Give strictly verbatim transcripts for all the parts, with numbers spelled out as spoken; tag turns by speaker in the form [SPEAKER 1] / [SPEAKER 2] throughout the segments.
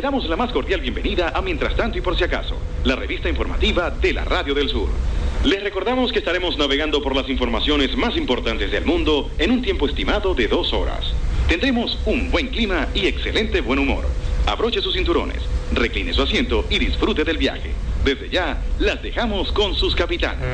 [SPEAKER 1] damos la más cordial bienvenida a Mientras Tanto y Por Si Acaso, la revista informativa de la Radio del Sur. Les recordamos que estaremos navegando por las informaciones más importantes del mundo en un tiempo estimado de dos horas. Tendremos un buen clima y excelente buen humor. Abroche sus cinturones, recline su asiento y disfrute del viaje. Desde ya, las dejamos con sus capitanes.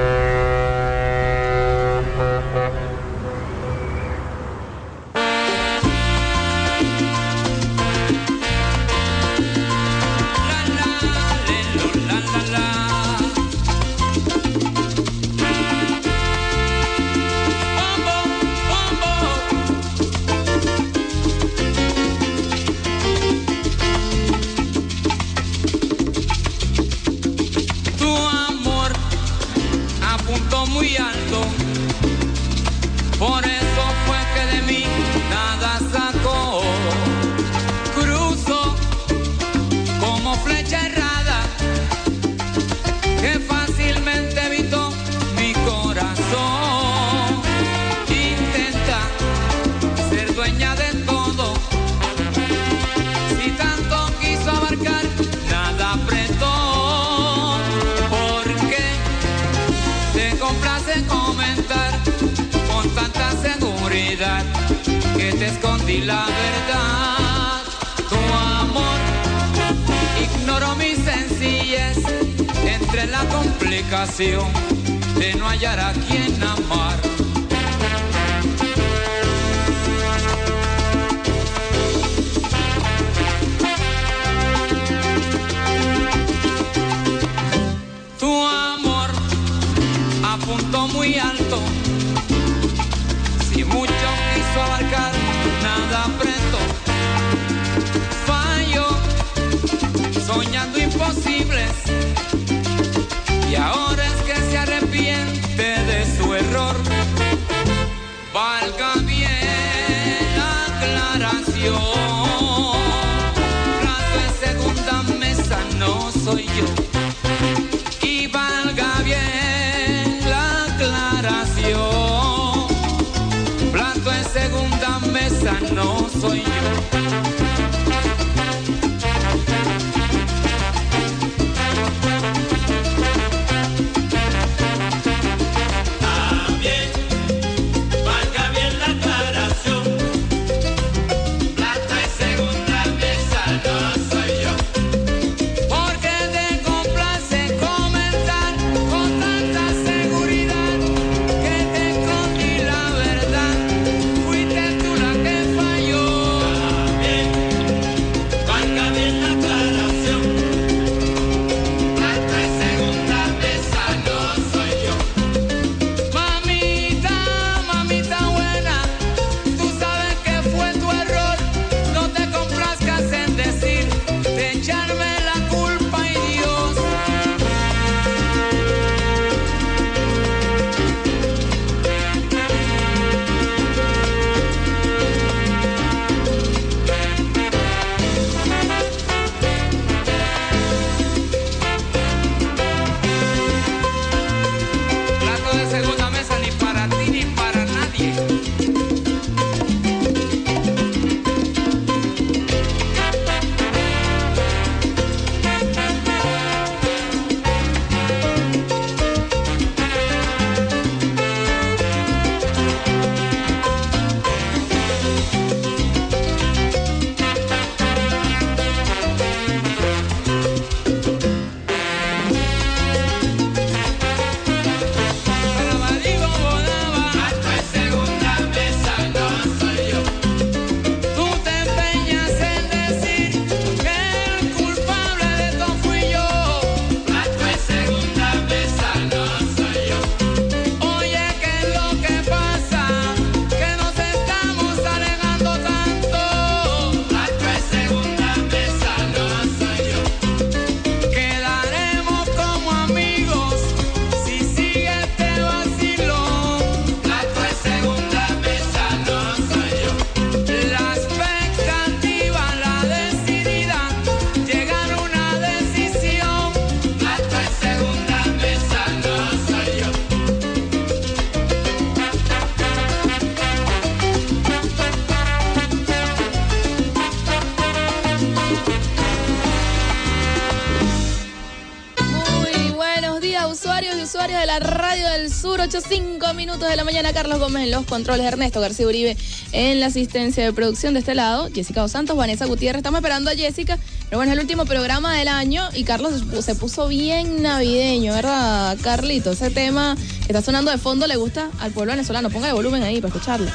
[SPEAKER 2] Que te escondí la verdad, tu amor ignoró mi sencillez entre la complicación de no hallar a quien amar. Tu amor apuntó muy alto, si mucho quiso abarcar, nada apretó. Falló, soñando imposibles, y ahora es que se arrepiente de su error. Valga bien la aclaración, plato en segunda mesa no soy yo. Y valga bien la aclaración, plato en segunda mesa no soy yo.
[SPEAKER 3] También valga bien la aclaración, plato en segunda mesa no soy yo.
[SPEAKER 2] Porque te complace
[SPEAKER 4] usuarios de la Radio del Sur, ocho cinco minutos de la mañana. Carlos Gómez en los controles, Ernesto García Uribe en la asistencia de producción de este lado, Jessica Dos Santos, Vanessa Gutiérrez. Estamos esperando a Jessica, pero bueno, es el último programa del año y Carlos se puso bien navideño, ¿verdad, Carlito? Ese tema que está sonando de fondo le gusta al pueblo venezolano. Ponga de volumen ahí para escucharlo.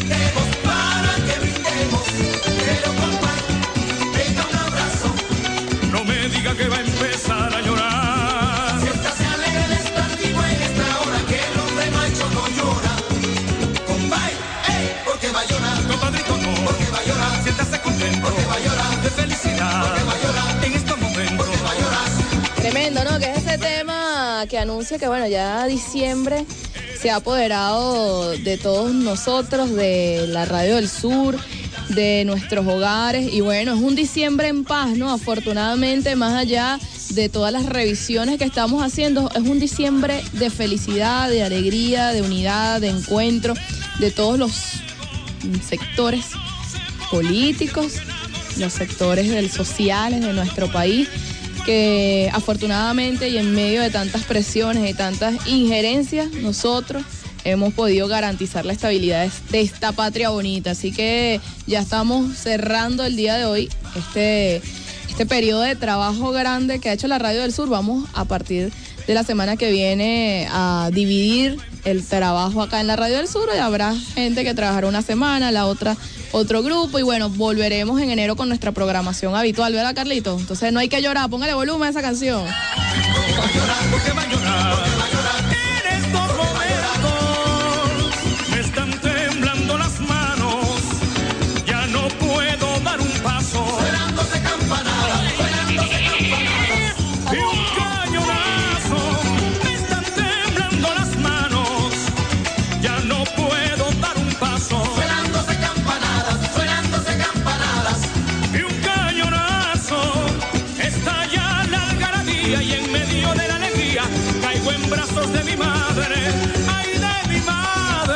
[SPEAKER 3] No me diga que va a empezar a llorar. Siéntase alegre en esta antigua en esta hora que el hombre macho no llora. Compay, ey, porque va a llorar. Compadrito no, porque va a llorar. Siéntase contento, porque va a llorar. De felicidad, porque va a llorar. En estos momentos, porque va a llorar.
[SPEAKER 4] Tremendo, ¿no? Que es ese tema que anuncia que, bueno, ya diciembre se ha apoderado de todos nosotros, de la Radio del Sur, de nuestros hogares, y bueno, es un diciembre en paz, ¿no? Afortunadamente, más allá de todas las revisiones que estamos haciendo, es un diciembre de felicidad, de alegría, de unidad, de encuentro, de todos los sectores políticos, los sectores del sociales de nuestro país, que afortunadamente y en medio de tantas presiones y tantas injerencias, nosotros hemos podido garantizar la estabilidad de esta patria bonita. Así que ya estamos cerrando el día de hoy este, este periodo de trabajo grande que ha hecho la Radio del Sur. Vamos a partir de la semana que viene a dividir el trabajo acá en la Radio del Sur y habrá gente que trabajará una semana, la otra otro grupo, y bueno, volveremos en enero con nuestra programación habitual, ¿verdad, Carlito? Entonces no hay que llorar, póngale volumen a esa canción.
[SPEAKER 3] Porque va a llorar, porque va a llorar, porque va a llorar. En estos momentos me están temblando las manos, ya no puedo dar un paso. Suenándose campanadas, suenándose campanadas. Y un cañonazo, me están temblando las manos, ya no puedo dar un paso. Suenándose campanadas, suenándose campanadas. Y un cañonazo, está ya la algarabía y en medio de la alegría caigo en brazos de mi madre, ay de mi madre.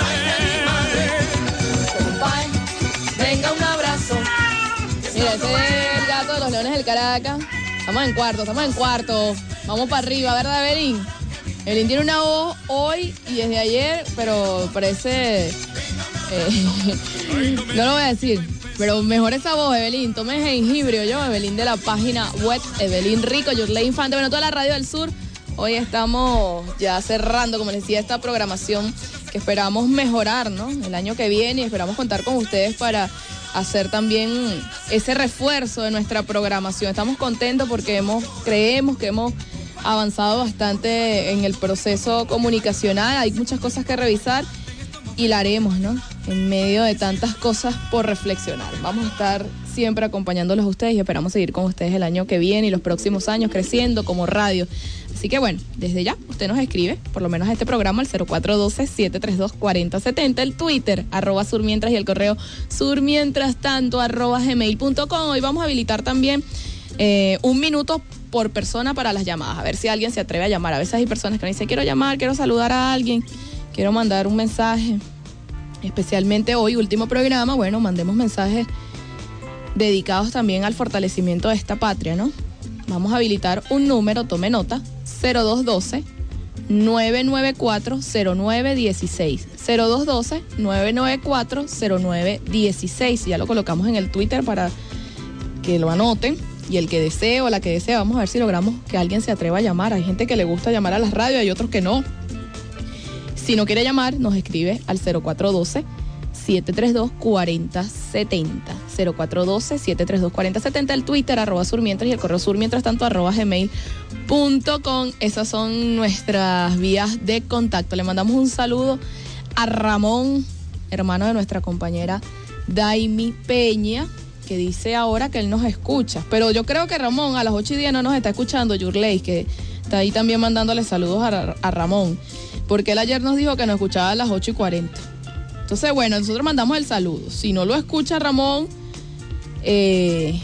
[SPEAKER 4] Compay, venga un abrazo. Mira, ese es el gato de los Leones del Caracas. Estamos en cuarto, estamos en cuarto. Vamos para arriba, ¿verdad, Evelyn? Evelyn tiene una voz hoy y desde ayer, pero parece... Eh, no lo voy a decir, pero mejor esa voz, Evelyn. Tome jengibre, yo, Evelyn de la página web Evelyn Rico, Yurley Infante, bueno, toda la Radio del Sur. Hoy estamos ya cerrando, como les decía, esta programación que esperamos mejorar, ¿no? El año que viene, y esperamos contar con ustedes para hacer también ese refuerzo de nuestra programación. Estamos contentos porque hemos, creemos que hemos avanzado bastante en el proceso comunicacional. Hay muchas cosas que revisar y la haremos, ¿no? En medio de tantas cosas por reflexionar. Vamos a estar siempre acompañándolos a ustedes y esperamos seguir con ustedes el año que viene y los próximos años creciendo como radio. Así que bueno, desde ya usted nos escribe, por lo menos a este programa, al cero cuatro uno dos, siete tres dos, cuatro cero siete cero, el Twitter, arroba surmientras, y el correo surmientrastanto, arroba gmail punto com. Hoy vamos a habilitar también eh, un minuto por persona para las llamadas, a ver si alguien se atreve a llamar. A veces hay personas que me dicen, quiero llamar, quiero saludar a alguien, quiero mandar un mensaje. Especialmente hoy, último programa, bueno, mandemos mensajes dedicados también al fortalecimiento de esta patria, ¿no? Vamos a habilitar un número, tome nota, cero dos uno dos, nueve nueve cuatro, cero nueve uno seis, cero dos uno dos, nueve nueve cuatro, cero nueve uno seis. Ya lo colocamos en el Twitter para que lo anoten, y el que desee o la que desee, vamos a ver si logramos que alguien se atreva a llamar. Hay gente que le gusta llamar a las radios, hay otros que no. Si no quiere llamar, nos escribe al cero cuatro uno dos, siete tres dos, cuatro cero siete cero. cero cuatro uno dos, siete tres dos, cuatro cero siete cero, el Twitter, arroba surmientras, y el correo surmientras tanto, arroba gmail punto com. Esas son nuestras vías de contacto. Le mandamos un saludo a Ramón, hermano de nuestra compañera Daimi Peña, que dice ahora que él nos escucha. Pero yo creo que Ramón a las ocho y diez no nos está escuchando, Yurley, que está ahí también mandándole saludos a, a Ramón, porque él ayer nos dijo que nos escuchaba a las ocho y cuarenta. Entonces, bueno, nosotros mandamos el saludo. Si no lo escucha Ramón, eh,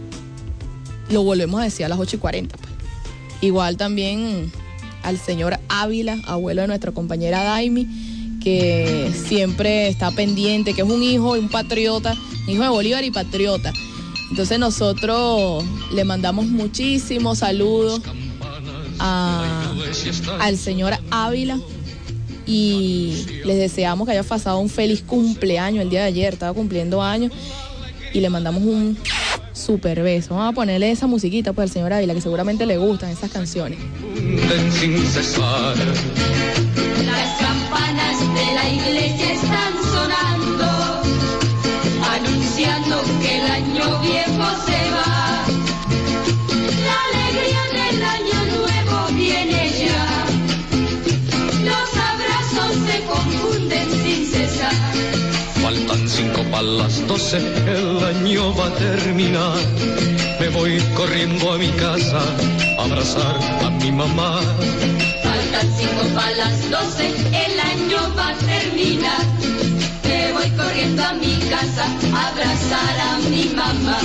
[SPEAKER 4] lo volvemos a decir a las ocho y cuarenta. Pues. Igual también al señor Ávila, abuelo de nuestra compañera Daimi, que siempre está pendiente, que es un hijo y un patriota, hijo de Bolívar y patriota. Entonces nosotros le mandamos muchísimos saludos a al señor Ávila y les deseamos que haya pasado un feliz cumpleaños el día de ayer, estaba cumpliendo años y le mandamos un super beso. Vamos a ponerle esa musiquita pues al señor Ávila, que seguramente le gustan esas canciones.
[SPEAKER 2] Sin cesar.
[SPEAKER 5] Las campanas de la iglesia están sonando, anunciando que el año viejo se va. La alegría del año nuevo viene ya. Los abrazos se confunden sin cesar.
[SPEAKER 2] Faltan cinco para las doce, el año va a terminar. Me voy corriendo a mi casa a abrazar a mi mamá.
[SPEAKER 5] Faltan cinco para las doce, el año va a terminar. Me voy corriendo a mi casa a abrazar a mi mamá.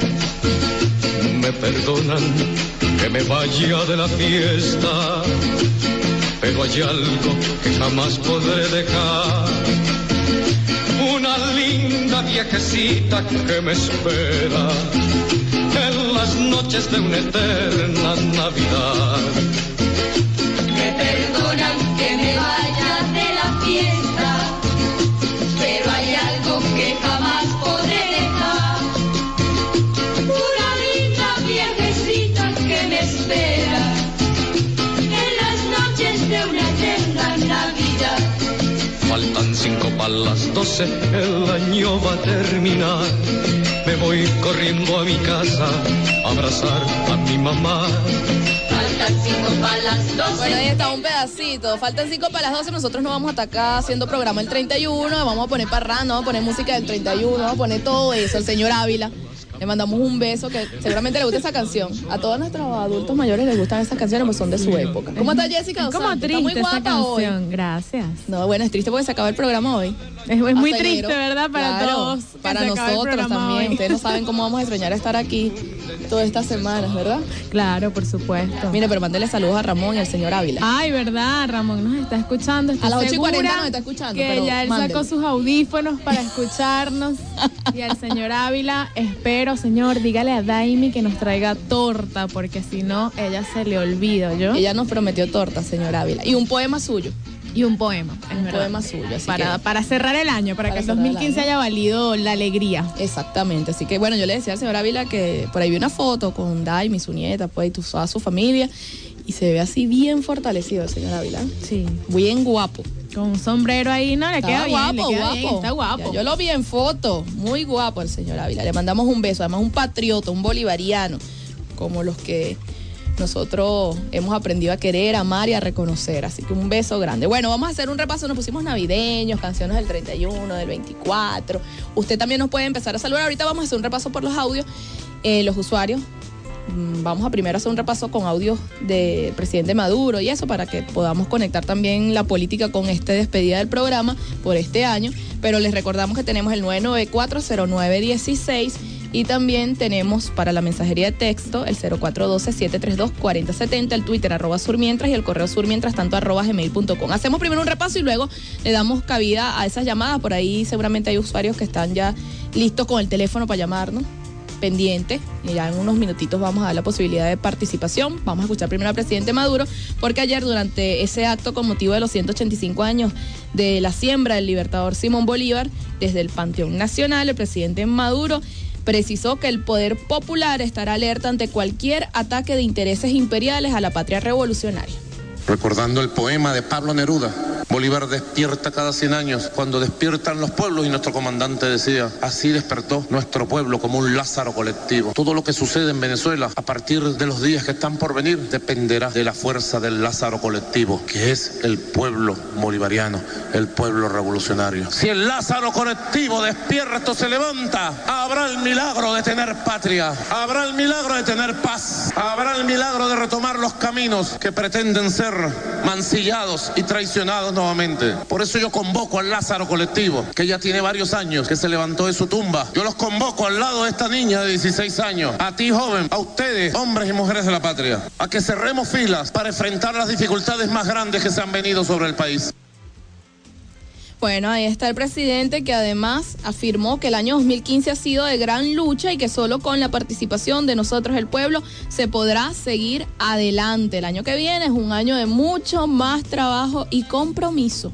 [SPEAKER 2] Me perdonan que me vaya de la fiesta, pero hay algo que jamás podré dejar. Una linda viejecita que me espera en las noches de una eterna Navidad.
[SPEAKER 5] Me perdonan que me vaya de la fiesta, pero hay algo que jamás podré dejar. Una linda viejecita que me espera en las noches de una eterna Navidad.
[SPEAKER 2] Faltan cinco para las doce, el año va a terminar. Me voy corriendo a mi casa a abrazar a mi mamá.
[SPEAKER 5] Faltan cinco para las doce.
[SPEAKER 4] Bueno, ahí está un pedacito. Faltan cinco para las doce. Nosotros nos vamos a atacar haciendo programa el treinta y uno. Vamos a poner parranda, vamos a poner música del treinta y uno, vamos a poner todo eso. El señor Ávila. Le mandamos un beso, que seguramente le gusta esa canción. A todos nuestros adultos mayores les gustan esas canciones, pues son de su época. ¿Cómo está Jessica?
[SPEAKER 6] Es como
[SPEAKER 4] Está
[SPEAKER 6] triste
[SPEAKER 4] muy
[SPEAKER 6] esa
[SPEAKER 4] guapa
[SPEAKER 6] canción,
[SPEAKER 4] hoy.
[SPEAKER 6] Gracias.
[SPEAKER 4] No, bueno, es triste porque se acaba el programa hoy.
[SPEAKER 6] Es, es muy
[SPEAKER 4] Hasta
[SPEAKER 6] triste,
[SPEAKER 4] enero.
[SPEAKER 6] ¿verdad? Para
[SPEAKER 4] Claro,
[SPEAKER 6] todos. que
[SPEAKER 4] para
[SPEAKER 6] se acabe el
[SPEAKER 4] nosotros
[SPEAKER 6] programa
[SPEAKER 4] también.
[SPEAKER 6] hoy.
[SPEAKER 4] Ustedes no saben cómo vamos a extrañar estar aquí todas estas semanas, ¿verdad?
[SPEAKER 6] Claro, por supuesto.
[SPEAKER 4] Mire, pero mándele saludos a Ramón y al señor Ávila.
[SPEAKER 6] Ay, verdad, Ramón nos está escuchando. Estoy
[SPEAKER 4] A las ocho y cuarenta
[SPEAKER 6] segura
[SPEAKER 4] nos está escuchando,
[SPEAKER 6] Que
[SPEAKER 4] pero
[SPEAKER 6] ya él
[SPEAKER 4] mándele.
[SPEAKER 6] sacó sus audífonos para escucharnos. Y al señor Ávila, espero, señor, dígale a Daimi que nos traiga torta, porque si no, ella se le olvida, ¿yo?
[SPEAKER 4] Ella nos prometió torta, señor Ávila. Y un poema suyo.
[SPEAKER 6] Y un poema, es
[SPEAKER 4] Un
[SPEAKER 6] verdad.
[SPEAKER 4] poema suyo. Así
[SPEAKER 6] Para,
[SPEAKER 4] que,
[SPEAKER 6] para cerrar el año, para,
[SPEAKER 4] Para
[SPEAKER 6] que el
[SPEAKER 4] cerrar el
[SPEAKER 6] dos mil quince
[SPEAKER 4] año.
[SPEAKER 6] haya valido la alegría.
[SPEAKER 4] exactamente. Así que bueno, yo le decía al señor Ávila que por ahí vi una foto con Daimi, su nieta, pues, y toda su familia. Y se ve así bien fortalecido el señor Ávila.
[SPEAKER 6] Sí.
[SPEAKER 4] Bien guapo.
[SPEAKER 6] Con un sombrero ahí, no, le
[SPEAKER 4] Está
[SPEAKER 6] queda
[SPEAKER 4] guapo,
[SPEAKER 6] bien, le queda
[SPEAKER 4] guapo.
[SPEAKER 6] bien, está guapo.
[SPEAKER 4] Ya yo lo vi en foto. Muy guapo el señor Ávila. Le mandamos un beso. Además, un patriota, un bolivariano, como los que nosotros hemos aprendido a querer, a amar y a reconocer. Así que un beso grande. Bueno, vamos a hacer un repaso. Nos pusimos navideños, canciones del treinta y uno, del veinticuatro. Usted también nos puede empezar a saludar. Ahorita vamos a hacer un repaso por los audios. Eh, los usuarios. Mm, Vamos a primero hacer un repaso con audios del presidente Maduro y eso para que podamos conectar también la política con esta despedida del programa por este año. Pero les recordamos que tenemos el nueve nueve cuatro cero nueve uno seis y también tenemos para la mensajería de texto el cero cuatro uno dos siete tres dos cuatro cero siete cero, el Twitter arroba surmientras y el correo surmientras tanto arroba gmail punto com. Hacemos primero un repaso y luego le damos cabida a esas llamadas. Por ahí seguramente hay usuarios que están ya listos con el teléfono para llamarnos, pendiente, y ya en unos minutitos vamos a dar la posibilidad de participación. Vamos a escuchar primero al presidente Maduro, porque ayer durante ese acto con motivo de los ciento ochenta y cinco años de la siembra del libertador Simón Bolívar, desde el Panteón Nacional, el presidente Maduro precisó que el poder popular estará alerta ante cualquier ataque de intereses imperiales a la patria revolucionaria.
[SPEAKER 7] Recordando el poema de Pablo Neruda, Bolívar despierta cada cien años, cuando despiertan los pueblos, y nuestro comandante decía, así despertó nuestro pueblo como un Lázaro colectivo. Todo lo que sucede en Venezuela a partir de los días que están por venir dependerá de la fuerza del Lázaro colectivo, que es el pueblo bolivariano, el pueblo revolucionario. Si el Lázaro colectivo despierto se levanta, habrá el milagro de tener patria, habrá el milagro de tener paz, habrá el milagro de retomar los caminos que pretenden ser mancillados y traicionados nuevamente. Por eso yo convoco al Lázaro colectivo, que ya tiene varios años que se levantó de su tumba. Yo los convoco al lado de esta niña de dieciséis años, a ti joven, a ustedes, hombres y mujeres de la patria, a que cerremos filas para enfrentar las dificultades más grandes que se han venido sobre el país.
[SPEAKER 4] Bueno, ahí está el presidente que además afirmó que el año dos mil quince ha sido de gran lucha y que solo con la participación de nosotros, el pueblo, se podrá seguir adelante. El año que viene es un año de mucho más trabajo y compromiso.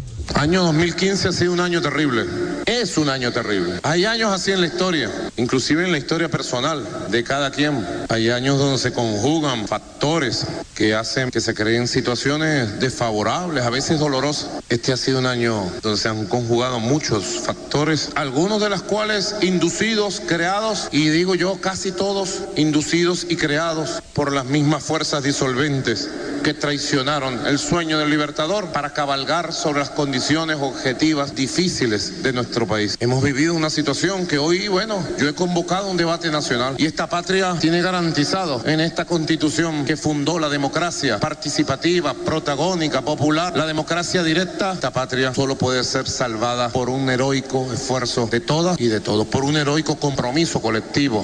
[SPEAKER 7] Año dos mil quince ha sido un año terrible, es un año terrible. Hay años así en la historia, inclusive en la historia personal de cada quien. Hay años donde se conjugan factores que hacen que se creen situaciones desfavorables, a veces dolorosas. Este ha sido un año donde se han conjugado muchos factores, algunos de los cuales inducidos, creados, y digo yo casi todos inducidos y creados por las mismas fuerzas disolventes que traicionaron el sueño del libertador para cabalgar sobre las condiciones objetivas difíciles de nuestro país. Hemos vivido una situación que hoy, bueno, yo he convocado un debate nacional y esta patria tiene garantizado en esta constitución que fundó la democracia participativa, protagónica, popular, la democracia directa. Esta patria solo puede ser salvada por un heroico esfuerzo de todas y de todos, por un heroico compromiso colectivo.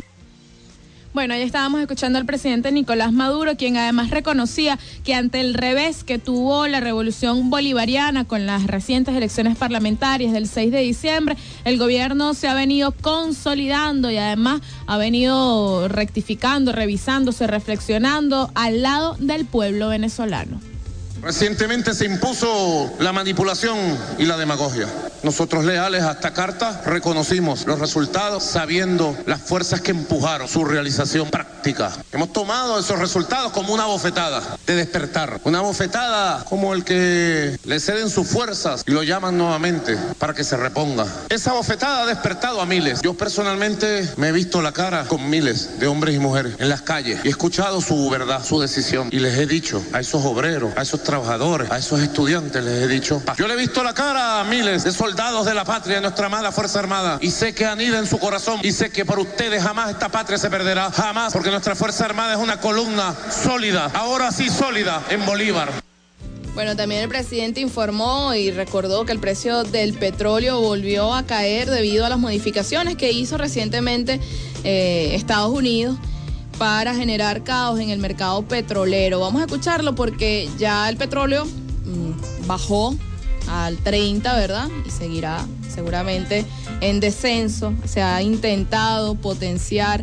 [SPEAKER 6] Bueno, ahí estábamos escuchando al presidente Nicolás Maduro, quien además reconocía que ante el revés que tuvo la revolución bolivariana con las recientes elecciones parlamentarias del seis de diciembre, el gobierno se ha venido consolidando y además ha venido rectificando, revisándose, reflexionando al lado del pueblo venezolano.
[SPEAKER 7] Recientemente se impuso la manipulación y la demagogia. Nosotros, leales a esta carta, reconocimos los resultados sabiendo las fuerzas que empujaron su realización práctica. Hemos tomado esos resultados como una bofetada de despertar, una bofetada como el que le ceden sus fuerzas y lo llaman nuevamente para que se reponga. Esa bofetada ha despertado a miles. Yo personalmente me he visto la cara con miles de hombres y mujeres en las calles y he escuchado su verdad, su decisión, y les he dicho a esos obreros, a esos trabajadores, a esos estudiantes, les he dicho, yo le he visto la cara a miles de soldados de la patria, de nuestra amada Fuerza Armada, y sé que anida en su corazón, y sé que por ustedes jamás esta patria se perderá, jamás, porque nuestra Fuerza Armada es una columna sólida, ahora sí sólida, en Bolívar.
[SPEAKER 4] Bueno, también el presidente informó y recordó que el precio del petróleo volvió a caer debido a las modificaciones que hizo recientemente eh, Estados Unidos para generar caos en el mercado petrolero. Vamos a escucharlo porque ya el petróleo mmm, bajó al treinta, ¿verdad? Y seguirá seguramente en descenso. Se ha intentado potenciar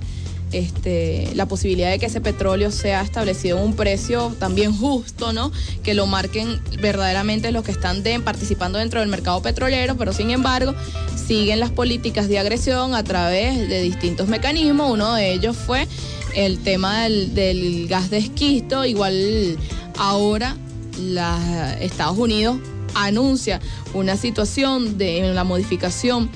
[SPEAKER 4] este, la posibilidad de que ese petróleo sea establecido en un precio también justo, ¿no? Que lo marquen verdaderamente los que están de, participando dentro del mercado petrolero, pero sin embargo siguen las políticas de agresión a través de distintos mecanismos. Uno de ellos fue el tema del, del gas de esquisto. Igual ahora la, Estados Unidos anuncia una situación de en la modificación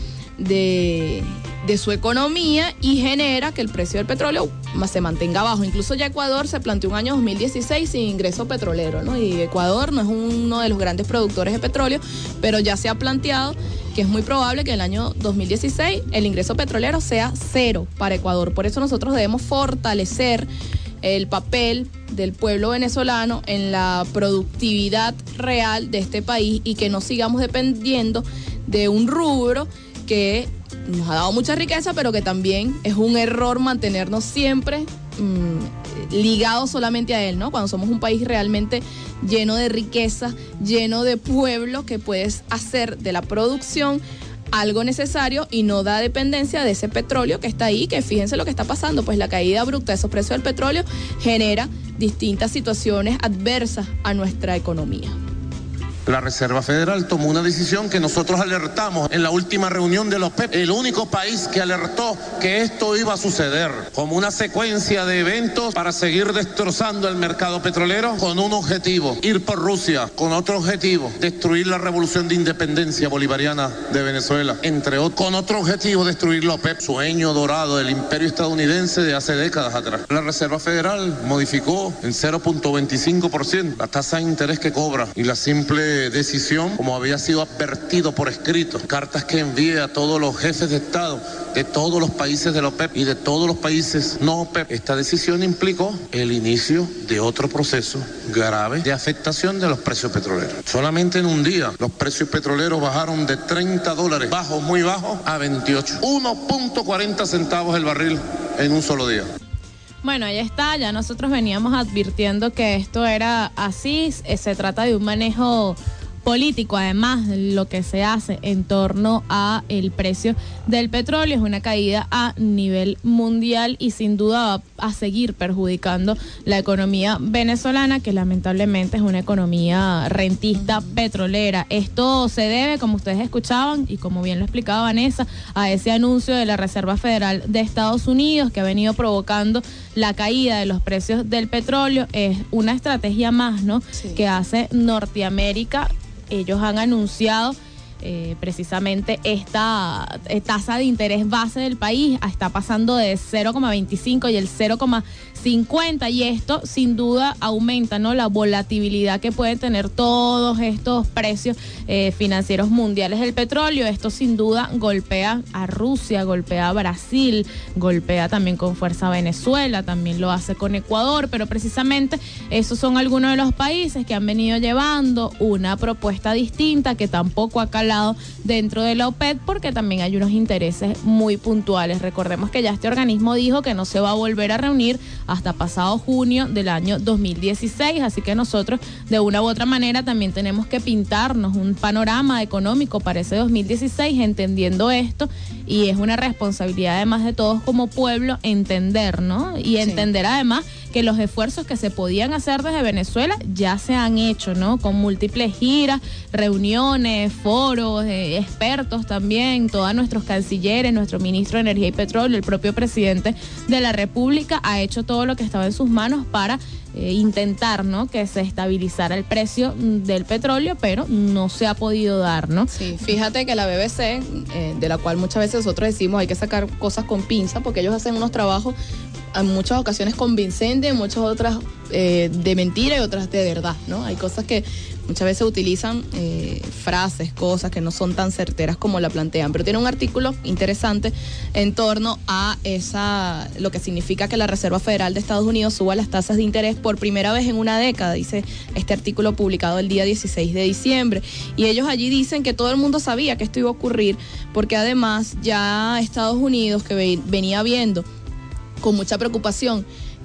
[SPEAKER 4] de, de su economía y genera que el precio del petróleo se mantenga bajo. Incluso ya Ecuador se planteó un año dos mil dieciséis sin ingreso petrolero, ¿no? Y Ecuador no es uno de los grandes productores de petróleo, pero ya se ha planteado que es muy probable que en el año dos mil dieciséis el ingreso petrolero sea cero para Ecuador. Por eso nosotros debemos fortalecer el papel del pueblo venezolano en la productividad real de este país y que no sigamos dependiendo de un rubro que nos ha dado mucha riqueza, pero que también es un error mantenernos siempre mmm, ligados solamente a él, ¿no? Cuando somos un país realmente lleno de riqueza, lleno de pueblo, que puedes hacer de la producción algo necesario y no da dependencia de ese petróleo que está ahí, que fíjense lo que está pasando, pues la caída abrupta de esos precios del petróleo genera distintas situaciones adversas a nuestra economía.
[SPEAKER 7] La Reserva Federal tomó una decisión que nosotros alertamos en la última reunión de la OPEP, el único país que alertó que esto iba a suceder, como una secuencia de eventos para seguir destrozando el mercado petrolero con un objetivo, ir por Rusia, con otro objetivo, destruir la revolución de independencia bolivariana de Venezuela, entre otros, con otro objetivo, destruir la OPEP, sueño dorado del imperio estadounidense de hace décadas atrás. La Reserva Federal modificó en cero punto veinticinco por ciento la tasa de interés que cobra y la simple decisión, como había sido advertido por escrito, cartas que envié a todos los jefes de Estado de todos los países de la OPEP y de todos los países no OPEP. Esta decisión implicó el inicio de otro proceso grave de afectación de los precios petroleros. Solamente en un día los precios petroleros bajaron de treinta dólares, bajos, muy bajos, a veintiocho. uno punto cuarenta centavos el barril en un solo día.
[SPEAKER 6] Bueno, ahí está, ya nosotros veníamos advirtiendo que esto era así, se trata de un manejo político, además de lo que se hace en torno a el precio del petróleo. Es una caída a nivel mundial y sin duda va a seguir perjudicando la economía venezolana, que lamentablemente es una economía rentista petrolera. Esto se debe, como ustedes escuchaban y como bien lo explicaba Vanessa, a ese anuncio de la Reserva Federal de Estados Unidos que ha venido provocando la caída de los precios del petróleo. Es una estrategia más, ¿no? Sí. Que hace Norteamérica. Ellos han anunciado eh, precisamente esta eh, tasa de interés base del país está pasando de cero coma veinticinco y el cero coma cincuenta, y esto sin duda aumenta, ¿no?, la volatilidad que pueden tener todos estos precios eh, financieros mundiales del petróleo. Esto sin duda golpea a Rusia, golpea a Brasil, golpea también con fuerza a Venezuela, también lo hace con Ecuador, pero precisamente esos son algunos de los países que han venido llevando una propuesta distinta que tampoco ha calado dentro de la OPEP, porque también hay unos intereses muy puntuales. Recordemos que ya este organismo dijo que no se va a volver a reunir hasta pasado junio del año dos mil dieciséis, así que nosotros de una u otra manera también tenemos que pintarnos un panorama económico para ese dos mil dieciséis entendiendo esto, y es una responsabilidad además de todos como pueblo entender, ¿no? Y entender sí. además que los esfuerzos que se podían hacer desde Venezuela ya se han hecho, ¿no? Con múltiples giras, reuniones, foros, eh, expertos también, todos nuestros cancilleres, nuestro ministro de Energía y Petróleo, el propio presidente de la República ha hecho todo lo que estaba en sus manos para eh, intentar, ¿no?, que se estabilizara el precio del petróleo, pero no se ha podido dar, ¿no?
[SPEAKER 4] Sí, fíjate que la B B C, eh, de la cual muchas veces nosotros decimos hay que sacar cosas con pinza, porque ellos hacen unos trabajos en muchas ocasiones convincentes, en muchas otras eh, de mentira y otras de verdad, ¿no? Hay cosas que muchas veces utilizan eh, frases, cosas que no son tan certeras como la plantean, pero tiene un artículo interesante en torno a esa, lo que significa que la Reserva Federal de Estados Unidos suba las tasas de interés por primera vez en una década, dice este artículo publicado el día dieciséis de diciembre, y ellos allí dicen que todo el mundo sabía que esto iba a ocurrir, porque además ya Estados Unidos, que ve, venía viendo con mucha preocupación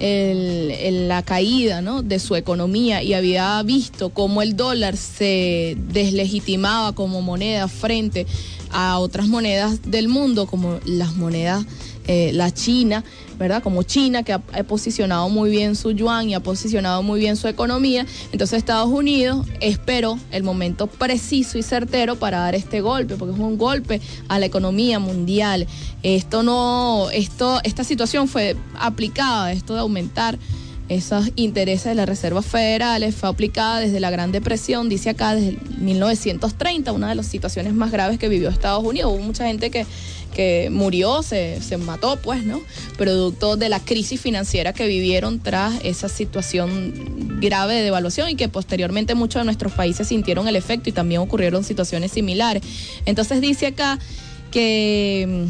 [SPEAKER 4] el, el, la caída, ¿no?, de su economía, y había visto cómo el dólar se deslegitimaba como moneda frente a otras monedas del mundo, como las monedas, eh, la China, ¿verdad? Como China, que ha, ha posicionado muy bien su yuan y ha posicionado muy bien su economía. Entonces Estados Unidos esperó el momento preciso y certero para dar este golpe, porque es un golpe a la economía mundial. Esto no, esto, esta situación fue aplicada, esto de aumentar esos intereses de las reservas federales fue aplicada desde la Gran Depresión, dice acá, desde mil novecientos treinta, una de las situaciones más graves que vivió Estados Unidos. Hubo mucha gente que, que murió, se, se mató, pues, ¿no?, producto de la crisis financiera que vivieron tras esa situación grave de devaluación, y que posteriormente muchos de nuestros países sintieron el efecto y también ocurrieron situaciones similares. Entonces dice acá que,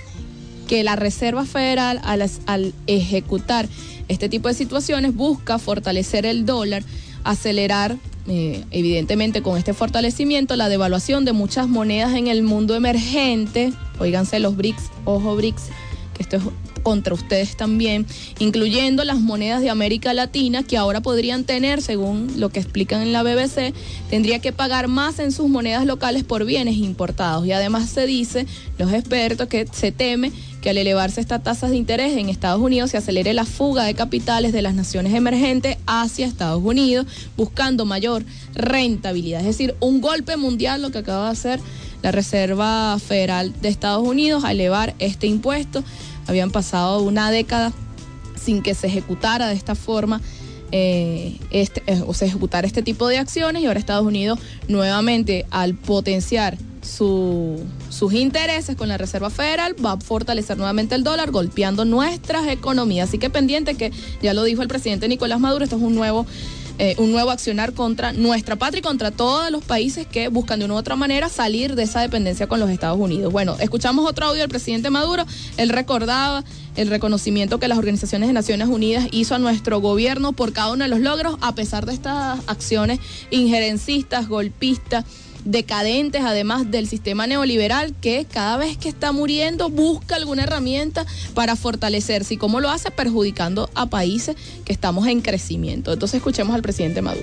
[SPEAKER 4] que la Reserva Federal al, al ejecutar este tipo de situaciones busca fortalecer el dólar, acelerar eh, evidentemente con este fortalecimiento la devaluación de muchas monedas en el mundo emergente. Óiganse los B R I C S, ojo B R I C S, que esto es contra ustedes también, incluyendo las monedas de América Latina, que ahora podrían tener, según lo que explican en la B B C, tendría que pagar más en sus monedas locales por bienes importados. Y además se dice, los expertos, que se teme que al elevarse estas tasas de interés en Estados Unidos se acelere la fuga de capitales de las naciones emergentes hacia Estados Unidos, buscando mayor rentabilidad. Es decir, un golpe mundial lo que acaba de hacer la Reserva Federal de Estados Unidos a elevar este impuesto. Habían pasado una década sin que se ejecutara de esta forma, eh, este, eh, o se ejecutara este tipo de acciones, y ahora Estados Unidos nuevamente, al potenciar su, sus intereses con la Reserva Federal, va a fortalecer nuevamente el dólar, golpeando nuestras economías. Así que pendiente, que ya lo dijo el presidente Nicolás Maduro, esto es un nuevo Eh, un nuevo accionar contra nuestra patria y contra todos los países que buscan de una u otra manera salir de esa dependencia con los Estados Unidos. Bueno, escuchamos otro audio del presidente Maduro. Él recordaba el reconocimiento que las organizaciones de Naciones Unidas hizo a nuestro gobierno por cada uno de los logros, a pesar de estas acciones injerencistas, golpistas, decadentes, además del sistema neoliberal, que cada vez que está muriendo busca alguna herramienta para fortalecerse. ¿Y cómo lo hace? Perjudicando a países que estamos en crecimiento. Entonces escuchemos al presidente Maduro.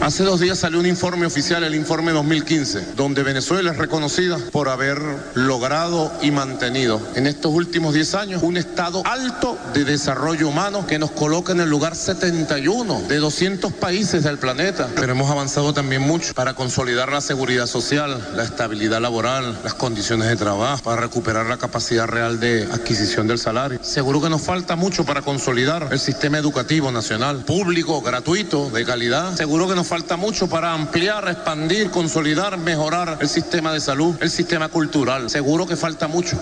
[SPEAKER 7] Hace dos días salió un informe oficial, el informe dos mil quince, donde Venezuela es reconocida por haber logrado y mantenido en estos últimos diez años un estado alto de desarrollo humano que nos coloca en el lugar setenta y uno de doscientos países del planeta. Pero hemos avanzado también mucho para consolidar la seguridad social, la estabilidad laboral, las condiciones de trabajo, para recuperar la capacidad real de adquisición del salario. Seguro que nos falta mucho para consolidar el sistema educativo nacional, público, gratuito, de calidad. Seguro que nos falta mucho para ampliar, expandir, consolidar, mejorar el sistema de salud, el sistema cultural. Seguro que falta mucho.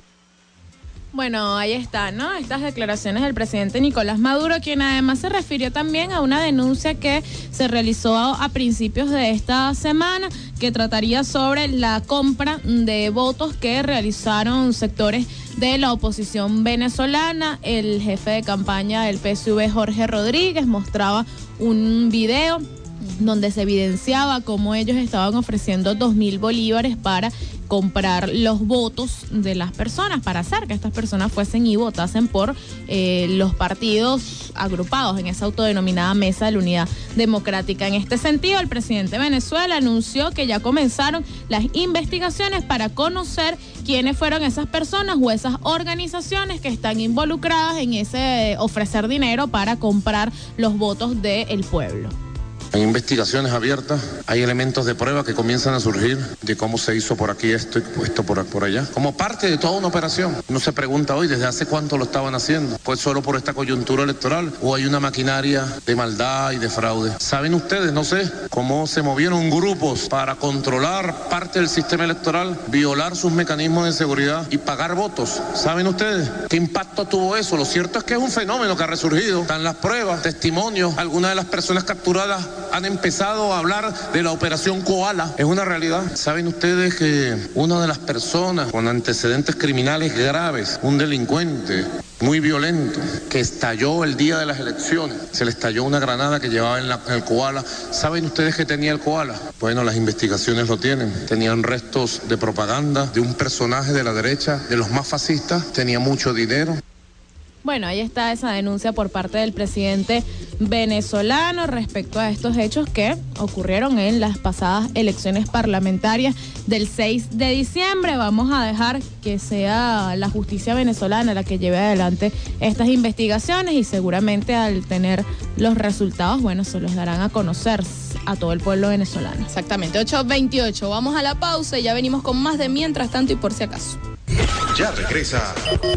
[SPEAKER 6] Bueno, ahí está, ¿no? Estas declaraciones del presidente Nicolás Maduro, quien además se refirió también a una denuncia que se realizó a, a principios de esta semana, que trataría sobre la compra de votos que realizaron sectores de la oposición venezolana. El jefe de campaña del P S U V, Jorge Rodríguez, mostraba un video donde se evidenciaba cómo ellos estaban ofreciendo dos mil bolívares para comprar los votos de las personas, para hacer que estas personas fuesen y votasen por eh, los partidos agrupados en esa autodenominada Mesa de la Unidad Democrática. En este sentido, el presidente de Venezuela anunció que ya comenzaron las investigaciones para conocer quiénes fueron esas personas o esas organizaciones que están involucradas en ese ofrecer dinero para comprar los votos del pueblo.
[SPEAKER 7] Hay investigaciones abiertas, hay elementos de prueba que comienzan a surgir de cómo se hizo por aquí esto y esto por, por allá. Como parte de toda una operación. Uno se pregunta hoy, ¿desde hace cuánto lo estaban haciendo? ¿Pues solo por esta coyuntura electoral? ¿O hay una maquinaria de maldad y de fraude? ¿Saben ustedes, no sé, cómo se movieron grupos para controlar parte del sistema electoral, violar sus mecanismos de seguridad y pagar votos? ¿Saben ustedes qué impacto tuvo eso? Lo cierto es que es un fenómeno que ha resurgido. Están las pruebas, testimonios, algunas de las personas capturadas han empezado a hablar de la operación Koala. Es una realidad. ¿Saben ustedes que una de las personas con antecedentes criminales graves, un delincuente muy violento, que estalló el día de las elecciones, se le estalló una granada que llevaba en, la, en el Koala? ¿Saben ustedes qué tenía el Koala? Bueno, las investigaciones lo tienen. Tenían restos de propaganda de un personaje de la derecha, de los más fascistas, tenía mucho dinero.
[SPEAKER 6] Bueno, ahí está esa denuncia por parte del presidente venezolano respecto a estos hechos que ocurrieron en las pasadas elecciones parlamentarias del seis de diciembre. Vamos a dejar que sea la justicia venezolana la que lleve adelante estas investigaciones y seguramente al tener los resultados, bueno, se los darán a conocer a todo el pueblo venezolano.
[SPEAKER 4] Exactamente, ocho veintiocho. Vamos a la pausa y ya venimos con más de Mientras Tanto y Por Si Acaso.
[SPEAKER 1] Ya regresa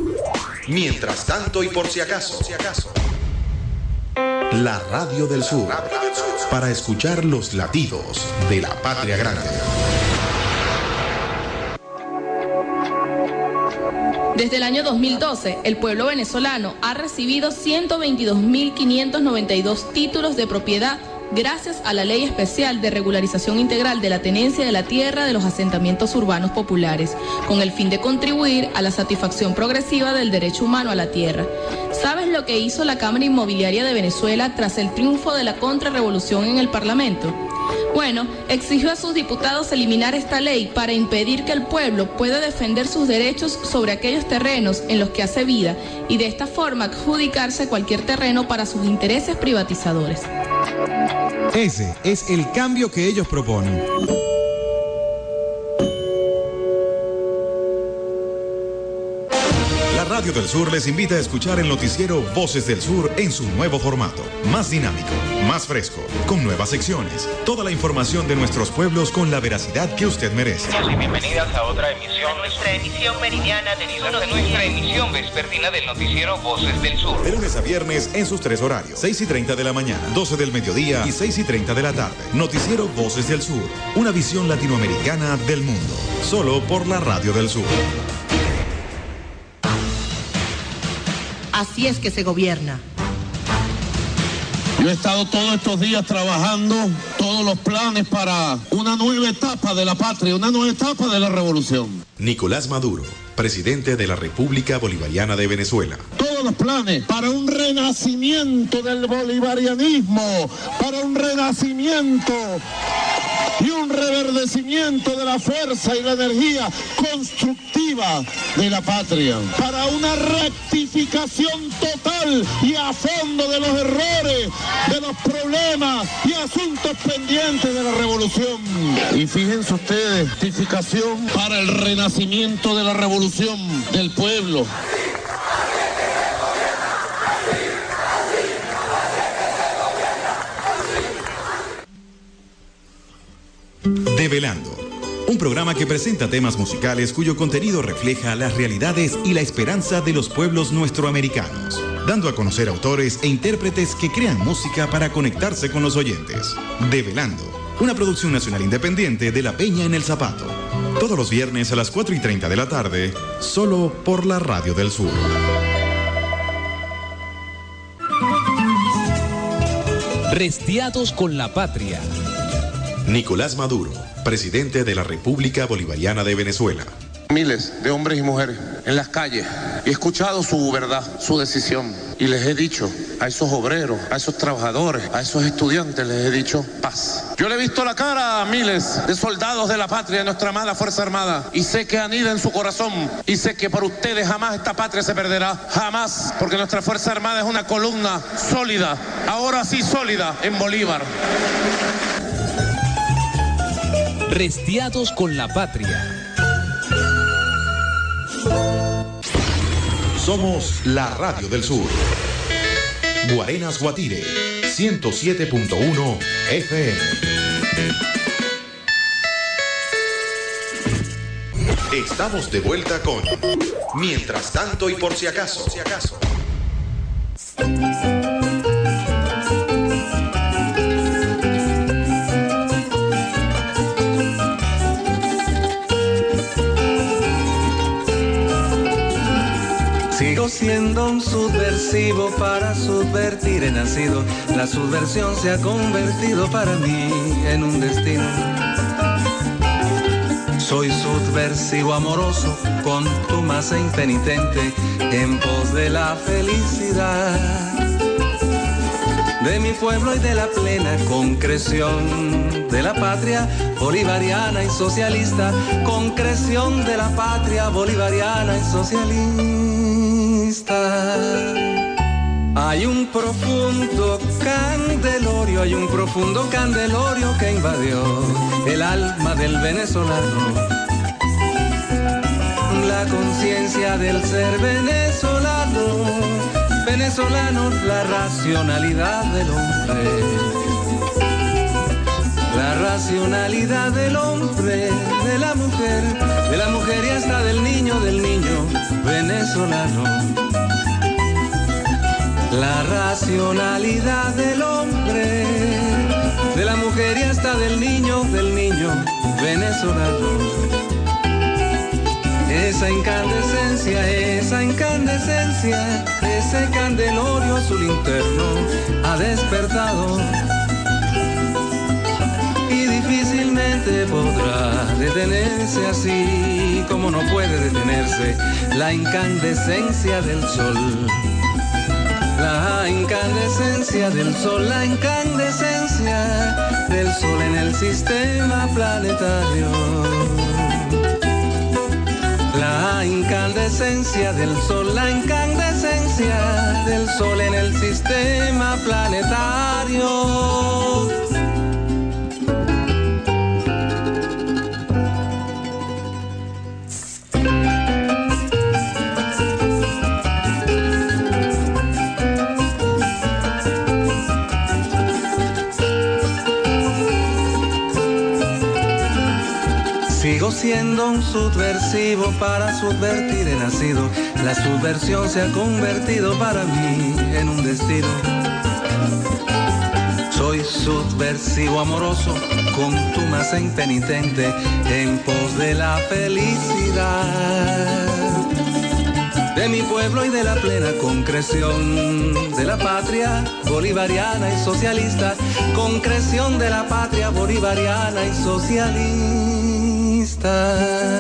[SPEAKER 1] Mientras Tanto y Por Si Acaso. La Radio del Sur, para escuchar los latidos de la patria grande.
[SPEAKER 4] Desde el año dos mil doce, el pueblo venezolano ha recibido ciento veintidós mil quinientos noventa y dos títulos de propiedad gracias a la Ley Especial de Regularización Integral de la Tenencia de la Tierra de los Asentamientos Urbanos Populares, con el fin de contribuir a la satisfacción progresiva del derecho humano a la tierra. ¿Sabes lo que hizo la Cámara Inmobiliaria de Venezuela tras el triunfo de la contrarrevolución en el Parlamento? Bueno, exigió a sus diputados eliminar esta ley para impedir que el pueblo pueda defender sus derechos sobre aquellos terrenos en los que hace vida y de esta forma adjudicarse cualquier terreno para sus intereses privatizadores.
[SPEAKER 8] Ese es el cambio que ellos proponen.
[SPEAKER 1] La Radio del Sur les invita a escuchar el noticiero Voces del Sur en su nuevo formato, más dinámico, más fresco, con nuevas secciones, toda la información de nuestros pueblos con la veracidad que usted merece.
[SPEAKER 9] Y bienvenidas a otra emisión, a nuestra emisión meridiana de, de nuestra emisión vespertina del noticiero Voces del Sur.
[SPEAKER 1] De lunes a viernes en sus tres horarios, seis y treinta de la mañana, doce del mediodía y seis y treinta de la tarde. Noticiero Voces del Sur, una visión latinoamericana del mundo, solo por la Radio del Sur.
[SPEAKER 10] Así es que se gobierna.
[SPEAKER 11] Yo he estado todos estos días trabajando todos los planes para una nueva etapa de la patria, una nueva etapa de la revolución.
[SPEAKER 1] Nicolás Maduro, presidente de la República Bolivariana de Venezuela.
[SPEAKER 11] Todos los planes para un renacimiento del bolivarianismo, para un renacimiento y un reverdecimiento de la fuerza y la energía constructiva de la patria, para una rectificación total y a fondo de los errores, de los problemas y asuntos pendientes de la revolución. Y fíjense ustedes, rectificación para el renacimiento de la revolución del pueblo.
[SPEAKER 10] Develando, un programa que presenta temas musicales cuyo contenido refleja las realidades y la esperanza de los pueblos nuestroamericanos, dando a conocer autores e intérpretes que crean música para conectarse con los oyentes. Develando, una producción nacional independiente de La Peña en el Zapato. Todos los viernes a las cuatro y treinta de la tarde, solo por la Radio del Sur.
[SPEAKER 12] Restiados con la patria.
[SPEAKER 10] Nicolás Maduro, presidente de la República Bolivariana de Venezuela.
[SPEAKER 7] Miles de hombres y mujeres en las calles y he escuchado su verdad, su decisión, y les he dicho a esos obreros, a esos trabajadores, a esos estudiantes, les he dicho paz. Yo le he visto la cara a miles de soldados de la patria, de nuestra amada Fuerza Armada, y sé que anida en su corazón, y sé que por ustedes jamás esta patria se perderá, jamás, porque nuestra Fuerza Armada es una columna sólida, ahora sí sólida, en Bolívar.
[SPEAKER 12] Restiados con la patria.
[SPEAKER 10] Somos la Radio del Sur. Guarenas Guatire, ciento siete punto uno F M. Estamos de vuelta con Mientras tanto y por si acaso. Si acaso.
[SPEAKER 13] Sigo siendo un subversivo, para subvertir he nacido. La subversión se ha convertido para mí en un destino. Soy subversivo amoroso, contumaz e impenitente, en pos de la felicidad de mi pueblo y de la plena concreción de la patria bolivariana y socialista, concreción de la patria bolivariana y socialista. Hay un profundo candelorio, hay un profundo candelorio que invadió el alma del venezolano, la conciencia del ser venezolano, venezolano, la racionalidad del hombre, la racionalidad del hombre, de la mujer, de la mujer y hasta del niño, del niño venezolano. La racionalidad del hombre, de la mujer y hasta del niño, del niño venezolano. Esa incandescencia, esa incandescencia, ese candelorio azul interno ha despertado y difícilmente podrá detenerse, así como no puede detenerse la incandescencia del sol. La incandescencia del sol, la incandescencia del sol en el sistema planetario. La incandescencia del sol, la incandescencia del sol en el sistema planetario. Sigo siendo un subversivo, para subvertir he nacido. La subversión se ha convertido para mí en un destino. Soy subversivo amoroso, contumaz e impenitente, en pos de la felicidad de mi pueblo y de la plena concreción de la patria bolivariana y socialista, concreción de la patria bolivariana y socialista.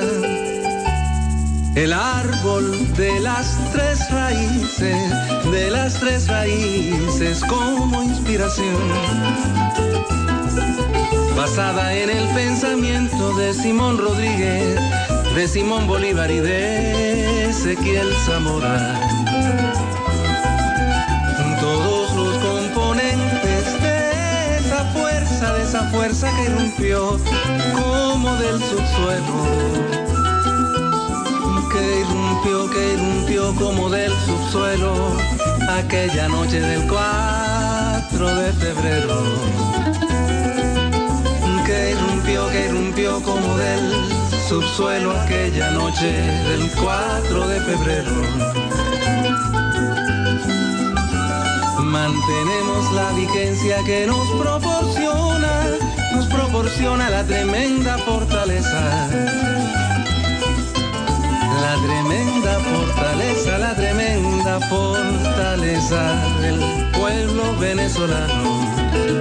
[SPEAKER 13] El árbol de las tres raíces, de las tres raíces como inspiración basada en el pensamiento de Simón Rodríguez, de Simón Bolívar y de Ezequiel Zamora. Todos los componentes de esa fuerza, de esa fuerza que irrumpió como del subsuelo, que irrumpió, que irrumpió como del subsuelo, aquella noche del cuatro de febrero, que irrumpió, que irrumpió como del subsuelo, aquella noche del cuatro de febrero. Mantenemos la vigencia que nos proporciona, nos proporciona la tremenda fortaleza. La tremenda fortaleza, la tremenda fortaleza del pueblo venezolano.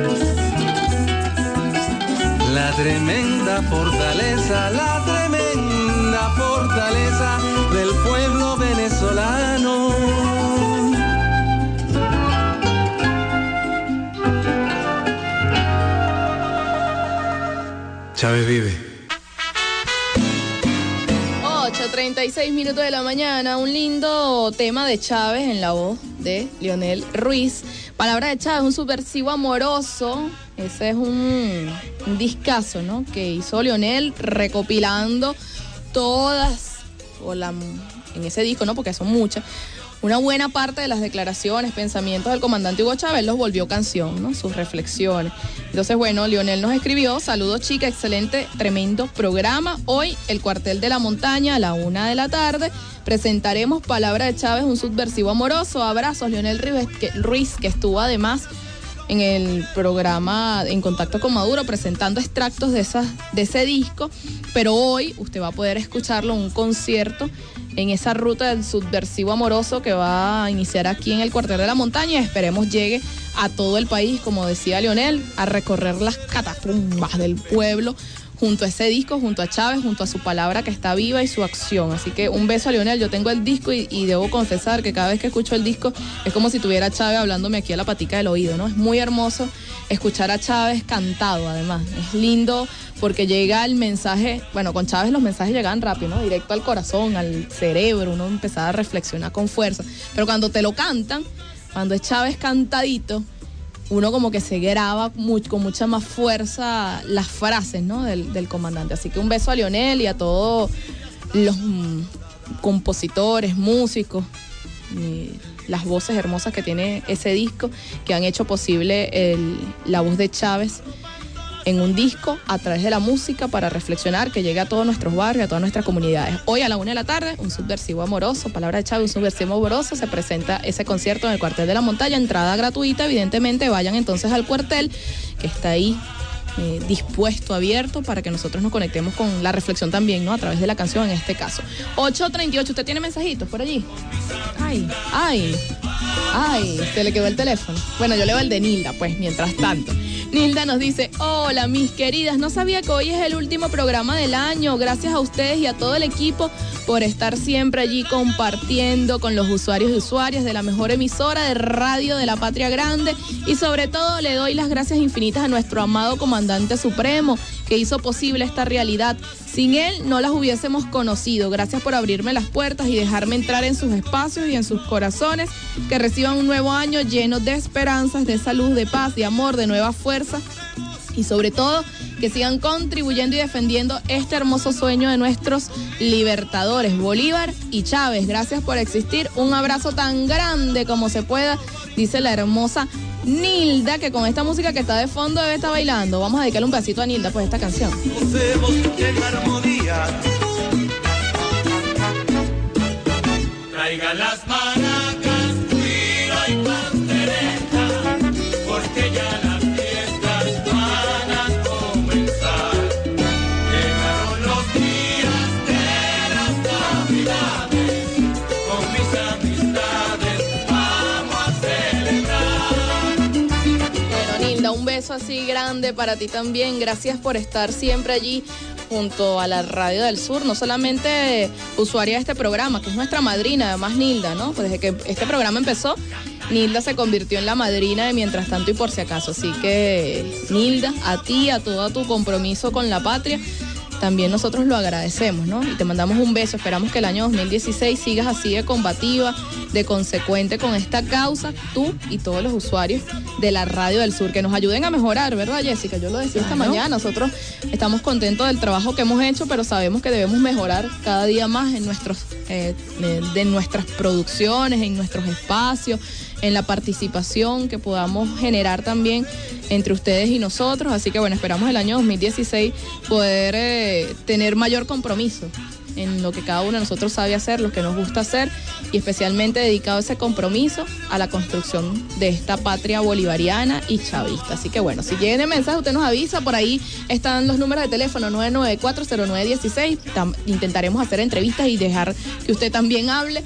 [SPEAKER 13] La tremenda fortaleza, la tremenda fortaleza del pueblo venezolano. Chávez vive.
[SPEAKER 4] ocho treinta y seis minutos de la mañana, un lindo tema de Chávez en la voz de Leonel Ruiz. Palabra de Chávez, un subversivo amoroso. Ese es un, un discazo, ¿no?, que hizo Leonel recopilando todas, o la, en ese disco, ¿no?, porque son muchas, una buena parte de las declaraciones, pensamientos del comandante Hugo Chávez los volvió canción, ¿no?, sus reflexiones. Entonces, bueno, Leonel nos escribió: saludos chica, excelente, tremendo programa. Hoy, el Cuartel de la Montaña, a la una de la tarde, presentaremos Palabra de Chávez, un subversivo amoroso. Abrazos, Leonel Ruiz, que, Ruiz, que estuvo además en el programa En Contacto con Maduro presentando extractos de, esas, de ese disco, pero hoy usted va a poder escucharlo en un concierto en esa ruta del subversivo amoroso que va a iniciar aquí en el Cuartel de la Montaña, y esperemos llegue a todo el país, como decía Leonel, a recorrer las catacumbas del pueblo junto a ese disco, junto a Chávez, junto a su palabra que está viva y su acción. Así que un beso a Leonel. Yo tengo el disco y, y debo confesar que cada vez que escucho el disco es como si tuviera a Chávez hablándome aquí a la patica del oído, ¿no? Es muy hermoso escuchar a Chávez cantado, además. Es lindo porque llega el mensaje, bueno, con Chávez los mensajes llegan rápido, ¿no?, directo al corazón, al cerebro, uno empezaba a reflexionar con fuerza. Pero cuando te lo cantan, cuando es Chávez cantadito, uno como que se graba mucho, con mucha más fuerza las frases, ¿no?, del, del comandante. Así que un beso a Leonel y a todos los mm, compositores, músicos, y las voces hermosas que tiene ese disco, que han hecho posible el, la voz de Chávez en un disco a través de la música para reflexionar, que llegue a todos nuestros barrios, a todas nuestras comunidades. Hoy a la una de la tarde, un subversivo amoroso, Palabra de Chávez, un subversivo amoroso, se presenta ese concierto en el Cuartel de la Montaña, entrada gratuita, evidentemente vayan entonces al cuartel, que está ahí eh, dispuesto, abierto, para que nosotros nos conectemos con la reflexión también, ¿no?, a través de la canción en este caso. ocho treinta y ocho, ¿usted tiene mensajitos por allí? Ay, ay, ay, se le quedó el teléfono. Bueno, yo leo el de Nilda, pues, mientras tanto. Nilda nos dice: hola mis queridas, no sabía que hoy es el último programa del año. Gracias a ustedes y a todo el equipo por estar siempre allí compartiendo con los usuarios y usuarias de la mejor emisora de radio de la Patria Grande, y sobre todo le doy las gracias infinitas a nuestro amado comandante supremo que hizo posible esta realidad. Sin él no las hubiésemos conocido. Gracias por abrirme las puertas y dejarme entrar en sus espacios y en sus corazones. Que reciban un nuevo año lleno de esperanzas, de salud, de paz, de amor, de nueva fuerza, y sobre todo que sigan contribuyendo y defendiendo este hermoso sueño de nuestros libertadores, Bolívar y Chávez. Gracias por existir. Un abrazo tan grande como se pueda, dice la hermosa Nilda, que con esta música que está de fondo debe estar bailando. Vamos a dedicarle un pedacito a Nilda, pues, esta canción.
[SPEAKER 3] Traigan las maracas, cuiro y pandereta, porque ya las fiestas van a comenzar. Llegaron los días de las navidades, con mis amistades vamos a celebrar.
[SPEAKER 4] Bueno, Nilda, un beso así grande para ti también. Gracias por estar siempre allí junto a la Radio del Sur, no solamente usuaria de este programa, que es nuestra madrina, además Nilda, ¿no? Pues desde que este programa empezó, Nilda se convirtió en la madrina de Mientras Tanto y Por Si Acaso. Así que, Nilda, a ti, a todo tu compromiso con la patria, también nosotros lo agradecemos, ¿no? Y te mandamos un beso. Esperamos que el año dos mil dieciséis sigas así de combativa, de consecuente con esta causa, tú y todos los usuarios de la Radio del Sur, que nos ayuden a mejorar, ¿verdad, Jessica? Yo lo decía esta mañana, nosotros estamos contentos del trabajo que hemos hecho, pero sabemos que debemos mejorar cada día más en nuestros, eh, de nuestras producciones, en nuestros espacios, en la participación que podamos generar también entre ustedes y nosotros. Así que bueno, esperamos el año dos mil dieciséis poder eh, tener mayor compromiso en lo que cada uno de nosotros sabe hacer, lo que nos gusta hacer, y especialmente dedicado ese compromiso a la construcción de esta patria bolivariana y chavista. Así que bueno, si llegan mensajes, usted nos avisa, por ahí están los números de teléfono nueve nueve cuatro cero nueve uno seis, intentaremos hacer entrevistas y dejar que usted también hable.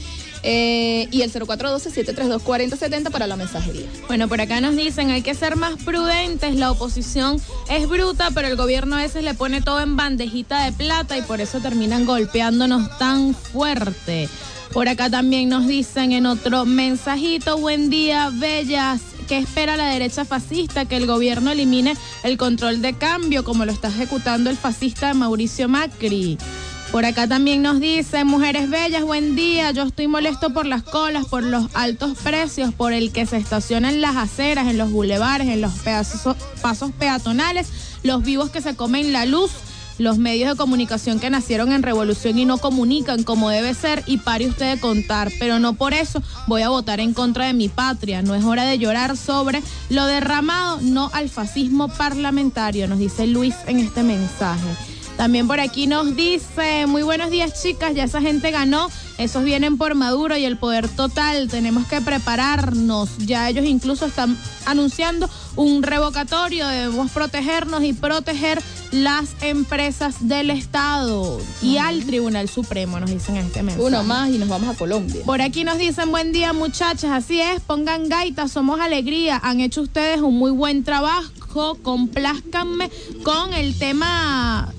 [SPEAKER 4] Eh, y el cero cuatro uno dos, siete tres dos, cuatro cero siete cero para la mensajería.
[SPEAKER 6] Bueno, por acá nos dicen, hay que ser más prudentes, la oposición es bruta, pero el gobierno a veces le pone todo en bandejita de plata y por eso terminan golpeándonos tan fuerte. Por acá también nos dicen en otro mensajito, buen día, bellas. ¿Qué espera la derecha fascista? Que el gobierno elimine el control de cambio, como lo está ejecutando el fascista Mauricio Macri. Por acá también nos dicen, mujeres bellas, buen día, yo estoy molesto por las colas, por los altos precios, por el que se estaciona en las aceras, en los bulevares, en los pedazos, pasos peatonales, los vivos que se comen la luz, los medios de comunicación que nacieron en revolución y no comunican como debe ser, y pare usted de contar, pero no por eso voy a votar en contra de mi patria. No es hora de llorar sobre lo derramado, no al fascismo parlamentario, nos dice Luis en este mensaje. También por aquí nos dice, muy buenos días chicas, ya esa gente ganó, esos vienen por Maduro y el poder total, tenemos que prepararnos, ya ellos incluso están anunciando un revocatorio, debemos protegernos y proteger las empresas del Estado y al Tribunal Supremo, nos dicen en este mensaje.
[SPEAKER 4] Uno más y nos vamos a Colombia.
[SPEAKER 6] Por aquí nos dicen, buen día muchachas, así es, pongan gaita, somos alegría, han hecho ustedes un muy buen trabajo, complázcanme con el tema...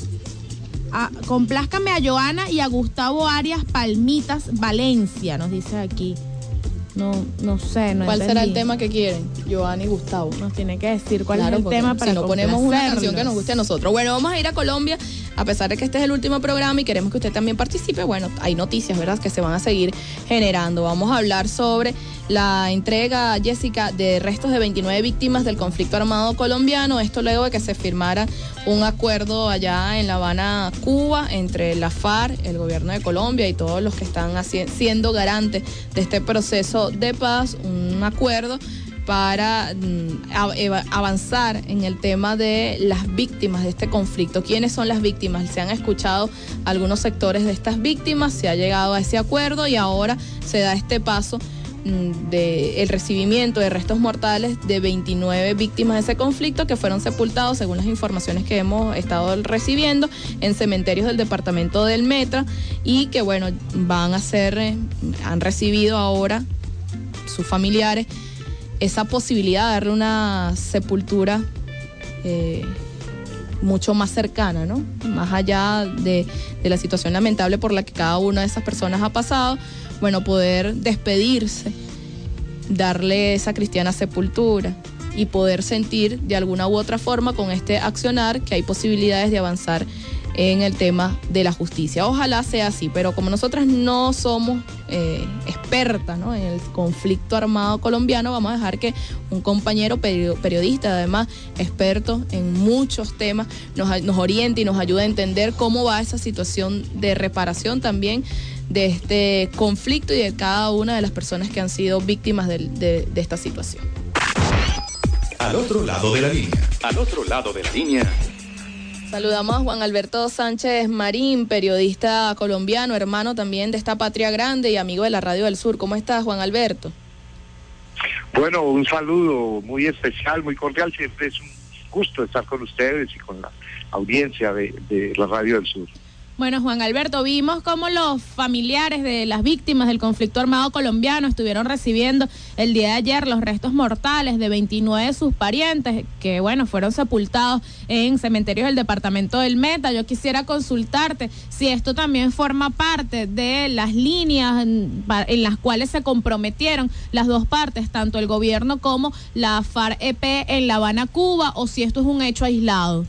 [SPEAKER 6] A, complázcame a Joana y a Gustavo Arias Palmitas Valencia, nos dice aquí. No, no sé, no
[SPEAKER 4] ¿Cuál
[SPEAKER 6] entendí.
[SPEAKER 4] será el tema que quieren? Joana y Gustavo.
[SPEAKER 6] Nos tiene que decir cuál
[SPEAKER 4] claro,
[SPEAKER 6] es el tema para
[SPEAKER 4] si no ponemos una canción que nos guste a nosotros. Bueno, vamos a ir a Colombia, a pesar de que este es el último programa y queremos que usted también participe. Bueno, hay noticias, ¿verdad?, que se van a seguir generando. Vamos a hablar sobre la entrega, Jessica, de restos de veintinueve víctimas del conflicto armado colombiano. Esto luego de que se firmara un acuerdo allá en La Habana, Cuba, entre la FARC, el gobierno de Colombia y todos los que están haci- siendo garantes de este proceso de paz, un acuerdo para mm, av- avanzar en el tema de las víctimas de este conflicto. ¿Quiénes son las víctimas? Se han escuchado algunos sectores de estas víctimas, se ha llegado a ese acuerdo y ahora se da este paso de el recibimiento de restos mortales de veintinueve víctimas de ese conflicto que fueron sepultados, según las informaciones que hemos estado recibiendo, en cementerios del departamento del Metra, y que bueno, van a ser, eh, han recibido ahora sus familiares esa posibilidad de darle una sepultura eh, mucho más cercana, ¿no? Más allá de, de la situación lamentable por la que cada una de esas personas ha pasado. Bueno, poder despedirse, darle esa cristiana sepultura y poder sentir de alguna u otra forma con este accionar que hay posibilidades de avanzar en el tema de la justicia. Ojalá sea así, pero como nosotras no somos eh, expertas, ¿no?, en el conflicto armado colombiano, vamos a dejar que un compañero periodista, además experto en muchos temas, nos, nos oriente y nos ayude a entender cómo va esa situación de reparación también de este conflicto y de cada una de las personas que han sido víctimas de, de, de esta situación.
[SPEAKER 10] Al otro lado de la línea.
[SPEAKER 1] Al otro lado de la línea.
[SPEAKER 4] Saludamos a Juan Alberto Sánchez Marín, periodista colombiano, hermano también de esta patria grande y amigo de la Radio del Sur. ¿Cómo estás, Juan Alberto?
[SPEAKER 14] Bueno, un saludo muy especial, muy cordial. Siempre es un gusto estar con ustedes y con la audiencia de, de la Radio del Sur.
[SPEAKER 6] Bueno, Juan Alberto, vimos cómo los familiares de las víctimas del conflicto armado colombiano estuvieron recibiendo el día de ayer los restos mortales de veintinueve de sus parientes, que bueno, fueron sepultados en cementerios del departamento del Meta. Yo quisiera consultarte si esto también forma parte de las líneas en, en las cuales se comprometieron las dos partes, tanto el gobierno como la FARC-E P en La Habana, Cuba, o si esto es un hecho aislado.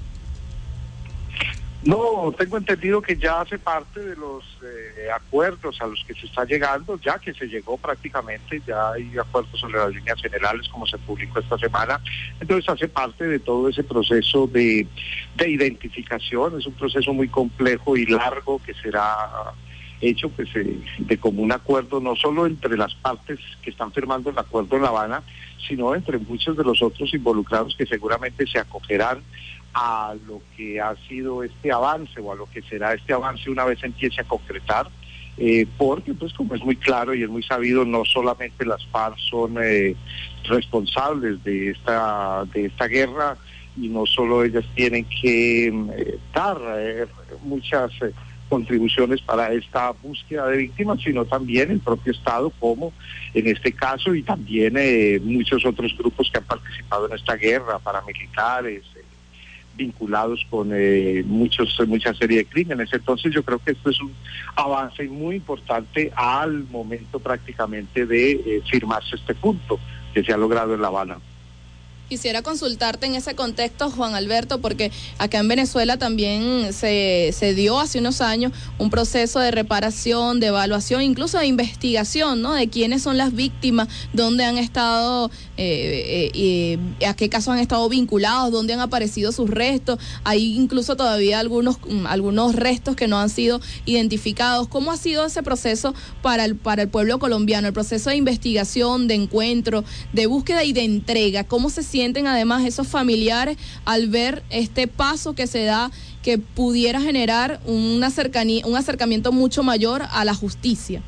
[SPEAKER 14] No, tengo entendido que ya hace parte de los eh, acuerdos a los que se está llegando, ya que se llegó prácticamente, ya hay acuerdos sobre las líneas generales como se publicó esta semana, entonces hace parte de todo ese proceso de, de identificación. Es un proceso muy complejo y largo que será hecho pues eh, de común acuerdo, no solo entre las partes que están firmando el acuerdo en La Habana, sino entre muchos de los otros involucrados que seguramente se acogerán a lo que ha sido este avance o a lo que será este avance una vez empiece a concretar, eh, porque pues como es muy claro y es muy sabido, no solamente las FARC son eh, responsables de esta de esta guerra y no solo ellas tienen que eh, dar eh, muchas eh, contribuciones para esta búsqueda de víctimas, sino también el propio Estado, como en este caso, y también eh, muchos otros grupos que han participado en esta guerra, paramilitares, eh, vinculados con eh, muchos mucha serie de crímenes. Entonces yo creo que esto es un avance muy importante al momento prácticamente de eh, firmarse este punto que se ha logrado en La Habana.
[SPEAKER 4] Quisiera consultarte en ese contexto, Juan Alberto, porque acá en Venezuela también se, se dio hace unos años un proceso de reparación, de evaluación, incluso de investigación, ¿no? De quiénes son las víctimas, dónde han estado, eh, eh, eh, a qué casos han estado vinculados, dónde han aparecido sus restos. Hay incluso todavía algunos, algunos restos que no han sido identificados. ¿Cómo ha sido ese proceso para el, para el pueblo colombiano? El proceso de investigación, de encuentro, de búsqueda y de entrega. ¿Cómo se siente sienten además esos familiares al ver este paso que se da, que pudiera generar una cercanía, un acercamiento mucho mayor a la justicia?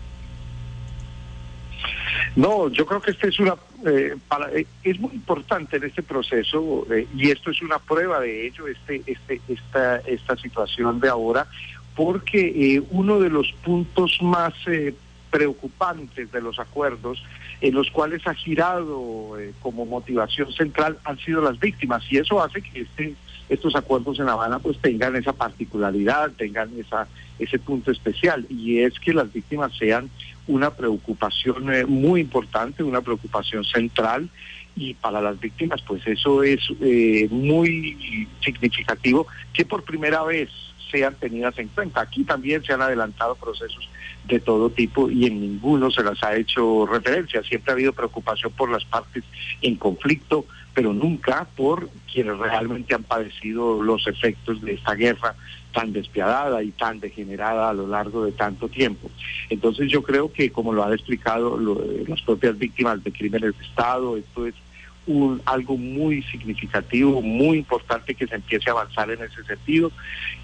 [SPEAKER 14] No, yo creo que este es una eh, para, eh, es muy importante en este proceso eh, y esto es una prueba de ello, este este esta esta situación de ahora, porque eh, uno de los puntos más eh, preocupantes de los acuerdos en los cuales ha girado eh, como motivación central han sido las víctimas, y eso hace que este, estos acuerdos en La Habana pues tengan esa particularidad, tengan esa ese punto especial, y es que las víctimas sean una preocupación eh, muy importante, una preocupación central, y para las víctimas pues eso es eh, muy significativo que por primera vez sean tenidas en cuenta. Aquí también se han adelantado procesos de todo tipo y en ninguno se las ha hecho referencia. Siempre ha habido preocupación por las partes en conflicto, pero nunca por quienes realmente han padecido los efectos de esta guerra tan despiadada y tan degenerada a lo largo de tanto tiempo. Entonces yo creo que, como lo han explicado lo, las propias víctimas de crímenes de Estado, esto es Un, algo muy significativo, muy importante que se empiece a avanzar en ese sentido,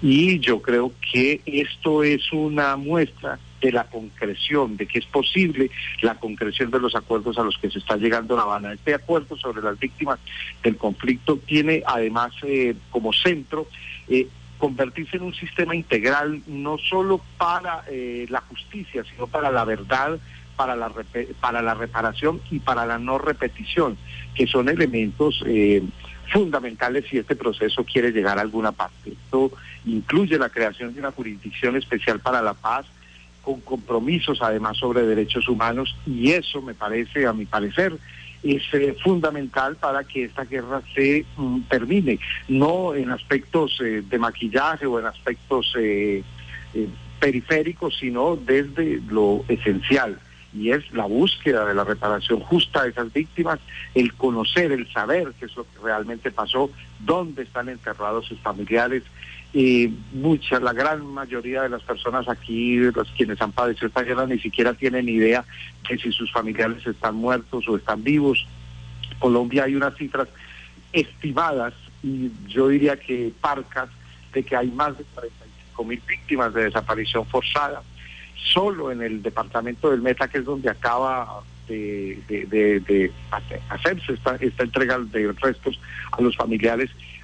[SPEAKER 14] y yo creo que esto es una muestra de la concreción, de que es posible la concreción de los acuerdos a los que se está llegando en La Habana. Este acuerdo sobre las víctimas del conflicto tiene además eh, como centro eh, convertirse en un sistema integral, no solo para eh, la justicia, sino para la verdad, para la para la reparación y para la no repetición, que son elementos eh, fundamentales si este proceso quiere llegar a alguna parte. Esto incluye la creación de una jurisdicción especial para la paz, con compromisos además sobre derechos humanos, y eso me parece, a mi parecer, es eh, fundamental para que esta guerra se mm, termine, no en aspectos eh, de maquillaje o en aspectos eh, eh, periféricos, sino desde lo esencial, y es la búsqueda de la reparación justa de esas víctimas, el conocer, el saber qué es lo que realmente pasó, dónde están enterrados sus familiares. Eh, muchas, la gran mayoría de las personas aquí, los quienes han padecido esta guerra, ni siquiera tienen idea de si sus familiares están muertos o están vivos. En Colombia hay unas cifras estimadas, y yo diría que parcas, de que hay más de cuarenta y cinco mil víctimas de desaparición forzada. Solo en el departamento del Meta, que es donde acaba de, de, de, de hacerse esta, esta entrega de restos a los familiares,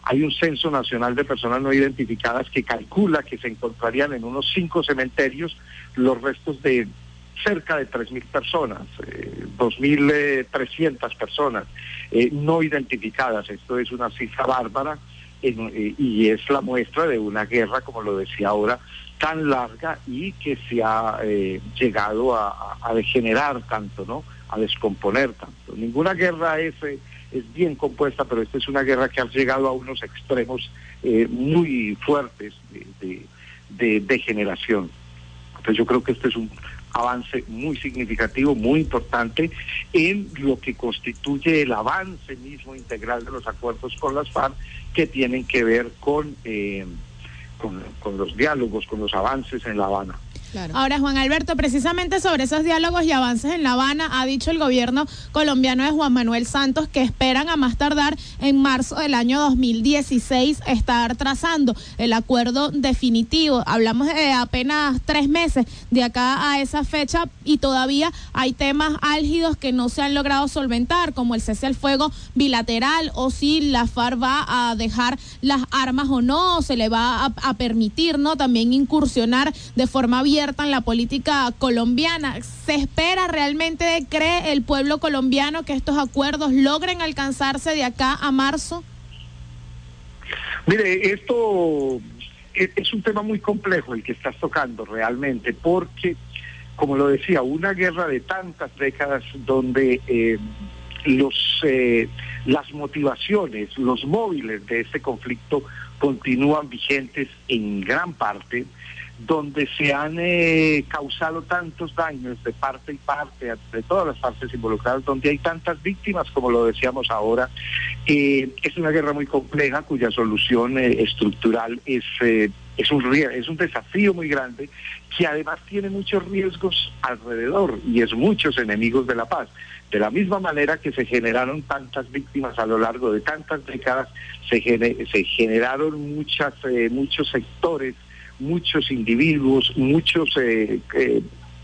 [SPEAKER 14] Hay un censo nacional de personas no identificadas que calcula que se encontrarían en unos cinco cementerios los restos de cerca de tres mil personas, eh, dos mil trescientas personas eh, no identificadas. Esto es una cifra bárbara en, eh, y es la muestra de una guerra, como lo decía ahora, tan larga y que se ha eh, llegado a, a degenerar tanto, ¿no? A descomponer tanto. Ninguna guerra es, eh, es bien compuesta, pero esta es una guerra que ha llegado a unos extremos eh, muy fuertes de, de, de degeneración. Entonces yo creo que este es un avance muy significativo, muy importante en lo que constituye el avance mismo integral de los acuerdos con las FARC, que tienen que ver con, eh, con, con los diálogos, con los avances en La Habana.
[SPEAKER 6] Claro. Ahora, Juan Alberto, precisamente sobre esos diálogos y avances en La Habana, ha dicho el gobierno colombiano de Juan Manuel Santos que esperan a más tardar en marzo del año dos mil dieciséis estar trazando el acuerdo definitivo. Hablamos de apenas tres meses de acá a esa fecha y todavía hay temas álgidos que no se han logrado solventar, como el cese al fuego bilateral, o si la FARC va a dejar las armas o no, o se le va a, a permitir, ¿no?, también incursionar de forma abierta en la política colombiana. ¿Se espera realmente, cree el pueblo colombiano, que estos acuerdos logren alcanzarse de acá a marzo?
[SPEAKER 14] Mire, esto es, es un tema muy complejo el que estás tocando realmente, porque, como lo decía, una guerra de tantas décadas donde eh, los eh, las motivaciones, los móviles de este conflicto continúan vigentes en gran parte, donde se han eh, causado tantos daños de parte y parte, de todas las partes involucradas, donde hay tantas víctimas, como lo decíamos ahora. Eh, es una guerra muy compleja cuya solución eh, estructural es, eh, es, un, es un desafío muy grande, que además tiene muchos riesgos alrededor y es muchos enemigos de la paz. De la misma manera que se generaron tantas víctimas a lo largo de tantas décadas, se, gener, se generaron muchas, eh, muchos sectores, muchos individuos, muchos eh, eh,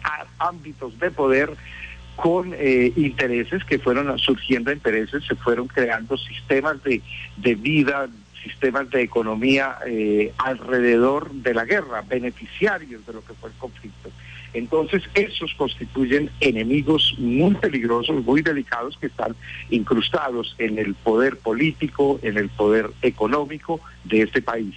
[SPEAKER 14] ámbitos de poder con eh, intereses que fueron surgiendo, intereses, se fueron creando sistemas de, de vida, sistemas de economía eh, alrededor de la guerra, beneficiarios de lo que fue el conflicto. Entonces esos constituyen enemigos muy peligrosos, muy delicados, que están incrustados en el poder político, en el poder económico de este país.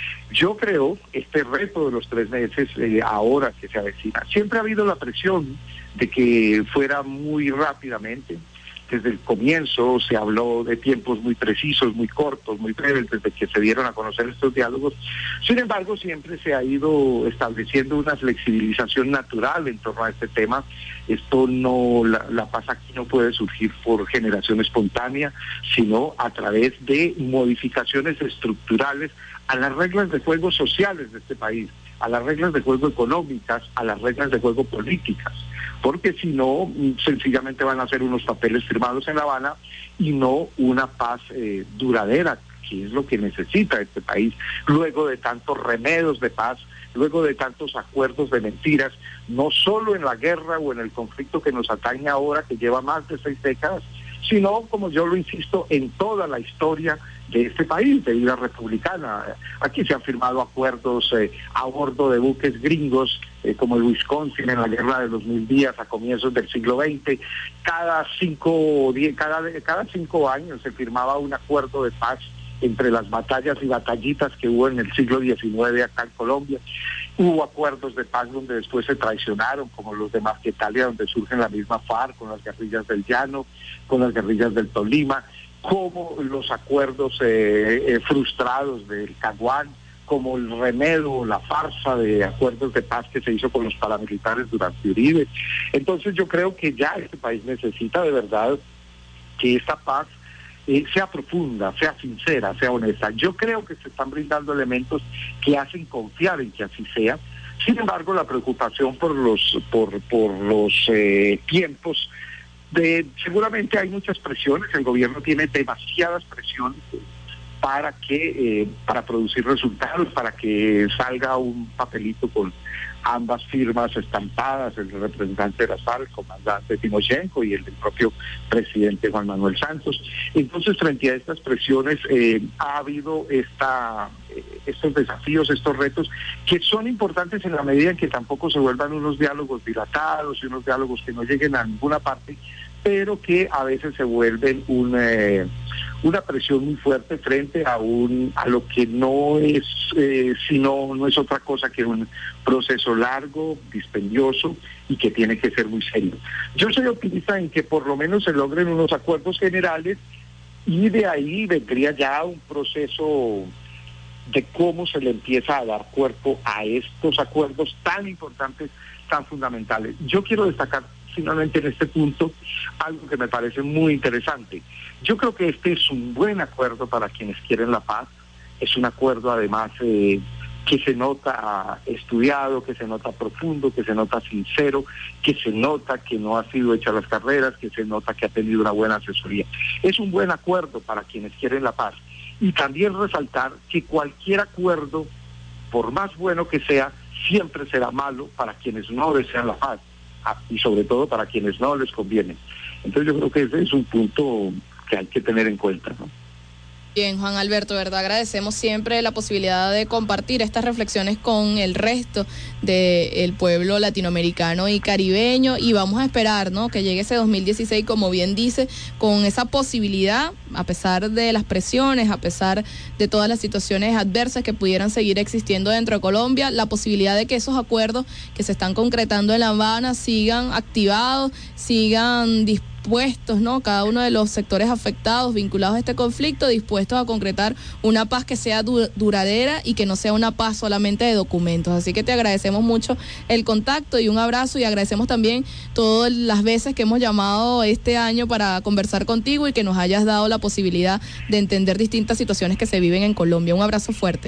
[SPEAKER 14] Yo creo este reto de los tres meses eh, ahora que se avecina, siempre ha habido la presión de que fuera muy rápidamente. Desde el comienzo se habló de tiempos muy precisos, muy cortos, muy breves, desde que se dieron a conocer estos diálogos. Sin embargo, siempre se ha ido estableciendo una flexibilización natural en torno a este tema. Esto no, la, la paz aquí no puede surgir por generación espontánea, sino a través de modificaciones estructurales a las reglas de juego sociales de este país, a las reglas de juego económicas, a las reglas de juego políticas, porque si no, sencillamente van a ser unos papeles firmados en La Habana y no una paz eh, duradera, que es lo que necesita este país, luego de tantos remedos de paz, luego de tantos acuerdos de mentiras, no solo en la guerra o en el conflicto que nos atañe ahora, que lleva más de seis décadas, sino, como yo lo insisto, en toda la historia de este país, de vida republicana. Aquí se han firmado acuerdos eh, a bordo de buques gringos, eh, como el Wisconsin en la guerra de los mil días a comienzos del siglo veinte. Cada cinco, diez, cada, cada cinco años se firmaba un acuerdo de paz entre las batallas y batallitas que hubo en el siglo diecinueve acá en Colombia. Hubo acuerdos de paz donde después se traicionaron, como los de Marquetalia, donde surgen la misma FARC, con las guerrillas del Llano, con las guerrillas del Tolima, como los acuerdos eh, eh, frustrados del Caguán, como el remedio, la farsa de acuerdos de paz que se hizo con los paramilitares durante Uribe. Entonces yo creo que ya este país necesita de verdad que esta paz Eh, sea profunda, sea sincera, sea honesta. Yo creo que se están brindando elementos que hacen confiar en que así sea. Sin embargo, la preocupación por los por por los eh, tiempos, de seguramente hay muchas presiones, el gobierno tiene demasiadas presiones para que eh, para producir resultados, para que salga un papelito con ambas firmas estampadas, el representante de la FARC, el comandante Timoshenko, y el del propio presidente Juan Manuel Santos. Entonces, frente a estas presiones, eh, ha habido esta, eh, estos desafíos, estos retos, que son importantes en la medida en que tampoco se vuelvan unos diálogos dilatados y unos diálogos que no lleguen a ninguna parte, pero que a veces se vuelven un, eh, una presión muy fuerte frente a un a lo que no es eh, sino no es otra cosa que un proceso largo, dispendioso y que tiene que ser muy serio. Yo soy optimista en que por lo menos se logren unos acuerdos generales y de ahí vendría ya un proceso de cómo se le empieza a dar cuerpo a estos acuerdos tan importantes, tan fundamentales. Yo quiero destacar finalmente en este punto algo que me parece muy interesante. Yo creo que este es un buen acuerdo para quienes quieren la paz, es un acuerdo además eh, que se nota estudiado, que se nota profundo, que se nota sincero, que se nota que no ha sido hecha las carreras, que se nota que ha tenido una buena asesoría. Es un buen acuerdo para quienes quieren la paz. Y también resaltar que cualquier acuerdo, por más bueno que sea, siempre será malo para quienes no desean la paz, y sobre todo para quienes no les conviene. Entonces yo creo que ese es un punto que hay que tener en cuenta, ¿no?
[SPEAKER 4] Bien, Juan Alberto, ¿verdad? Agradecemos siempre la posibilidad de compartir estas reflexiones con el resto del pueblo latinoamericano y caribeño, y vamos a esperar, ¿no?, que llegue ese dos mil dieciséis, como bien dice, con esa posibilidad, a pesar de las presiones, a pesar de todas las situaciones adversas que pudieran seguir existiendo dentro de Colombia, la posibilidad de que esos acuerdos que se están concretando en La Habana sigan activados, sigan dispuestos, dispuestos, ¿no?, cada uno de los sectores afectados, vinculados a este conflicto, dispuestos a concretar una paz que sea du- duradera y que no sea una paz solamente de documentos. Así que te agradecemos mucho el contacto y un abrazo, y agradecemos también todas las veces que hemos llamado este año para conversar contigo y que nos hayas dado la posibilidad de entender distintas situaciones que se viven en Colombia. Un abrazo fuerte.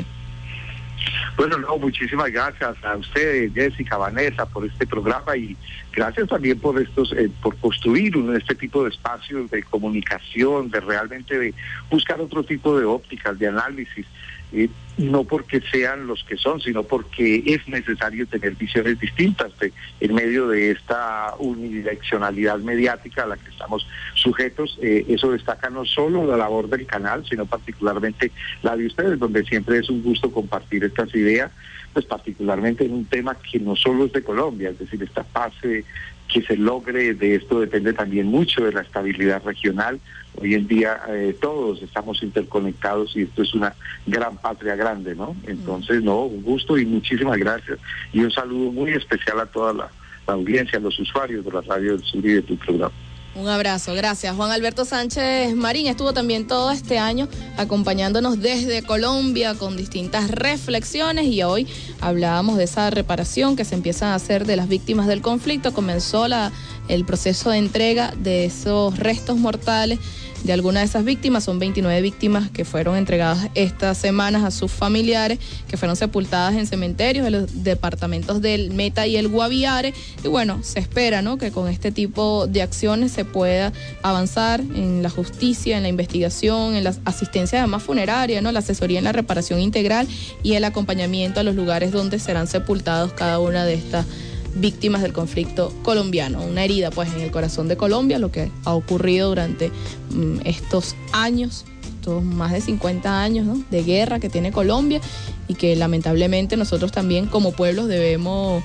[SPEAKER 14] Bueno, no, muchísimas gracias a ustedes, Jessica, Vanessa, por este programa, y gracias también por estos, eh, por construir un, este tipo de espacios de comunicación, de realmente de buscar otro tipo de ópticas, de análisis, eh, no porque sean los que son, sino porque es necesario tener visiones distintas de, en medio de esta unidireccionalidad mediática a la que estamos sujetos. Eh, eso destaca no solo la labor del canal, sino particularmente la de ustedes, donde siempre es un gusto compartir estas ideas, pues particularmente en un tema que no solo es de Colombia, es decir, esta paz eh, que se logre de esto depende también mucho de la estabilidad regional. Hoy en día eh, todos estamos interconectados y esto es una gran patria grande, ¿no? Entonces, no, un gusto y muchísimas gracias, y un saludo muy especial a toda la, la audiencia, a los usuarios de la Radio del Sur y de tu programa.
[SPEAKER 4] Un abrazo, gracias. Juan Alberto Sánchez Marín estuvo también todo este año acompañándonos desde Colombia con distintas reflexiones, y hoy hablábamos de esa reparación que se empieza a hacer de las víctimas del conflicto. Comenzó la, el proceso de entrega de esos restos mortales de algunas de esas víctimas. Son veintinueve víctimas que fueron entregadas estas semanas a sus familiares, que fueron sepultadas en cementerios de los departamentos del Meta y el Guaviare. Y bueno, se espera, ¿no?, que con este tipo de acciones se pueda avanzar en la justicia, en la investigación, en la asistencia además funeraria, ¿no?, la asesoría en la reparación integral y el acompañamiento a los lugares donde serán sepultados cada una de estas víctimas del conflicto colombiano. Una herida pues en el corazón de Colombia, lo que ha ocurrido durante um, estos años, estos más de cincuenta años, ¿no?, de guerra que tiene Colombia, y que lamentablemente nosotros también como pueblos debemos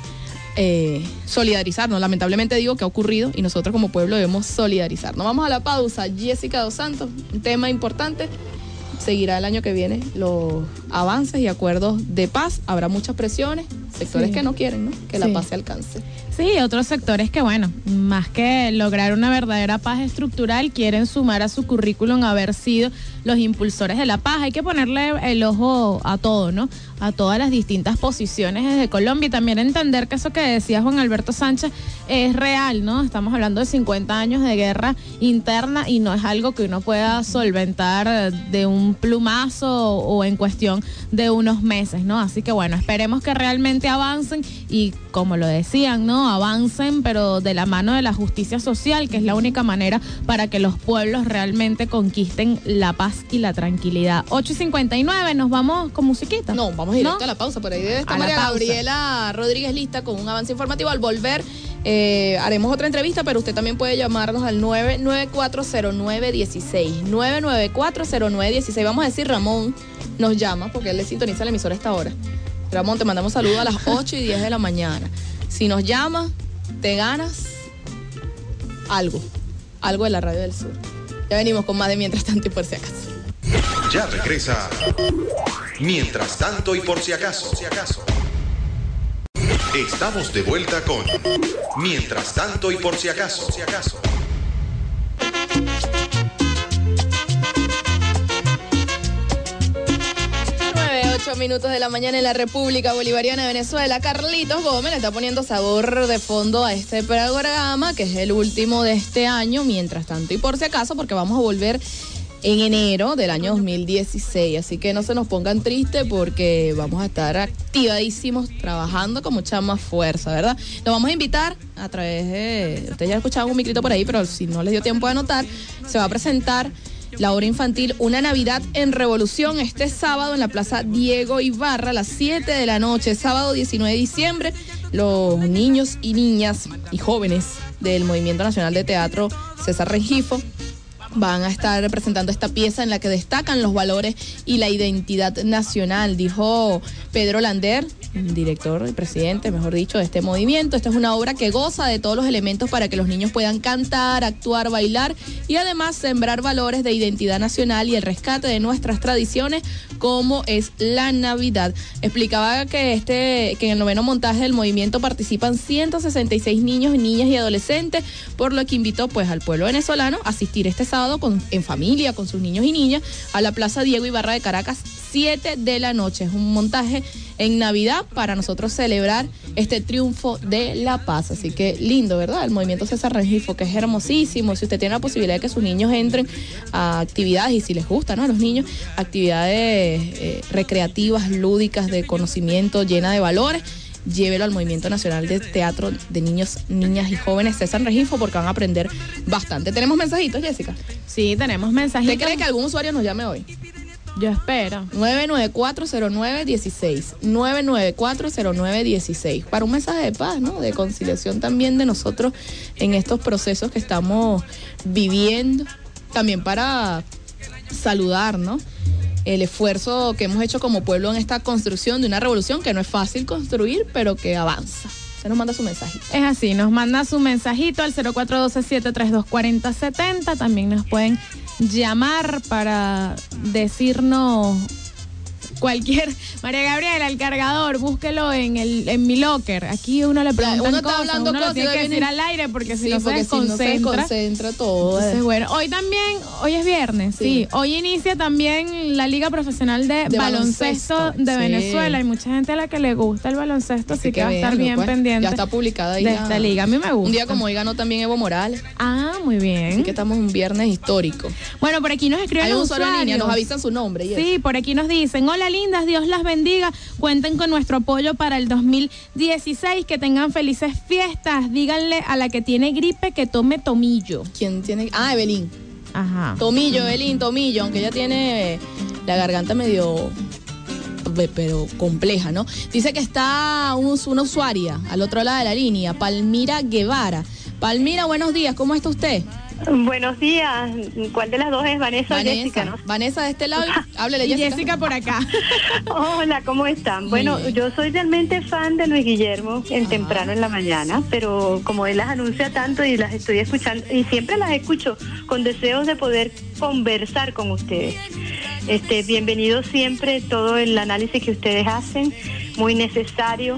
[SPEAKER 4] eh, solidarizarnos. Lamentablemente digo que ha ocurrido y nosotros como pueblo debemos solidarizarnos. Vamos a la pausa. Jessica Dos Santos, un tema importante. Seguirá el año que viene los avances y acuerdos de paz. Habrá muchas presiones, sectores sí. que no quieren, ¿no?, que sí. la paz se alcance.
[SPEAKER 6] Sí, otros sectores que, bueno, más que lograr una verdadera paz estructural, quieren sumar a su currículum haber sido los impulsores de la paz. Hay que ponerle el ojo a todo, ¿no?, a todas las distintas posiciones desde Colombia, y también entender que eso que decía Juan Alberto Sánchez es real, ¿no? Estamos hablando de cincuenta años de guerra interna y no es algo que uno pueda solventar de un plumazo o en cuestión de unos meses, ¿no? Así que bueno, esperemos que realmente avancen y, como lo decían, ¿no?, avancen, pero de la mano de la justicia social, que es la única manera para que los pueblos realmente conquisten la paz paz y la tranquilidad. ocho y cincuenta y nueve, ¿nos vamos con musiquita?
[SPEAKER 4] No, vamos directo
[SPEAKER 6] ¿No?
[SPEAKER 4] a la pausa. Por ahí debe estar
[SPEAKER 6] A la
[SPEAKER 4] María
[SPEAKER 6] pausa.
[SPEAKER 4] Gabriela Rodríguez lista con un avance informativo. Al volver eh, haremos otra entrevista, pero usted también puede llamarnos al nueve nueve cuatro cero nueve uno seis. nueve nueve cuatro cero nueve uno seis. Vamos a decir, Ramón nos llama porque él le sintoniza la emisora a esta hora. Ramón, te mandamos saludos a las ocho y diez de la mañana. Si nos llama, te ganas algo. Algo de la Radio del Sur. Ya venimos con más de Mientras Tanto y Por Si Acaso.
[SPEAKER 10] Ya regresa. Mientras tanto y por si acaso. Estamos de vuelta con Mientras tanto y por si acaso.
[SPEAKER 4] ocho minutos de la mañana en la República Bolivariana de Venezuela. Carlitos Gómez le está poniendo sabor de fondo a este programa, que es el último de este año, Mientras Tanto y Por Si Acaso, porque vamos a volver en enero del año dos mil dieciséis. Así que no se nos pongan tristes porque vamos a estar activadísimos, trabajando con mucha más fuerza, ¿verdad? Nos vamos a invitar a través de... Ustedes ya escuchaban un micrito por ahí, pero si no les dio tiempo de anotar, se va a presentar la obra infantil Una Navidad en Revolución este sábado en la Plaza Diego Ibarra a las siete de la noche, sábado diecinueve de diciembre. Los niños y niñas y jóvenes del Movimiento Nacional de Teatro César Rengifo van a estar presentando esta pieza en la que destacan los valores y la identidad nacional, dijo Pedro Lander, director y presidente, mejor dicho, de este movimiento. Esta es una obra que goza de todos los elementos para que los niños puedan cantar, actuar, bailar y además sembrar valores de identidad nacional y el rescate de nuestras tradiciones, como es la Navidad. Explicaba que este que en el noveno montaje del movimiento participan ciento sesenta y seis niños, niñas y adolescentes, por lo que invitó pues al pueblo venezolano a asistir este sábado con, en familia con sus niños y niñas a la Plaza Diego Ibarra de Caracas, siete de la noche. Es un montaje en Navidad para nosotros celebrar este triunfo de la paz. Así que lindo, ¿verdad? El movimiento César Rengifo, que es hermosísimo. Si usted tiene la posibilidad de que sus niños entren a actividades, y si les gusta, ¿no? A los niños, actividades eh, recreativas, lúdicas, de conocimiento, llena de valores, llévelo al Movimiento Nacional de Teatro de Niños, Niñas y Jóvenes César Rengifo, porque van a aprender bastante. ¿Tenemos mensajitos, Jessica?
[SPEAKER 6] Sí, tenemos mensajitos.
[SPEAKER 4] ¿Usted cree que algún usuario nos llame hoy?
[SPEAKER 6] Yo espero.
[SPEAKER 4] nueve nueve cuatro cero nueve uno seis. nueve nueve cuatro cero nueve uno seis. Para un mensaje de paz, ¿no? De conciliación también de nosotros en estos procesos que estamos viviendo. También para saludar, ¿no? El esfuerzo que hemos hecho como pueblo en esta construcción de una revolución que no es fácil construir, pero que avanza. Se nos manda su mensajito.
[SPEAKER 6] Es así, nos manda su mensajito al cero cuatro uno dos siete tres dos cuatro cero siete cero. También nos pueden llamar para decirnos cualquier... María Gabriela, el cargador, búsquelo en el en mi locker. Aquí uno le pregunta
[SPEAKER 4] uno está
[SPEAKER 6] cosas,
[SPEAKER 4] hablando
[SPEAKER 6] uno lo
[SPEAKER 4] cosas,
[SPEAKER 6] tiene que
[SPEAKER 4] viene-
[SPEAKER 6] decir al aire porque si
[SPEAKER 4] Sí,
[SPEAKER 6] no
[SPEAKER 4] porque
[SPEAKER 6] se
[SPEAKER 4] si no se
[SPEAKER 6] desconcentra.
[SPEAKER 4] desconcentra todo.
[SPEAKER 6] Entonces, bueno, hoy también, hoy es viernes, sí.
[SPEAKER 4] Sí.
[SPEAKER 6] Hoy inicia también la Liga Profesional de,
[SPEAKER 4] De
[SPEAKER 6] baloncesto,
[SPEAKER 4] baloncesto,
[SPEAKER 6] de
[SPEAKER 4] sí.
[SPEAKER 6] Venezuela. Hay mucha gente a la que le gusta el baloncesto, así, que, va a estar
[SPEAKER 4] véanlo,
[SPEAKER 6] bien
[SPEAKER 4] pues.
[SPEAKER 6] pendiente.
[SPEAKER 4] Ya está publicada ahí
[SPEAKER 6] de
[SPEAKER 4] la-
[SPEAKER 6] esta liga. A mí me gusta.
[SPEAKER 4] Un día como hoy ganó también Evo Morales.
[SPEAKER 6] Ah, muy bien.
[SPEAKER 4] Así que estamos en un viernes histórico.
[SPEAKER 6] Bueno, por aquí nos escriben
[SPEAKER 4] Hay un
[SPEAKER 6] los
[SPEAKER 4] usuario en línea,
[SPEAKER 6] usuarios.
[SPEAKER 4] nos avisan su nombre. y
[SPEAKER 6] Sí, por aquí nos dicen, hola lindas, Dios las bendiga, cuenten con nuestro apoyo para el dos mil dieciséis, que tengan felices fiestas, díganle a la que tiene gripe que tome tomillo.
[SPEAKER 4] ¿Quién tiene? Ah, Evelyn.
[SPEAKER 6] Ajá.
[SPEAKER 4] Tomillo, Evelyn, Tomillo, aunque ella tiene la garganta medio, be- pero compleja, ¿no? Dice que está un- una usuaria al otro lado de la línea, Palmira Guevara. Palmira, buenos días, ¿cómo está usted?
[SPEAKER 15] Buenos días. ¿Cuál de las dos es? Vanessa, o
[SPEAKER 4] Vanessa,
[SPEAKER 15] Jessica, ¿no?
[SPEAKER 4] Vanessa de este lado, háblele
[SPEAKER 6] Y
[SPEAKER 4] Jessica.
[SPEAKER 6] Jessica por acá.
[SPEAKER 15] Hola, ¿cómo están?
[SPEAKER 4] Muy
[SPEAKER 15] Bueno,
[SPEAKER 4] bien.
[SPEAKER 15] yo soy realmente fan de Luis Guillermo en temprano en la mañana, pero como él las anuncia tanto y las estoy escuchando, y siempre las escucho con deseos de poder conversar con ustedes. Este, bienvenido siempre todo el análisis que ustedes hacen, muy necesario.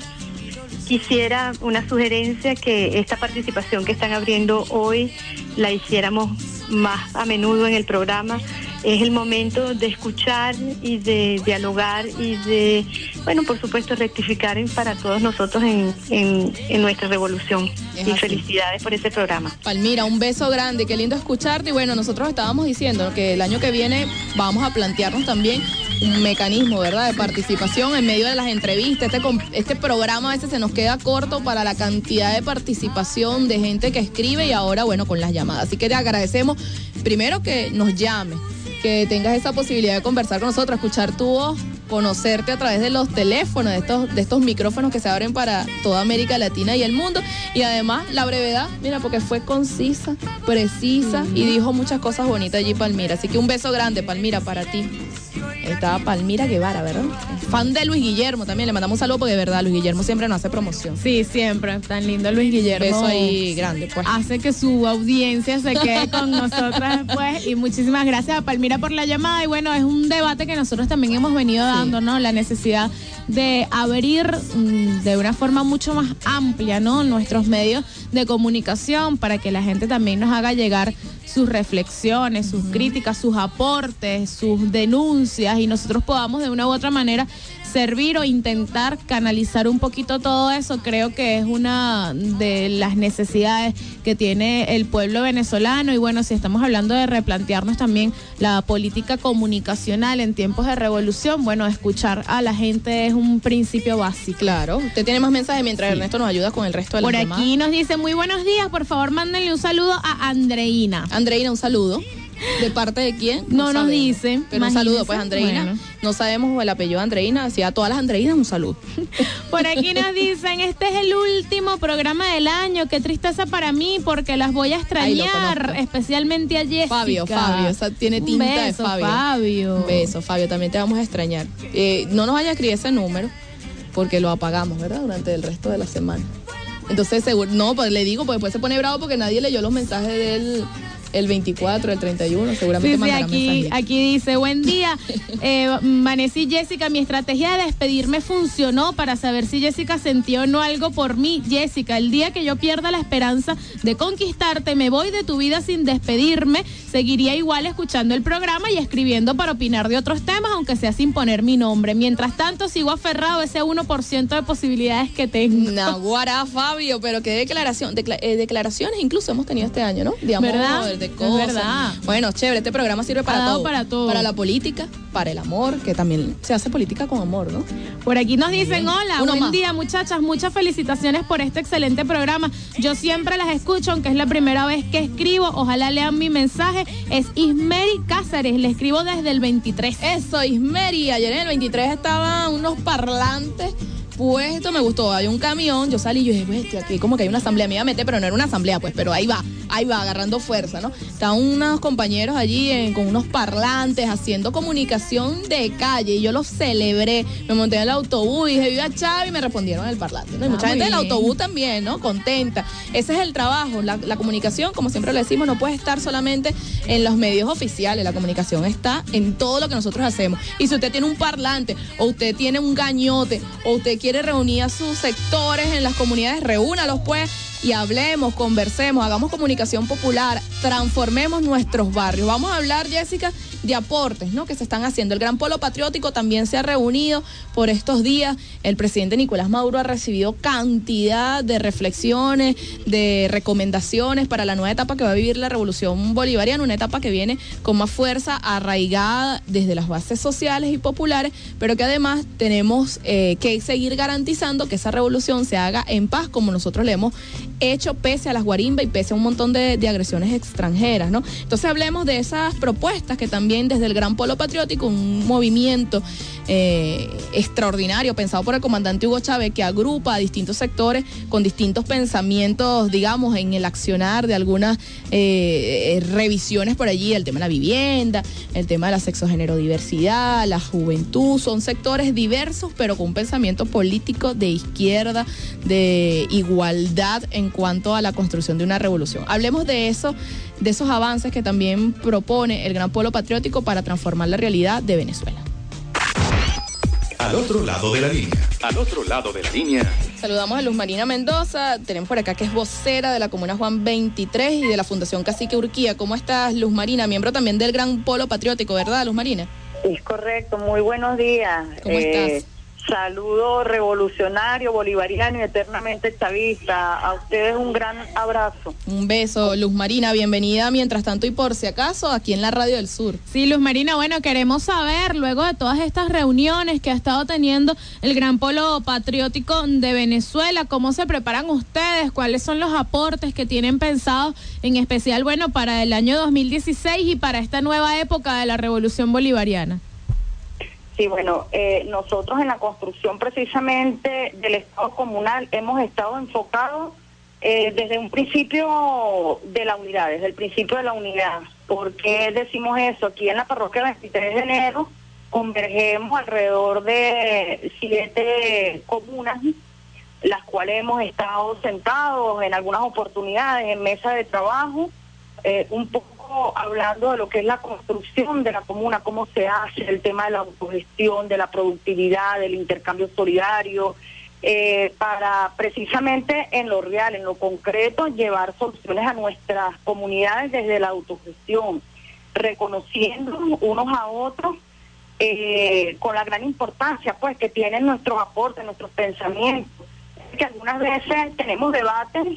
[SPEAKER 15] Quisiera una sugerencia, que esta participación que están abriendo hoy la hiciéramos más a menudo en el programa. Es el momento de escuchar y de dialogar y de, bueno, por supuesto, rectificar en- para todos nosotros en, en, en nuestra revolución.
[SPEAKER 4] Es
[SPEAKER 15] Y
[SPEAKER 4] así.
[SPEAKER 15] felicidades por ese programa.
[SPEAKER 4] Palmira, un beso grande, qué lindo escucharte. Y bueno, nosotros estábamos diciendo que el año que viene vamos a plantearnos también un mecanismo, ¿verdad?, de participación en medio de las entrevistas. Este, com- este programa a veces se nos queda corto para la cantidad de participación de gente que escribe, y ahora, bueno, con las llamadas. Así que te agradecemos primero que nos llame, que tengas esa posibilidad de conversar con nosotros, escuchar tu voz, conocerte a través de los teléfonos, de estos, de estos micrófonos que se abren para toda América Latina y el mundo. Y además, la brevedad, mira, porque fue concisa, precisa y dijo muchas cosas bonitas allí, Palmira. Así que un beso grande, Palmira, para ti. Estaba Palmira Guevara, ¿verdad? Fan de Luis Guillermo también, le mandamos un saludo porque de verdad Luis Guillermo siempre nos hace promoción.
[SPEAKER 6] Sí, siempre, tan lindo Luis Guillermo.
[SPEAKER 4] Beso ahí grande, pues.
[SPEAKER 6] Hace que su audiencia se quede con nosotras, pues, y muchísimas gracias a Palmira por la llamada. Y bueno, es un debate que nosotros también hemos venido dando, ¿no? La necesidad de abrir mmm, de una forma mucho más amplia, ¿no? Nuestros medios de comunicación para que la gente también nos haga llegar sus reflexiones, sus uh-huh. críticas, sus aportes, sus denuncias y nosotros podamos de una u otra manera servir o intentar canalizar un poquito todo eso. Creo que es una de las necesidades que tiene el pueblo venezolano y bueno, si estamos hablando de replantearnos también la política comunicacional en tiempos de revolución, bueno, escuchar a la gente es un principio básico.
[SPEAKER 4] Claro, usted tiene más mensajes mientras sí. Ernesto nos ayuda con el resto de las
[SPEAKER 6] Por
[SPEAKER 4] llamadas.
[SPEAKER 6] Aquí nos dice, muy buenos días, por favor mándenle un saludo a Andreina.
[SPEAKER 4] Andreina, un saludo. ¿De parte de quién?
[SPEAKER 6] No, no nos dice.
[SPEAKER 4] Pero un saludo, pues, Andreina. Bueno. No sabemos el apellido de Andreina, así a todas las Andreinas un saludo.
[SPEAKER 6] Por aquí nos dicen, este es el último programa del año, qué tristeza para mí, porque las voy a extrañar, especialmente a Jessica.
[SPEAKER 4] Fabio, Fabio, esa tiene tinta
[SPEAKER 6] un beso,
[SPEAKER 4] de Fabio.
[SPEAKER 6] Fabio.
[SPEAKER 4] Un beso, Fabio, también te vamos a extrañar. Eh, no nos vaya a escribir ese número, porque lo apagamos, ¿verdad? Durante el resto de la semana. Entonces, seguro, no, pues le digo, pues después se pone bravo porque nadie leyó los mensajes del... el veinticuatro, el treinta y uno, seguramente
[SPEAKER 6] sí, sí,
[SPEAKER 4] mandará
[SPEAKER 6] aquí,
[SPEAKER 4] mensajitos.
[SPEAKER 6] aquí dice, buen día, eh, Manecí Jessica, mi estrategia de despedirme funcionó para saber si Jessica sentía o no algo por mí. Jessica, el día que yo pierda la esperanza de conquistarte, me voy de tu vida sin despedirme, seguiría igual escuchando el programa y escribiendo para opinar de otros temas, aunque sea sin poner mi nombre. Mientras tanto, sigo aferrado a ese uno por ciento de posibilidades que tengo.
[SPEAKER 4] Naguará, Fabio, pero qué declaración, decla- eh, declaraciones incluso hemos tenido este año, ¿no? De amor,
[SPEAKER 6] ¿verdad?
[SPEAKER 4] de cosas.
[SPEAKER 6] Es verdad.
[SPEAKER 4] Bueno, chévere, este programa sirve para todo.
[SPEAKER 6] para todo.
[SPEAKER 4] Para la política, para el amor, que también se hace política con amor, ¿no?
[SPEAKER 6] Por aquí nos dicen, hola,
[SPEAKER 4] Uno
[SPEAKER 6] buen
[SPEAKER 4] más.
[SPEAKER 6] día muchachas, muchas felicitaciones por este excelente programa. Yo siempre las escucho, aunque es la primera vez que escribo, ojalá lean mi mensaje. Es Ismeri Cáceres, le escribo desde el veintitrés.
[SPEAKER 4] Eso, Ismeri, ayer en el veintitrés estaban unos parlantes puesto, me gustó, hay un camión, yo salí y yo dije, bestia, aquí como que hay una asamblea, me iba a meter, pero no era una asamblea, pues, pero ahí va, ahí va, agarrando fuerza, ¿no? Estaban unos compañeros allí en, con unos parlantes haciendo comunicación de calle y yo los celebré, me monté en el autobús y dije, viva Chávez, y me respondieron en el parlante, ¿no? Y mucha
[SPEAKER 6] Ah,
[SPEAKER 4] gente
[SPEAKER 6] muy
[SPEAKER 4] del
[SPEAKER 6] bien.
[SPEAKER 4] autobús también, ¿no? Contenta. Ese es el trabajo, la, la comunicación, como siempre lo decimos, no puede estar solamente en los medios oficiales, la comunicación está en todo lo que nosotros hacemos. Y si usted tiene un parlante, o usted tiene un gañote, o usted quiere reunir a sus sectores en las comunidades, reúnalos pues y hablemos, conversemos, hagamos comunicación popular, transformemos nuestros barrios. Vamos a hablar, Jessica, de aportes, ¿no?, que se están haciendo. El Gran Polo Patriótico también se ha reunido por estos días. El presidente Nicolás Maduro ha recibido cantidad de reflexiones, de recomendaciones para la nueva etapa que va a vivir la revolución bolivariana, una etapa que viene con más fuerza, arraigada desde las bases sociales y populares, pero que además tenemos eh, que seguir garantizando que esa revolución se haga en paz, como nosotros le hemos hecho pese a las guarimbas y pese a un montón de, de agresiones extranjeras, ¿no? Entonces hablemos de esas propuestas que también desde el Gran Polo Patriótico, un movimiento eh, extraordinario pensado por el comandante Hugo Chávez, que agrupa a distintos sectores con distintos pensamientos, digamos, en el accionar de algunas eh, revisiones por allí, el tema de la vivienda, el tema de la sexogénero-diversidad, la juventud, son sectores diversos pero con un pensamiento político de izquierda, de igualdad en cuanto a la construcción de una revolución. Hablemos de eso, de esos avances que también propone el Gran Polo Patriótico para transformar la realidad de Venezuela.
[SPEAKER 10] Al otro lado de la línea.
[SPEAKER 1] Al otro lado de la línea.
[SPEAKER 4] Saludamos a Luz Marina Mendoza, tenemos por acá que es vocera de la Comuna Juan veintitrés y de la Fundación Cacique Urquía. ¿Cómo estás, Luz Marina? Miembro también del Gran Polo Patriótico, ¿verdad, Luz Marina?
[SPEAKER 16] Es correcto, muy buenos días.
[SPEAKER 4] ¿Cómo
[SPEAKER 16] eh,
[SPEAKER 4] estás?
[SPEAKER 16] Saludo revolucionario, bolivariano y eternamente chavista. A ustedes un gran abrazo.
[SPEAKER 4] Un beso, Luz Marina, bienvenida mientras tanto y por si acaso aquí en la Radio del Sur.
[SPEAKER 6] Sí, Luz Marina, bueno, queremos saber, luego de todas estas reuniones que ha estado teniendo el Gran Polo Patriótico de Venezuela, ¿cómo se preparan ustedes? ¿Cuáles son los aportes que tienen pensados, en especial, bueno, para el año dos mil dieciséis y para esta nueva época de la Revolución Bolivariana?
[SPEAKER 16] Sí, bueno, eh, nosotros en la construcción precisamente del Estado comunal hemos estado enfocados eh, desde un principio de la unidad, desde el principio de la unidad. ¿Por qué decimos eso? Aquí en la parroquia veintitrés de enero convergemos alrededor de siete comunas, las cuales hemos estado sentados en algunas oportunidades en mesa de trabajo, eh, un poco hablando de lo que es la construcción de la comuna, cómo se hace, el tema de la autogestión, de la productividad, del intercambio solidario, eh, para precisamente en lo real, en lo concreto, llevar soluciones a nuestras comunidades desde la autogestión, reconociendo unos a otros eh, con la gran importancia pues que tienen nuestros aportes, nuestros pensamientos, que algunas veces tenemos debates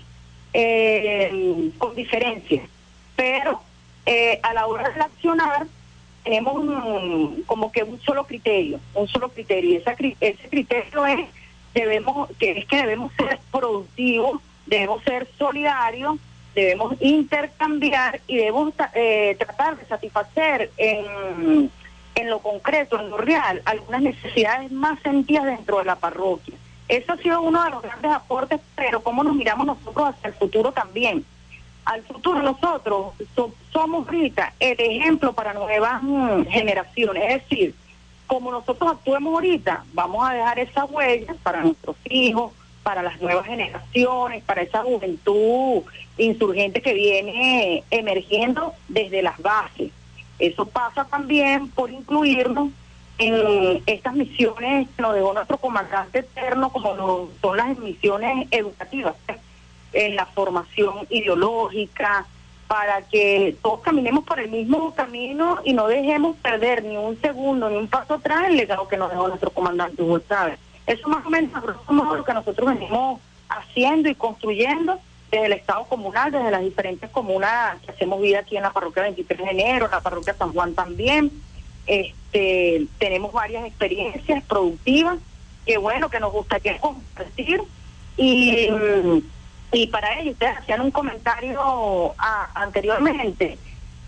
[SPEAKER 16] eh, con diferencias, pero Eh, a la hora de accionar tenemos un, como que un solo criterio, un solo criterio, y esa, ese criterio es debemos que es que debemos ser productivos, debemos ser solidarios, debemos intercambiar y debemos eh, tratar de satisfacer en, en lo concreto, en lo real, algunas necesidades más sentidas dentro de la parroquia. Eso ha sido uno de los grandes aportes, pero cómo nos miramos nosotros hacia el futuro también. Al futuro nosotros so, somos ahorita el ejemplo para nuevas mm, generaciones, es decir, como nosotros actuemos ahorita, vamos a dejar esa huella para nuestros hijos, para las nuevas generaciones, para esa juventud insurgente que viene emergiendo desde las bases. Eso pasa también por incluirnos en estas misiones que nos dejó nuestro comandante eterno, como lo, son las misiones educativas, en la formación ideológica, para que todos caminemos por el mismo camino y no dejemos perder ni un segundo, ni un paso atrás el legado que nos dejó nuestro comandante Hugo Chávez. Eso más o menos es lo que nosotros venimos haciendo y construyendo desde el Estado comunal, desde las diferentes comunas que hacemos vida aquí en la parroquia veintitrés de enero, en la parroquia San Juan también. Este, tenemos varias experiencias productivas que bueno, que nos gustaría compartir y... Y para ello, ustedes hacían un comentario a, anteriormente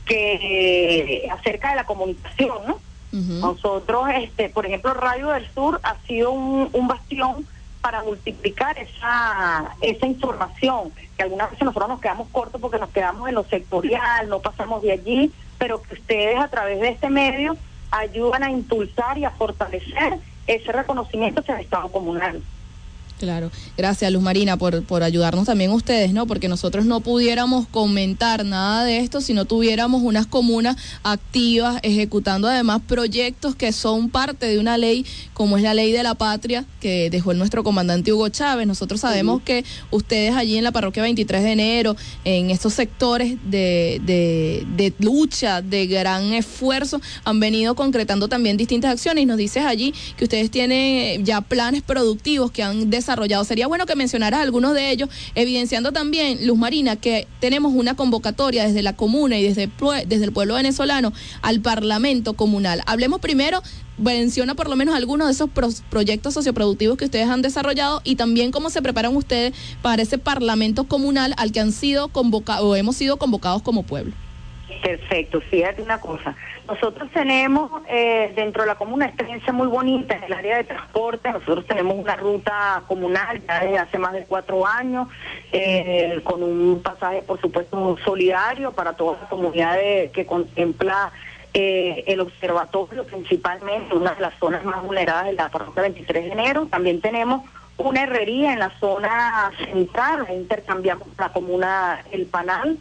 [SPEAKER 16] que acerca de la comunicación, ¿no? Uh-huh. Nosotros, este, por ejemplo, Radio del Sur ha sido un, un bastión para multiplicar esa esa información, que algunas veces nosotros nos quedamos cortos porque nos quedamos en lo sectorial, no pasamos de allí, pero que ustedes a través de este medio ayudan a impulsar y a fortalecer ese reconocimiento hacia el Estado comunal.
[SPEAKER 4] Claro, gracias Luz Marina por, por ayudarnos también ustedes, ¿no? Porque nosotros no pudiéramos comentar nada de esto si no tuviéramos unas comunas activas, ejecutando además proyectos que son parte de una ley como es la Ley de la Patria que dejó nuestro comandante Hugo Chávez. Nosotros sabemos uh-huh. que ustedes allí en la parroquia veintitrés de enero, en estos sectores de, de, de lucha, de gran esfuerzo, han venido concretando también distintas acciones y nos dices allí que ustedes tienen ya planes productivos que han desarrollado desarrollado. Sería bueno que mencionaras algunos de ellos, evidenciando también, Luz Marina, que tenemos una convocatoria desde la comuna y desde, desde el pueblo venezolano al Parlamento comunal. Hablemos primero, menciona por lo menos algunos de esos pro, proyectos socioproductivos que ustedes han desarrollado y también cómo se preparan ustedes para ese Parlamento comunal al que han sido convocados o hemos sido convocados como pueblo.
[SPEAKER 16] Perfecto, fíjate una cosa. Nosotros tenemos eh, dentro de la comuna una experiencia muy bonita en el área de transporte. Nosotros tenemos una ruta comunal ya desde hace más de cuatro años, eh, con un pasaje, por supuesto, solidario para todas las comunidades que contempla eh, el observatorio, principalmente una de las zonas más vulneradas de la parroquia veintitrés de enero. También tenemos una herrería en la zona central, intercambiamos la comuna El Panal.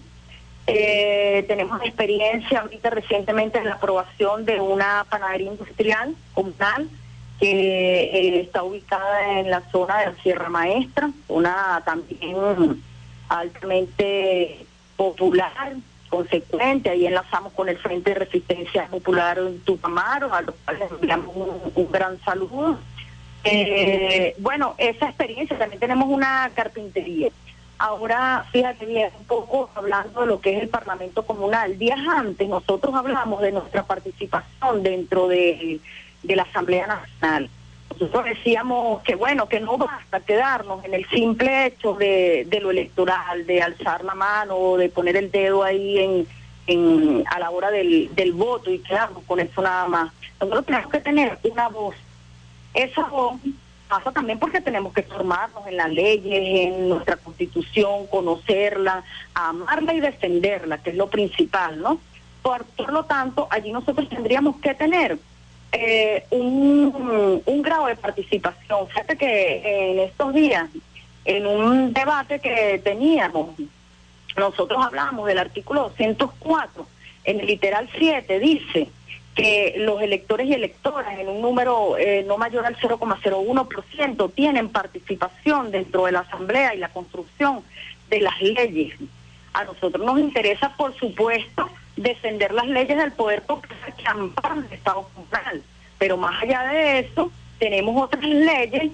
[SPEAKER 16] Eh, tenemos experiencia ahorita recientemente en la aprobación de una panadería industrial comunal que eh, está ubicada en la zona de la Sierra Maestra, una también altamente popular, consecuente. Ahí enlazamos con el Frente de Resistencia Popular en Tupamaro, a los cuales enviamos un, un gran saludo. Eh, bueno, esa experiencia, también tenemos una carpintería. Ahora, fíjate bien, un poco hablando de lo que es el Parlamento Comunal. Días antes nosotros hablamos de nuestra participación dentro de, de la Asamblea Nacional. Nosotros decíamos que bueno, que no basta quedarnos en el simple hecho de, de lo electoral, de alzar la mano, de poner el dedo ahí en, en a la hora del, del voto y quedarnos con eso nada más. Nosotros tenemos que tener una voz. Esa voz pasa también porque tenemos que formarnos en las leyes, en nuestra Constitución, conocerla, amarla y defenderla, que es lo principal, ¿no? Por, por lo tanto, allí nosotros tendríamos que tener eh, un, un grado de participación. Fíjate que en estos días, en un debate que teníamos, nosotros hablamos del artículo doscientos cuatro, en el literal siete dice que los electores y electoras en un número eh, no mayor al cero coma cero uno por ciento tienen participación dentro de la Asamblea y la construcción de las leyes. A nosotros nos interesa, por supuesto, defender las leyes del poder popular que amparan el Estado comunal, pero más allá de eso, tenemos otras leyes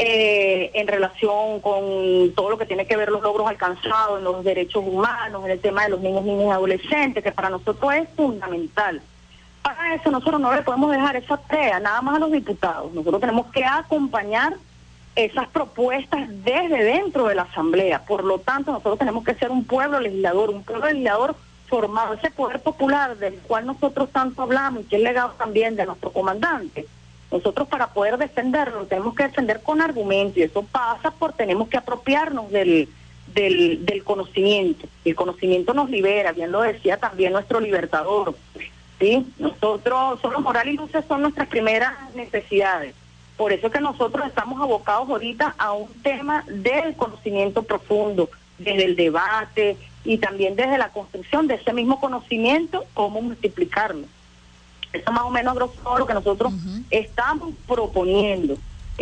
[SPEAKER 16] eh, en relación con todo lo que tiene que ver los logros alcanzados en los derechos humanos, en el tema de los niños, niñas y adolescentes, que para nosotros es fundamental. Para eso nosotros no le podemos dejar esa tarea nada más a los diputados. Nosotros tenemos que acompañar esas propuestas desde dentro de la Asamblea. Por lo tanto, nosotros tenemos que ser un pueblo legislador, un pueblo legislador formado, ese poder popular del cual nosotros tanto hablamos y que es legado también de nuestro comandante. Nosotros, para poder defenderlo, tenemos que defender con argumentos, y eso pasa por tenemos que apropiarnos del, del, del conocimiento. El conocimiento nos libera, bien lo decía también nuestro libertador. Sí, nosotros, solo moral y luces son nuestras primeras necesidades. Por eso es que nosotros estamos abocados ahorita a un tema del conocimiento profundo, desde el debate y también desde la construcción de ese mismo conocimiento, cómo multiplicarlo. Eso más o menos grosso lo que nosotros uh-huh. estamos proponiendo.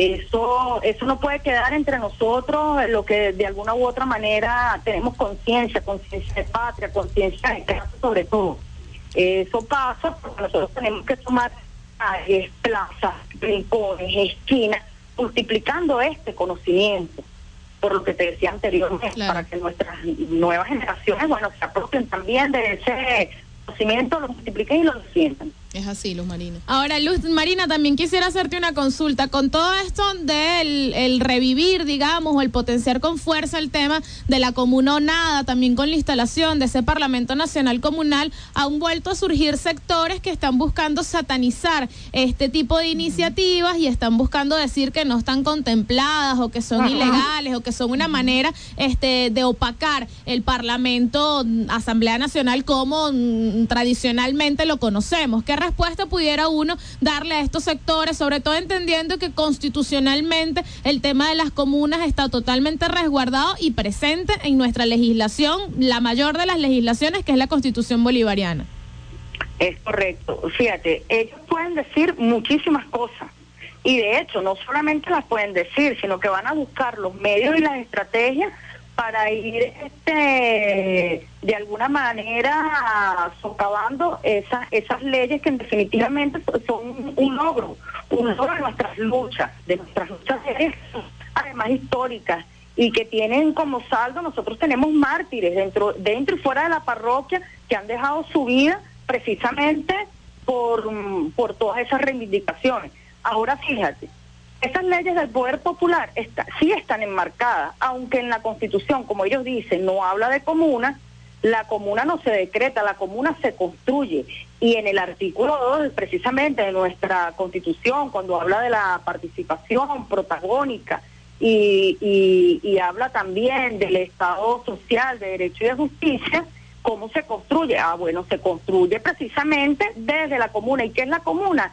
[SPEAKER 16] Eso, eso no puede quedar entre nosotros, lo que de alguna u otra manera tenemos conciencia, conciencia de patria, conciencia de clase sobre todo. Eso pasa porque nosotros tenemos que tomar calles, plazas, rincones, esquinas, multiplicando este conocimiento, por lo que te decía anteriormente, claro, para que nuestras nuevas generaciones, bueno, se apropien también de ese conocimiento, lo multipliquen y lo defiendan.
[SPEAKER 4] Es así, Luz Marina.
[SPEAKER 6] Ahora, Luz Marina, también quisiera hacerte una consulta. Con todo esto del el revivir, digamos, o el potenciar con fuerza el tema de la comunonada, también con la instalación de ese Parlamento Nacional Comunal, han vuelto a surgir sectores que están buscando satanizar este tipo de iniciativas y están buscando decir que no están contempladas o que son Ajá. ilegales o que son una manera este, de opacar el Parlamento, Asamblea Nacional, como mm, tradicionalmente lo conocemos. ¿Qué respuesta pudiera uno darle a estos sectores, sobre todo entendiendo que constitucionalmente el tema de las comunas está totalmente resguardado y presente en nuestra legislación, la mayor de las legislaciones, que es la Constitución bolivariana?
[SPEAKER 16] Es correcto. Fíjate, ellos pueden decir muchísimas cosas y de hecho no solamente las pueden decir, sino que van a buscar los medios y las estrategias para ir este de alguna manera socavando esas esas leyes que definitivamente son un logro, un logro de nuestras luchas, de nuestras luchas además históricas, y que tienen como saldo, nosotros tenemos mártires dentro, dentro y fuera de la parroquia que han dejado su vida precisamente por, por todas esas reivindicaciones. Ahora fíjate, esas leyes del poder popular está, sí están enmarcadas, aunque en la Constitución, como ellos dicen, no habla de comuna. La comuna no se decreta, la comuna se construye. Y en el artículo dos, precisamente de nuestra Constitución, cuando habla de la participación protagónica y, y, y habla también del Estado social, de derecho y de justicia, ¿cómo se construye? Ah, bueno, se construye precisamente desde la comuna. ¿Y qué es la comuna?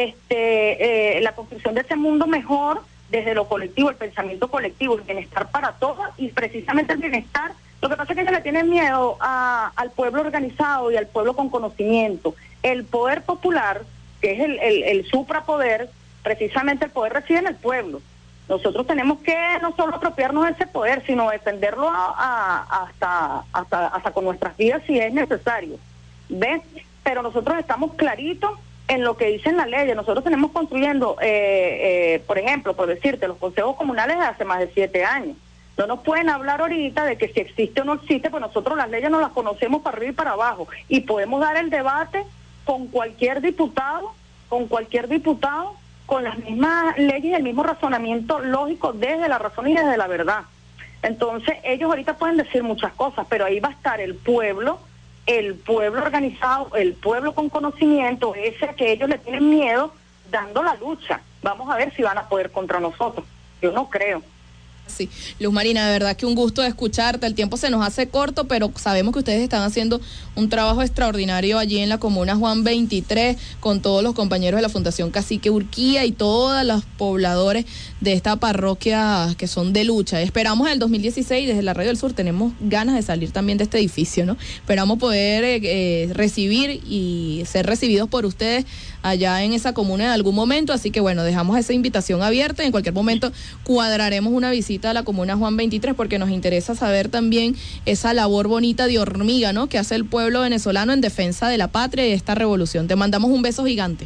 [SPEAKER 16] Este, eh, la construcción de ese mundo mejor desde lo colectivo, el pensamiento colectivo, el bienestar para todos y precisamente el bienestar. Lo que pasa es que ellos le tienen miedo a, al pueblo organizado y al pueblo con conocimiento. El poder popular, que es el, el, el suprapoder, precisamente el poder reside en el pueblo. Nosotros tenemos que no solo apropiarnos de ese poder, sino defenderlo a, a, hasta, hasta, hasta con nuestras vidas si es necesario. ¿Ves? Pero nosotros estamos claritos en lo que dicen las leyes. Nosotros tenemos construyendo, eh, eh, por ejemplo, por decirte, los consejos comunales de hace más de siete años. No nos pueden hablar ahorita de que si existe o no existe, pues nosotros las leyes no las conocemos para arriba y para abajo. Y podemos dar el debate con cualquier diputado, con cualquier diputado, con las mismas leyes y el mismo razonamiento lógico desde la razón y desde la verdad. Entonces, ellos ahorita pueden decir muchas cosas, pero ahí va a estar el pueblo, el pueblo organizado, el pueblo con conocimiento, ese que ellos le tienen miedo, dando la lucha. Vamos a ver si van a poder contra nosotros. Yo no creo.
[SPEAKER 4] Sí, Luz Marina, de verdad que un gusto escucharte. El tiempo se nos hace corto, pero sabemos que ustedes están haciendo un trabajo extraordinario allí en la comuna Juan veintitrés, con todos los compañeros de la Fundación Cacique Urquía y todos los pobladores de esta parroquia que son de lucha. Esperamos el dos mil dieciséis, desde la Radio del Sur, tenemos ganas de salir también de este edificio, ¿no? Esperamos poder eh, eh, recibir y ser recibidos por ustedes allá en esa comuna en algún momento, así que bueno, dejamos esa invitación abierta. En cualquier momento cuadraremos una visita a la comuna Juan veintitrés, porque nos interesa saber también esa labor bonita de hormiga, ¿no?, que hace el pueblo venezolano en defensa de la patria y de esta revolución. Te mandamos un beso gigante.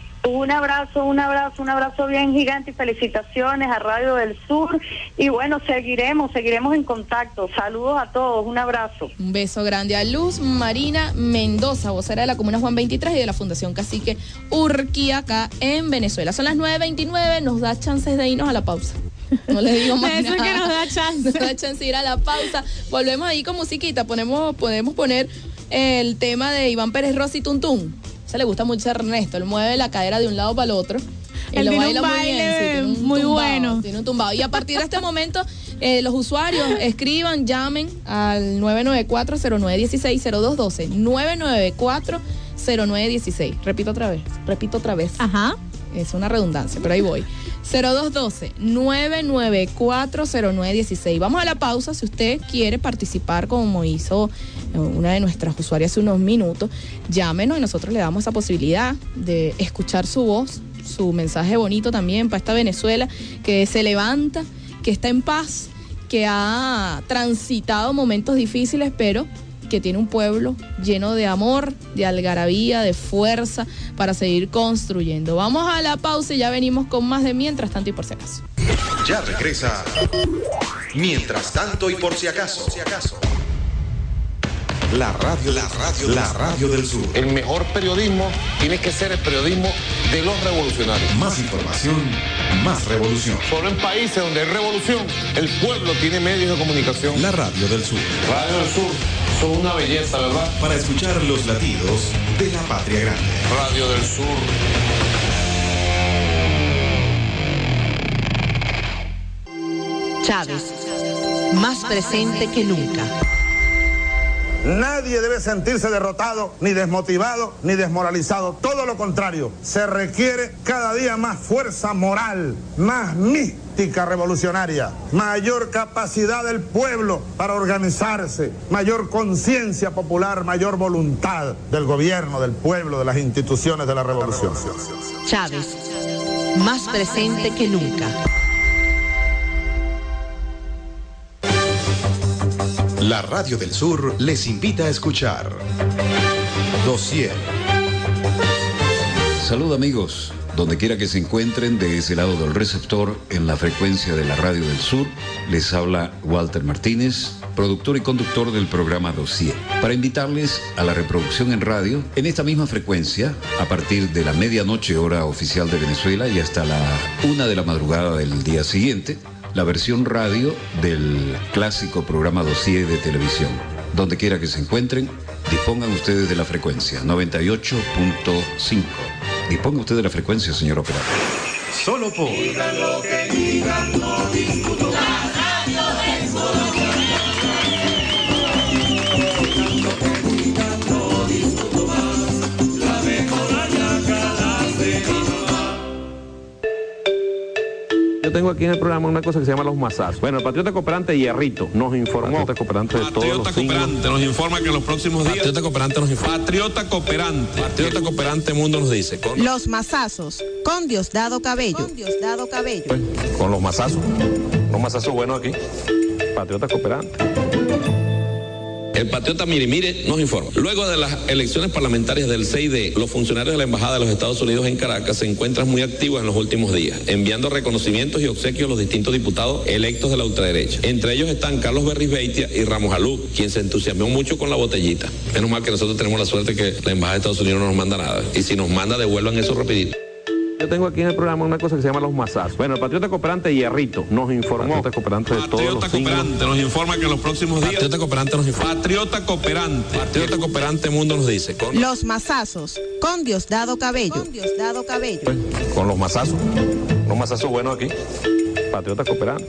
[SPEAKER 16] Un abrazo, un abrazo, un abrazo bien gigante y felicitaciones a Radio del Sur. Y bueno, seguiremos, seguiremos en contacto. Saludos a todos, un abrazo.
[SPEAKER 4] Un beso grande a Luz Marina Mendoza, vocera de la comuna Juan veintitrés y de la Fundación Cacique Urquía acá en Venezuela. Son las nueve veintinueve, nos da chances de irnos a la pausa. No les digo más
[SPEAKER 6] Eso
[SPEAKER 4] nada.
[SPEAKER 6] es que nos da chance.
[SPEAKER 4] Nos da chance de ir a la pausa. Volvemos ahí con musiquita. Ponemos, podemos poner el tema de Iván Pérez Rossi, Tuntún. Se le gusta mucho a Ernesto. Él mueve la cadera de un lado para el otro.
[SPEAKER 6] Él
[SPEAKER 4] lo
[SPEAKER 6] tiene
[SPEAKER 4] baila
[SPEAKER 6] un
[SPEAKER 4] muy
[SPEAKER 6] baile
[SPEAKER 4] bien. Sí, tiene un
[SPEAKER 6] muy
[SPEAKER 4] tumbado,
[SPEAKER 6] bueno.
[SPEAKER 4] Tiene un tumbado. Y a partir de este momento, eh, los usuarios escriban, llamen al nueve nueve cuatro, cero nueve uno seis, cero dos uno dos. nueve nueve cuatro, cero nueve uno seis. Repito otra vez. Repito otra vez.
[SPEAKER 6] Ajá.
[SPEAKER 4] Es una redundancia, pero ahí voy. cero dos uno dos, nueve nueve cuatro, cero nueve uno seis. Vamos a la pausa. Si usted quiere participar como hizo una de nuestras usuarias hace unos minutos, llámenos y nosotros le damos esa posibilidad de escuchar su voz, su mensaje bonito también para esta Venezuela que se levanta, que está en paz, que ha transitado momentos difíciles, pero que tiene un pueblo lleno de amor, de algarabía, de fuerza para seguir construyendo. Vamos a la pausa y ya venimos con más de Mientras Tanto y Por Si Acaso.
[SPEAKER 10] Ya regresa Mientras Tanto y Por Si Acaso. La radio, la radio, la radio del sur.
[SPEAKER 7] El mejor periodismo tiene que ser el periodismo de los revolucionarios.
[SPEAKER 10] Más información, más revolución.
[SPEAKER 7] Solo en países donde hay revolución, el pueblo tiene medios de comunicación.
[SPEAKER 10] La radio del sur.
[SPEAKER 7] Radio del Sur, son una belleza, ¿verdad?
[SPEAKER 10] Para escuchar los latidos de la patria grande.
[SPEAKER 7] Radio del Sur.
[SPEAKER 17] Chávez, más presente que nunca.
[SPEAKER 11] Nadie debe sentirse derrotado, ni desmotivado, ni desmoralizado. Todo lo contrario, se requiere cada día más fuerza moral, más mística revolucionaria, mayor capacidad del pueblo para organizarse, mayor conciencia popular, mayor voluntad del gobierno, del pueblo, de las instituciones de la revolución.
[SPEAKER 17] Chávez, más presente que nunca.
[SPEAKER 10] La Radio del Sur les invita a escuchar Dossier.
[SPEAKER 18] Salud amigos, donde quiera que se encuentren de ese lado del receptor en la frecuencia de la Radio del Sur, les habla Walter Martínez, productor y conductor del programa Dossier, para invitarles a la reproducción en radio en esta misma frecuencia a partir de la medianoche hora oficial de Venezuela y hasta la una de la madrugada del día siguiente, la versión radio del clásico programa Dossier de televisión. Donde quiera que se encuentren, dispongan ustedes de la frecuencia noventa y ocho punto cinco. Disponga usted de la frecuencia, señor operador.
[SPEAKER 10] Solo por...
[SPEAKER 3] Digan lo que digan, no discuto más. La radio del sur. Digan lo que digan, no discuto más. La mejor ayaca la hace mi mamá.
[SPEAKER 19] Yo tengo aquí en el programa una cosa que se llama los masazos. Bueno, el Patriota Cooperante Hierrito nos informó. Patriota Cooperante de todos los signos.
[SPEAKER 20] Cooperante nos informa que en los próximos días. Patriota Cooperante nos informa. Patriota Cooperante. Patriota Cooperante Mundo nos dice. Con...
[SPEAKER 17] Los masazos con Diosdado Cabello. Con Diosdado Cabello.
[SPEAKER 19] Con los masazos. Los masazos buenos aquí. Patriota Cooperante.
[SPEAKER 20] El patriota Mirimire nos informa. Luego de las elecciones parlamentarias del seis de, los funcionarios de la Embajada de los Estados Unidos en Caracas se encuentran muy activos en los últimos días, enviando reconocimientos y obsequios a los distintos diputados electos de la ultraderecha. Entre ellos están Carlos Berris Beitia y Ramos Alú, quien se entusiasmó mucho con la botellita. Menos mal que nosotros tenemos la suerte que la Embajada de Estados Unidos no nos manda nada. Y si nos manda, devuelvan eso rapidito.
[SPEAKER 19] Yo tengo aquí en el programa una cosa que se llama los masazos. Bueno, el patriota cooperante Hierrito nos informó. Patriota cooperante de todos los
[SPEAKER 20] Cooperante nos informa que en los próximos días. Patriota Cooperante nos informa. Patriota Cooperante. Patriota Cooperante Mundo nos dice. Con...
[SPEAKER 17] Los masazos con Diosdado Cabello. Con Diosdado Cabello.
[SPEAKER 19] Con los masazos. Los masazos buenos aquí. Patriota Cooperante.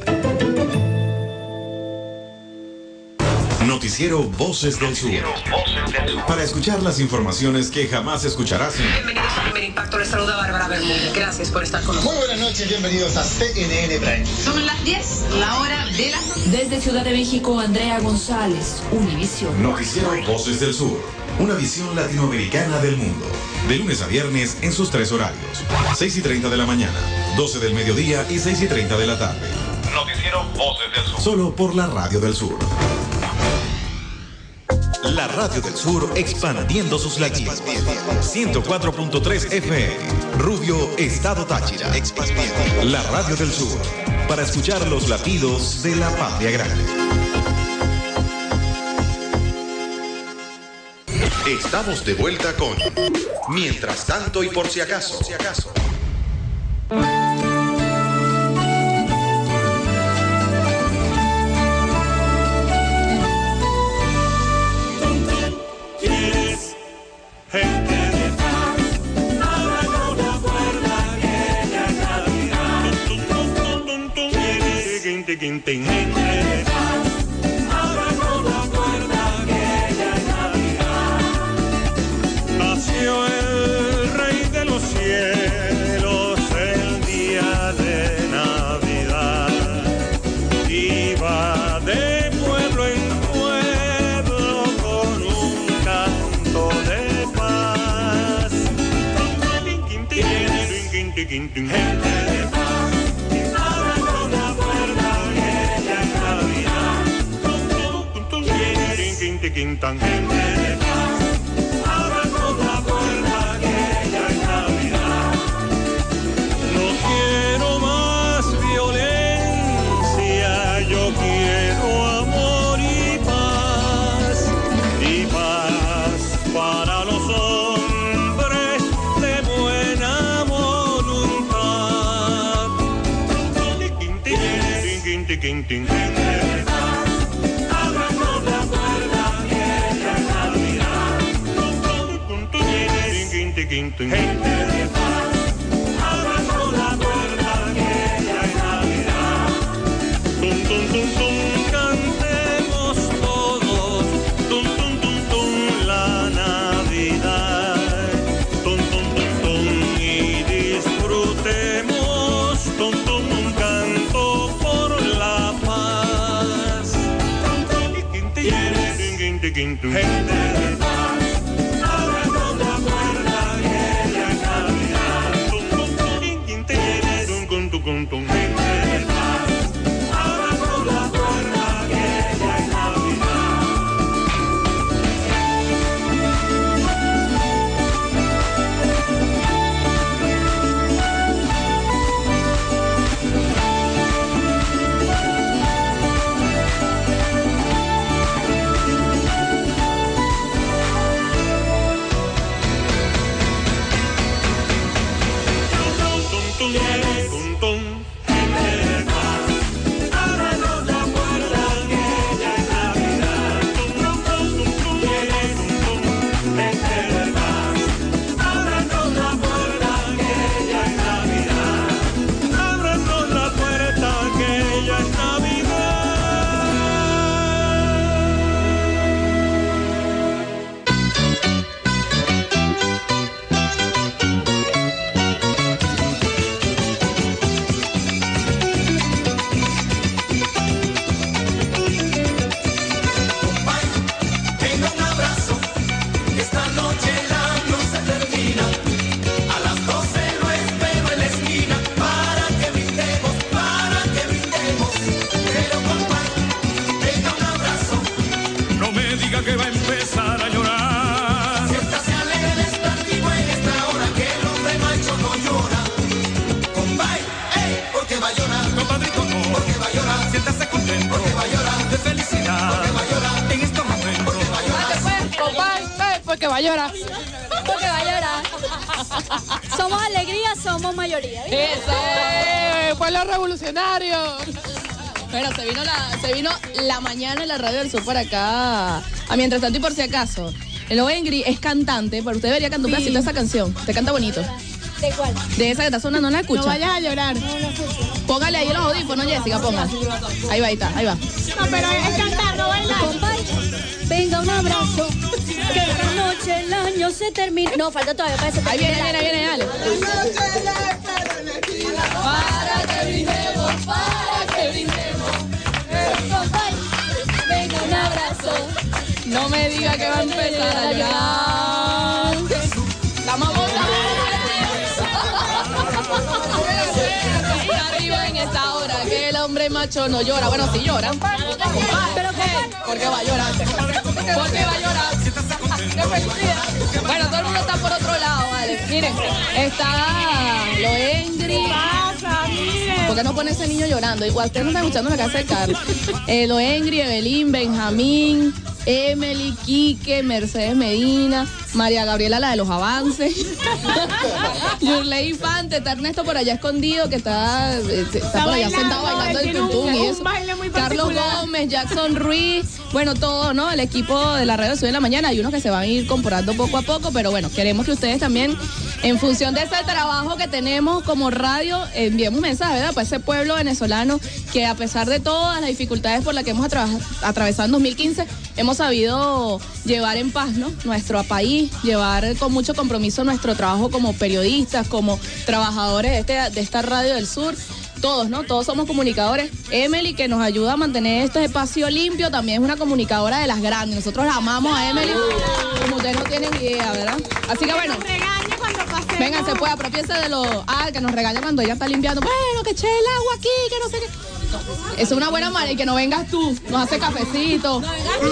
[SPEAKER 10] Noticiero Voces del Sur. Para escuchar las informaciones que jamás escucharás en...
[SPEAKER 21] Bienvenidos a Primer Impacto, les saluda Bárbara Bermúdez. Gracias por estar con nosotros.
[SPEAKER 22] Muy buenas noches, bienvenidos a C N N Prime.
[SPEAKER 21] Son las diez, la hora de la...
[SPEAKER 23] Desde Ciudad de México, Andrea González, Univisión.
[SPEAKER 10] Noticiero Voces del Sur. Una visión latinoamericana del mundo. De lunes a viernes en sus tres horarios. seis y treinta de la mañana, doce del mediodía y seis y treinta de la tarde.
[SPEAKER 1] Noticiero Voces del Sur.
[SPEAKER 10] Solo por la Radio del Sur. La Radio del Sur expandiendo sus latidos. ciento cuatro punto tres F M. Rubio, Estado Táchira. Expandiendo. La Radio del Sur. Para escuchar los latidos de la patria grande. Estamos de vuelta con Mientras tanto y por si acaso. Por si acaso.
[SPEAKER 3] Gente de paz, ahora no recuerda aquella Navidad. Gente de paz, ahora no recuerda aquella Navidad. Nació el Rey de los cielos el día de Navidad. Iba de pueblo en pueblo con un canto de gente de paz, ahora no recuerda aquella Navidad. Gente de paz, ahora no recuerda aquella Navidad. No quiero más violencia, yo quiero amor y paz, y paz para los hombres de buena voluntad. Gente de paz, ahora no recuerda aquella Navidad. Gente de paz, ahora no recuerda aquella Navidad. Tum, tum, tum, tum, cantemos todos, tum, tum, tum, tum, la Navidad. Tum, tum, tum, tum, y disfrutemos, tum, tum, un canto por la paz. Gente de paz, ahora no recuerda aquella Navidad. Gente de paz, ahora no recuerda aquella Navidad.
[SPEAKER 6] llorar.
[SPEAKER 2] Porque va a llorar. Somos alegría, somos mayoría. ¿Viste?
[SPEAKER 6] Eso. ¡Eh, pueblo revolucionario!
[SPEAKER 4] Bueno, se vino la, se vino la mañana en la radio del sur por acá. A mientras tanto y por si acaso. El Oengri es cantante, pero usted debería cantar un
[SPEAKER 6] Sí.
[SPEAKER 4] pedacito de esa canción. Te canta bonito.
[SPEAKER 2] ¿De cuál?
[SPEAKER 4] De esa que está sonando, no la escucha.
[SPEAKER 6] No vayas a llorar.
[SPEAKER 4] Póngale ahí los audífonos, Jessica, ponga. Ahí va, ahí está, ahí va.
[SPEAKER 6] No, pero es cantar, no bailar.
[SPEAKER 2] Compay, venga un abrazo. Que esta noche el año se termine. No, falta todavía para que se
[SPEAKER 4] Ahí
[SPEAKER 2] termine.
[SPEAKER 4] viene, ahí viene, ahí viene, dale. Para que brindemos, para que brindemos.
[SPEAKER 2] Compay, venga un abrazo.
[SPEAKER 4] No me diga que va a empezar a llorar. La mamota. Arriba en esta hora, que el hombre macho no llora. Bueno, sí llora.
[SPEAKER 2] Pero
[SPEAKER 4] ¿por qué va a llorar? ¿Por qué va a llorar? ¡Qué felicidad! Bueno, todo el mundo está por otro lado, vale. Miren, está Loengri. ¿Por qué no pone ese niño llorando? Igual ustedes no están escuchando la casa de Carlos. Eh, Loengri, Evelyn, Benjamín, Emily, Quique, Mercedes Medina, María Gabriela, la de los avances. Yurley Infante, está Ernesto por allá escondido, que está, está, está por allá
[SPEAKER 6] bailando,
[SPEAKER 4] sentado bailando el
[SPEAKER 6] tiene un-
[SPEAKER 4] tuntún y
[SPEAKER 6] un
[SPEAKER 4] eso.
[SPEAKER 6] baile muy
[SPEAKER 4] Carlos
[SPEAKER 6] particular.
[SPEAKER 4] Gómez, Jackson Ruiz, bueno, todo, ¿no? El equipo de la radio Sube en la Mañana. Hay unos que se van a ir comprando poco a poco, pero bueno, queremos que ustedes también, en función de ese trabajo que tenemos como radio, enviemos un mensaje, ¿verdad? Para ese pueblo venezolano que, a pesar de todas las dificultades por las que hemos atra- atravesado en dos mil quince, hemos sabido llevar en paz, ¿no? Nuestro país, llevar con mucho compromiso nuestro trabajo como periodistas, como trabajadores de, este, de esta radio del sur. Todos, ¿no? Todos somos comunicadores. Emily, que nos ayuda a mantener este espacio limpio, también es una comunicadora de las grandes. Nosotros la amamos a Emily, como ustedes no tienen idea, ¿verdad? Así que bueno, vengan, se puede, apropiarse de lo... Ah, que nos regaña cuando ella está limpiando. Bueno, que eché el agua aquí, que no sé qué. Eso es una buena manera, y que no vengas tú, nos hace cafecito.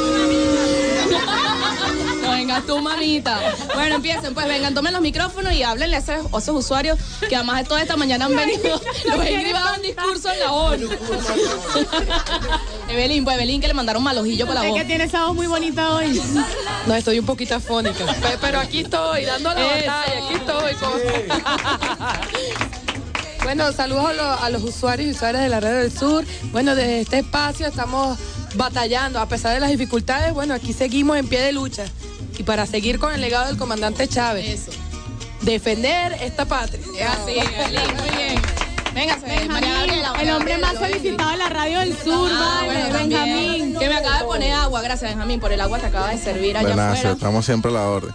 [SPEAKER 4] No vengas tú, mamita. Bueno, empiecen, pues vengan, tomen los micrófonos y háblenle a esos, a esos usuarios que además de toda esta mañana han venido. Los Ingrid va a dar un discurso en la ONU. Evelyn, pues Evelyn, que le mandaron mal ojillo para la
[SPEAKER 6] Es
[SPEAKER 4] voz.
[SPEAKER 6] que tiene esa voz muy bonita hoy.
[SPEAKER 5] No, estoy un poquito afónica. Pe- Pero aquí estoy, dando la
[SPEAKER 4] Eso.
[SPEAKER 5] batalla, aquí estoy. con- Bueno, saludos a los, a los usuarios y usuarias de la Radio del Sur. Bueno, desde este espacio estamos batallando. A pesar de las dificultades, bueno, aquí seguimos en pie de lucha. Y para seguir con el legado del comandante Chávez.
[SPEAKER 4] Eso.
[SPEAKER 5] Defender esta patria.
[SPEAKER 4] Es así, Evelyn, muy bien. Véngase, María
[SPEAKER 6] Benjamín,
[SPEAKER 4] Gabriela. María
[SPEAKER 6] el hombre
[SPEAKER 4] Gabriela,
[SPEAKER 6] más
[SPEAKER 4] lo ven.
[SPEAKER 6] solicitado de la radio del sur,
[SPEAKER 4] Ah,
[SPEAKER 6] vale,
[SPEAKER 4] bueno, también.
[SPEAKER 6] Benjamín.
[SPEAKER 4] Que me acaba de poner agua. Gracias, Benjamín, por el agua que acaba de servir allá
[SPEAKER 8] Buenas,
[SPEAKER 4] afuera.
[SPEAKER 8] estamos siempre a la orden.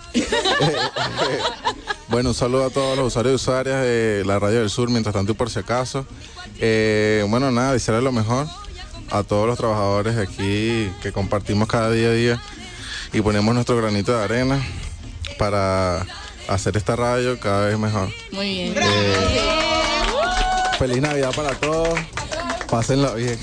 [SPEAKER 8] Bueno, un saludo a todos los usuarios y usuarias de la Radio del Sur, mientras tanto y por si acaso. Eh, bueno, nada, desearles lo mejor a todos los trabajadores aquí que compartimos cada día a día y ponemos nuestro granito de arena para hacer esta radio cada vez mejor.
[SPEAKER 4] Muy bien.
[SPEAKER 8] Eh, feliz Navidad para todos, pásenla bien.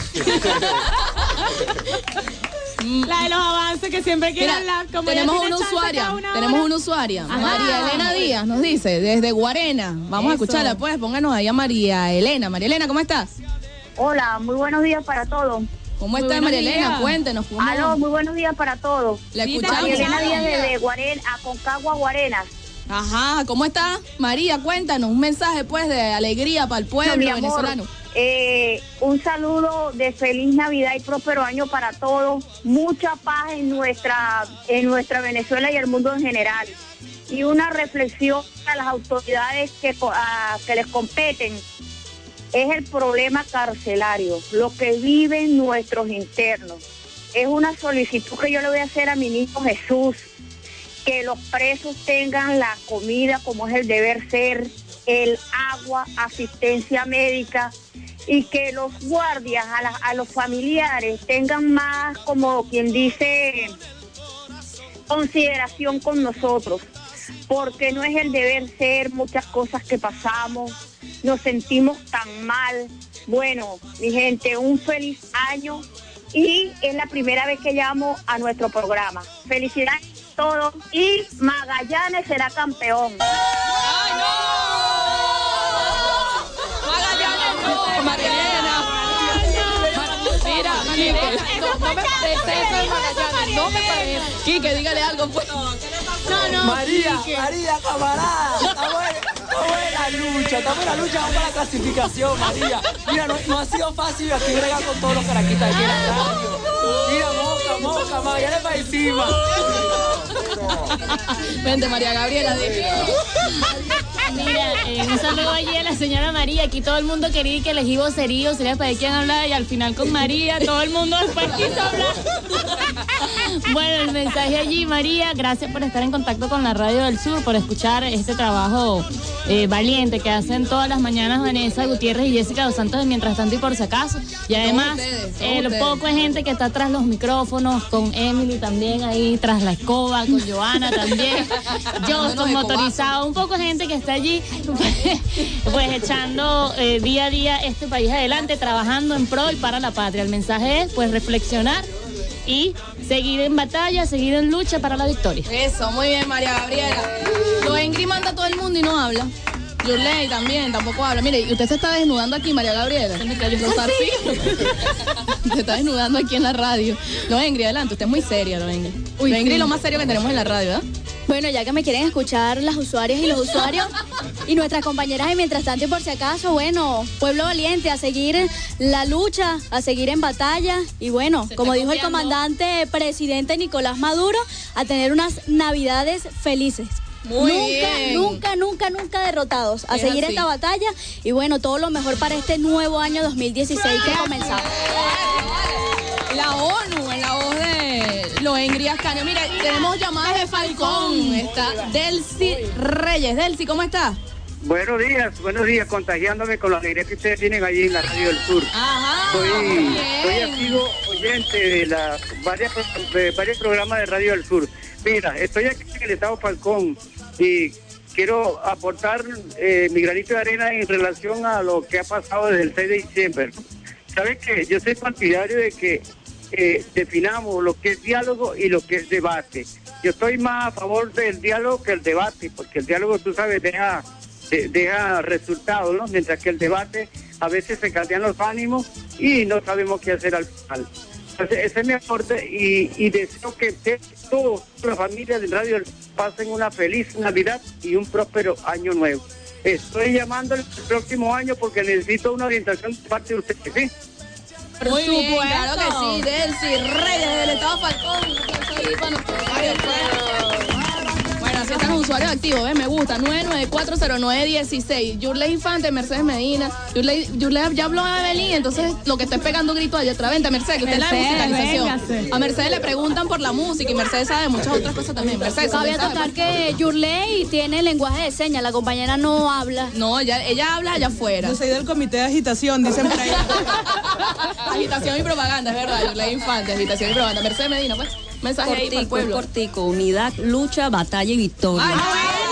[SPEAKER 6] La de los avances que siempre quieren
[SPEAKER 4] Mira,
[SPEAKER 6] hablar. Como
[SPEAKER 4] tenemos
[SPEAKER 6] ella
[SPEAKER 4] una
[SPEAKER 6] tiene chance
[SPEAKER 4] usuaria,
[SPEAKER 6] cada una
[SPEAKER 4] tenemos
[SPEAKER 6] hora.
[SPEAKER 4] una usuaria,
[SPEAKER 6] Ajá.
[SPEAKER 4] María Elena Díaz nos dice, desde Guarena. Vamos a
[SPEAKER 6] Eso.
[SPEAKER 4] escucharla, pues, pónganos ahí a María Elena. María Elena, ¿cómo estás?
[SPEAKER 16] Hola, muy buenos días para todos.
[SPEAKER 4] ¿Cómo
[SPEAKER 6] Muy
[SPEAKER 4] estás,
[SPEAKER 6] buenos
[SPEAKER 4] María Elena?
[SPEAKER 6] días.
[SPEAKER 4] Cuéntenos. ¿cómo-
[SPEAKER 16] Aló, muy buenos días para todos.
[SPEAKER 4] La
[SPEAKER 6] Sí,
[SPEAKER 4] escuchamos.
[SPEAKER 16] María Elena Díaz desde Guarena, a Concagua, Guarenas.
[SPEAKER 4] Ajá, ¿cómo está? María, cuéntanos un mensaje, pues, de alegría para el pueblo
[SPEAKER 16] No, mi amor,
[SPEAKER 4] venezolano.
[SPEAKER 16] eh, un saludo de feliz Navidad y próspero año para todos. Mucha paz en nuestra, en nuestra Venezuela y el mundo en general. Y una reflexión a las autoridades que, co- a- que les competen. Es el problema carcelario, lo que viven nuestros internos. Es una solicitud que yo le voy a hacer a mi niño Jesús, que los presos tengan la comida como es el deber ser, el agua, asistencia médica, y que los guardias, a, la- a los familiares, tengan más, como quien dice, consideración con nosotros, porque no es el deber ser, muchas cosas que pasamos, nos sentimos tan mal. Bueno, mi gente, un feliz año, y es la primera vez que llamo a nuestro programa. Felicidades a todos, y Magallanes será campeón.
[SPEAKER 4] ¡Ay, no! Magallanes, no, María Elena.
[SPEAKER 5] Mira, Quique, no, no me parece eso de Magallanes, no me parece.
[SPEAKER 4] Quique, dígale algo, pues.
[SPEAKER 6] No, no.
[SPEAKER 9] María,
[SPEAKER 6] Quique.
[SPEAKER 9] María, camarada. Estamos en, estamos en la lucha, estamos en la lucha, vamos para la clasificación, María. Mira, no, no ha sido fácil aquí bregar con todos los caraquitas aquí en la radio. Mira, moca, moca, María, para encima.
[SPEAKER 4] Vente, María Gabriela, de
[SPEAKER 12] Mira, eh, un saludo allí a la señora María. Aquí todo el mundo quería que elegí vocerío, sería para quién hablar y al final con María, todo el mundo después quiso hablar. Bueno, el mensaje allí, María, gracias por estar en contacto con la Radio del Sur, por escuchar este trabajo eh, valiente que hacen todas las mañanas Vanessa Gutiérrez y Jessica Dos Santos de Mientras Tanto y Por Si Acaso. Y además, el eh, poco de gente que está tras los micrófonos, con Emily también ahí, tras la escoba, con Joana también, yo con motorizado, un poco de gente que está allí, pues echando eh, día a día este país adelante, trabajando en pro y para la patria. El mensaje es, pues, reflexionar y seguir en batalla, seguir en lucha para la victoria.
[SPEAKER 4] Eso, muy bien, María Gabriela. Lo Ingrid manda a todo el mundo y no habla. Yurley también, tampoco habla. Mire, y usted se está desnudando aquí, María Gabriela. Se me cayó los zarcillos. Se está desnudando aquí en la radio. Lo Ingrid, adelante, usted es muy seria, Lo Ingrid. Lo Ingrid es lo más serio que tenemos en la radio, ¿verdad?
[SPEAKER 2] Bueno, ya que me quieren escuchar las usuarias y los usuarios y nuestras compañeras de Mientras Tanto y Por Si Acaso, bueno, pueblo valiente, a seguir la lucha, a seguir en batalla y bueno,
[SPEAKER 4] Se
[SPEAKER 2] como
[SPEAKER 4] está
[SPEAKER 2] dijo el
[SPEAKER 4] copiando.
[SPEAKER 2] comandante presidente Nicolás Maduro, a tener unas navidades felices.
[SPEAKER 4] Muy
[SPEAKER 2] nunca,
[SPEAKER 4] bien.
[SPEAKER 2] nunca, nunca, nunca derrotados. A
[SPEAKER 4] Es
[SPEAKER 2] seguir
[SPEAKER 4] así.
[SPEAKER 2] esta batalla y bueno, todo lo mejor para este nuevo año dos mil dieciséis que comenzamos.
[SPEAKER 4] La ONU, en la voz de Lo Ingrid Ascanio. Mira, tenemos llamadas de Falcón. Está Delcy Reyes. Delcy, ¿cómo está?
[SPEAKER 13] Buenos días, buenos días, contagiándome con la alegría que ustedes tienen allí en la Radio del Sur.
[SPEAKER 4] Ajá,
[SPEAKER 13] Soy,
[SPEAKER 4] muy
[SPEAKER 13] soy
[SPEAKER 4] bien.
[SPEAKER 13] activo oyente de, la, varias, de varios programas de Radio del Sur. Mira, estoy aquí en el estado Falcón y quiero aportar eh, mi granito de arena en relación a lo que ha pasado desde el seis de diciembre. ¿Sabes qué? Yo soy partidario de que eh, definamos lo que es diálogo y lo que es debate. Yo estoy más a favor del diálogo que el debate, porque el diálogo, tú sabes, deja... De, deja resultados, ¿no? Mientras que el debate a veces se caldean los ánimos y no sabemos qué hacer al final. Entonces, ese es mi aporte y, y deseo que todas las familias de Radio pasen una feliz Navidad y un próspero año nuevo. Estoy llamando el próximo año porque necesito una orientación de parte de ustedes, ¿sí?
[SPEAKER 4] Por Muy bien, claro que sí, Delcy Reyes del estado Falcón. Bueno, así están los usuarios activos, ¿ves? Me gusta. nueve nueve cuatro cero nueve uno seis. Yurley Infante, Mercedes Medina. Yurley, Yurley ya habló a Evelyn, entonces lo que está pegando grito allá atrás. Vente, Mercedes, que usted es la de
[SPEAKER 6] Mercedes,
[SPEAKER 4] musicalización.
[SPEAKER 6] véngase.
[SPEAKER 4] A Mercedes le preguntan por la música y Mercedes sabe muchas otras cosas también. Mercedes,
[SPEAKER 2] Cabe
[SPEAKER 4] ¿sabe?
[SPEAKER 2] acotar que Yurley tiene lenguaje de señas, la compañera no habla.
[SPEAKER 4] No, ella, ella habla allá afuera.
[SPEAKER 24] Yo soy del comité de agitación, dicen por ahí.
[SPEAKER 4] Agitación y propaganda, es verdad. Yurley Infante, agitación y propaganda. Mercedes Medina, pues. Mensaje ahí para el
[SPEAKER 25] Cortico,
[SPEAKER 4] pueblo.
[SPEAKER 25] cortico, unidad, lucha, batalla y victoria.
[SPEAKER 4] Ay,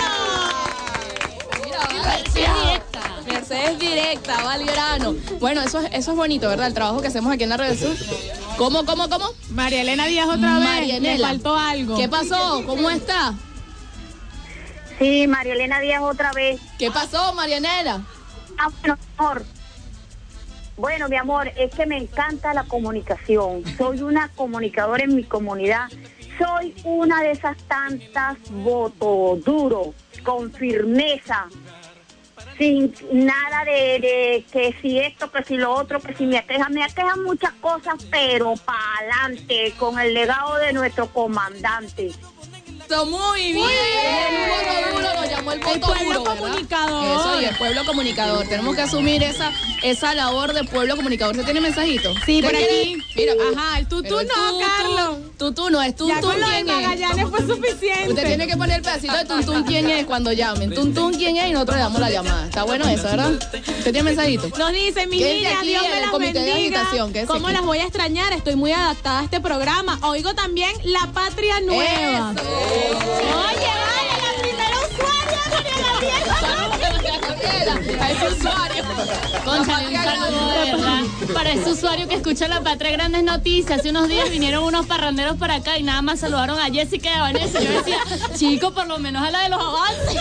[SPEAKER 4] Mercedes directa. Mercedes directa, va al grano. Bueno, eso es, eso es bonito, ¿verdad? El trabajo que hacemos aquí en la Red del Sur. ¿Cómo, cómo, cómo?
[SPEAKER 6] María Elena Díaz otra vez.
[SPEAKER 4] Marianela.
[SPEAKER 6] Le faltó algo.
[SPEAKER 4] ¿Qué pasó? ¿Cómo está?
[SPEAKER 16] Sí, María Elena Díaz otra vez.
[SPEAKER 4] ¿Qué pasó, Marianela?
[SPEAKER 16] Ah, bueno, amor. Bueno, mi amor, es que me encanta la comunicación. Soy una comunicadora en mi comunidad. Soy una de esas tantas voto duro, con firmeza, sin nada de, de que si esto, que si lo otro, que si me aquejan. Me aquejan muchas cosas, pero para adelante, con el legado de nuestro comandante.
[SPEAKER 4] Está muy bien. El voto duro lo llamó el voto
[SPEAKER 6] El pueblo
[SPEAKER 4] duro, ¿verdad?
[SPEAKER 6] comunicador.
[SPEAKER 4] Eso, y el pueblo comunicador. Tenemos que asumir esa, esa labor de pueblo comunicador. ¿Usted tiene mensajito?
[SPEAKER 6] Sí, por
[SPEAKER 4] ¿Usted
[SPEAKER 6] aquí.
[SPEAKER 4] quiere? Mira,
[SPEAKER 6] Ajá, el tutú
[SPEAKER 4] pero el
[SPEAKER 6] no,
[SPEAKER 4] tutú,
[SPEAKER 6] Carlos.
[SPEAKER 4] Tutú no, es tuntún.
[SPEAKER 6] Ya con lo de
[SPEAKER 4] ¿Quién es?
[SPEAKER 6] Magallanes fue suficiente.
[SPEAKER 4] Usted tiene que poner el pedacito de tuntún quién es cuando llamen. Tuntún quién es y nosotros le damos la llamada. Está bueno eso, ¿verdad? ¿Usted tiene mensajito?
[SPEAKER 6] Nos dice, mis
[SPEAKER 4] ¿Quién es de
[SPEAKER 6] niñas,
[SPEAKER 4] aquí
[SPEAKER 6] Dios
[SPEAKER 4] en
[SPEAKER 6] me
[SPEAKER 4] el
[SPEAKER 6] las
[SPEAKER 4] comité de
[SPEAKER 6] bendiga.
[SPEAKER 4] agitación? ¿Qué es
[SPEAKER 6] ¿Cómo
[SPEAKER 4] aquí?
[SPEAKER 6] las voy a extrañar? Estoy muy adaptada a este programa. Oigo también La Patria Nueva. Oye, vale, la primera usuaria, María Gabriela.
[SPEAKER 4] A ese usuario.
[SPEAKER 12] Cónchale, un saludo de verdad para ese usuario que escucha La Patria Grandes Noticias. Hace unos días vinieron unos parranderos para acá y nada más saludaron a Jessica y a Vanessa. Yo decía, chico, por lo menos a la de los avances.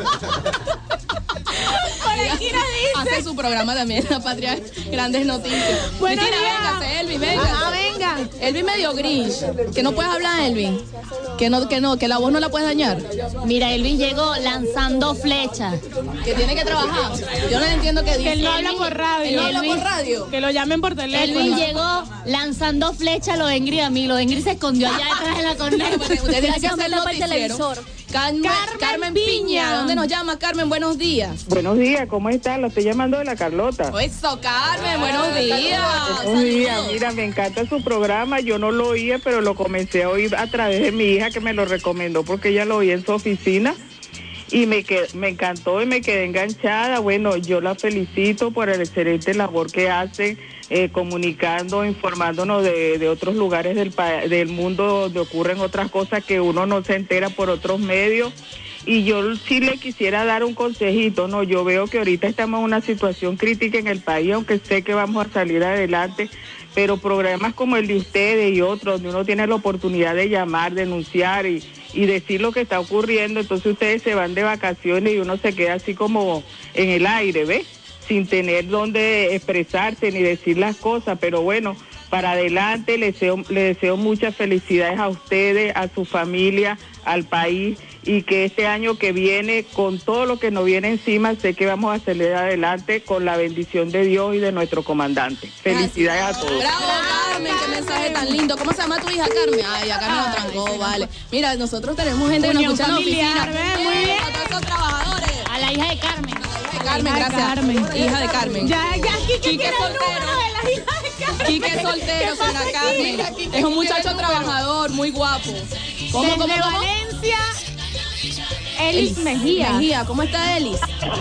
[SPEAKER 6] Por aquí nos dice.
[SPEAKER 4] Hace su programa también, La Patria Grandes Noticias.
[SPEAKER 6] Buenos
[SPEAKER 4] Cristina,
[SPEAKER 6] días.
[SPEAKER 4] véngase, Elvi, venga.
[SPEAKER 6] Ajá, venga.
[SPEAKER 4] Mira, Elvin medio gris. Que no puedes hablar, Elvin. Que no, que no, que la voz no la puedes dañar.
[SPEAKER 12] Mira, Elvin llegó lanzando flechas.
[SPEAKER 4] Que tiene que trabajar. Yo no entiendo qué dice.
[SPEAKER 6] Que él no habla por radio.
[SPEAKER 4] Él no habla por radio.
[SPEAKER 6] Que lo llamen por teléfono.
[SPEAKER 12] Elvin llegó lanzando flechas a los Engri a mí. Los Engri se escondió allá detrás de la corneta.
[SPEAKER 4] Usted tiene que hacer el televisor. Carmen,
[SPEAKER 6] Carmen,
[SPEAKER 4] Carmen
[SPEAKER 6] Piña.
[SPEAKER 4] Piña. ¿Dónde nos llama, Carmen? Buenos días.
[SPEAKER 7] Buenos días, ¿cómo estás? La estoy llamando de la Carlota.
[SPEAKER 4] Eso, Carmen, buenos días.
[SPEAKER 7] Buenos días, mira, me encanta su programa. Yo no lo oía, pero lo comencé a oír a través de mi hija que me lo recomendó porque ella lo oía en su oficina. Y me, qued, me encantó y me quedé enganchada. Bueno, yo la felicito por el excelente labor que hacen, eh, comunicando, informándonos de, de otros lugares del, del mundo donde ocurren otras cosas que uno no se entera por otros medios. Y yo sí le quisiera dar un consejito, ¿no? Yo veo que ahorita estamos en una situación crítica en el país, aunque sé que vamos a salir adelante, pero programas como el de ustedes y otros, donde uno tiene la oportunidad de llamar, denunciar y, y decir lo que está ocurriendo, entonces ustedes se van de vacaciones y uno se queda así como en el aire, ¿ves? Sin tener dónde expresarse ni decir las cosas, pero bueno, para adelante, les deseo, les deseo muchas felicidades a ustedes, a su familia, al país, y que este año que viene, con todo lo que nos viene encima, sé que vamos a salir adelante con la bendición de Dios y de nuestro comandante. Felicidades a todos.
[SPEAKER 4] Bravo, Carmen, qué mensaje tan lindo. ¿Cómo se llama tu hija, Carmen? Ay, a Carmen lo trancó, vale. Mira, nosotros tenemos gente que nos escucha en la oficina.
[SPEAKER 6] Muy bien.
[SPEAKER 4] A todos esos trabajadores.
[SPEAKER 12] A la hija de Carmen.
[SPEAKER 4] Carmen, gracias.
[SPEAKER 6] Carmen.
[SPEAKER 4] Hija de Carmen.
[SPEAKER 6] Ya, ya, Quique,
[SPEAKER 4] Quique soltero. Quique soltero con la Carmen. Es un muchacho trabajador, muy guapo. ¿Cómo,
[SPEAKER 6] Desde
[SPEAKER 4] cómo, cómo?
[SPEAKER 6] Valencia, Elis Mejía.
[SPEAKER 4] Mejía, ¿cómo está Elis?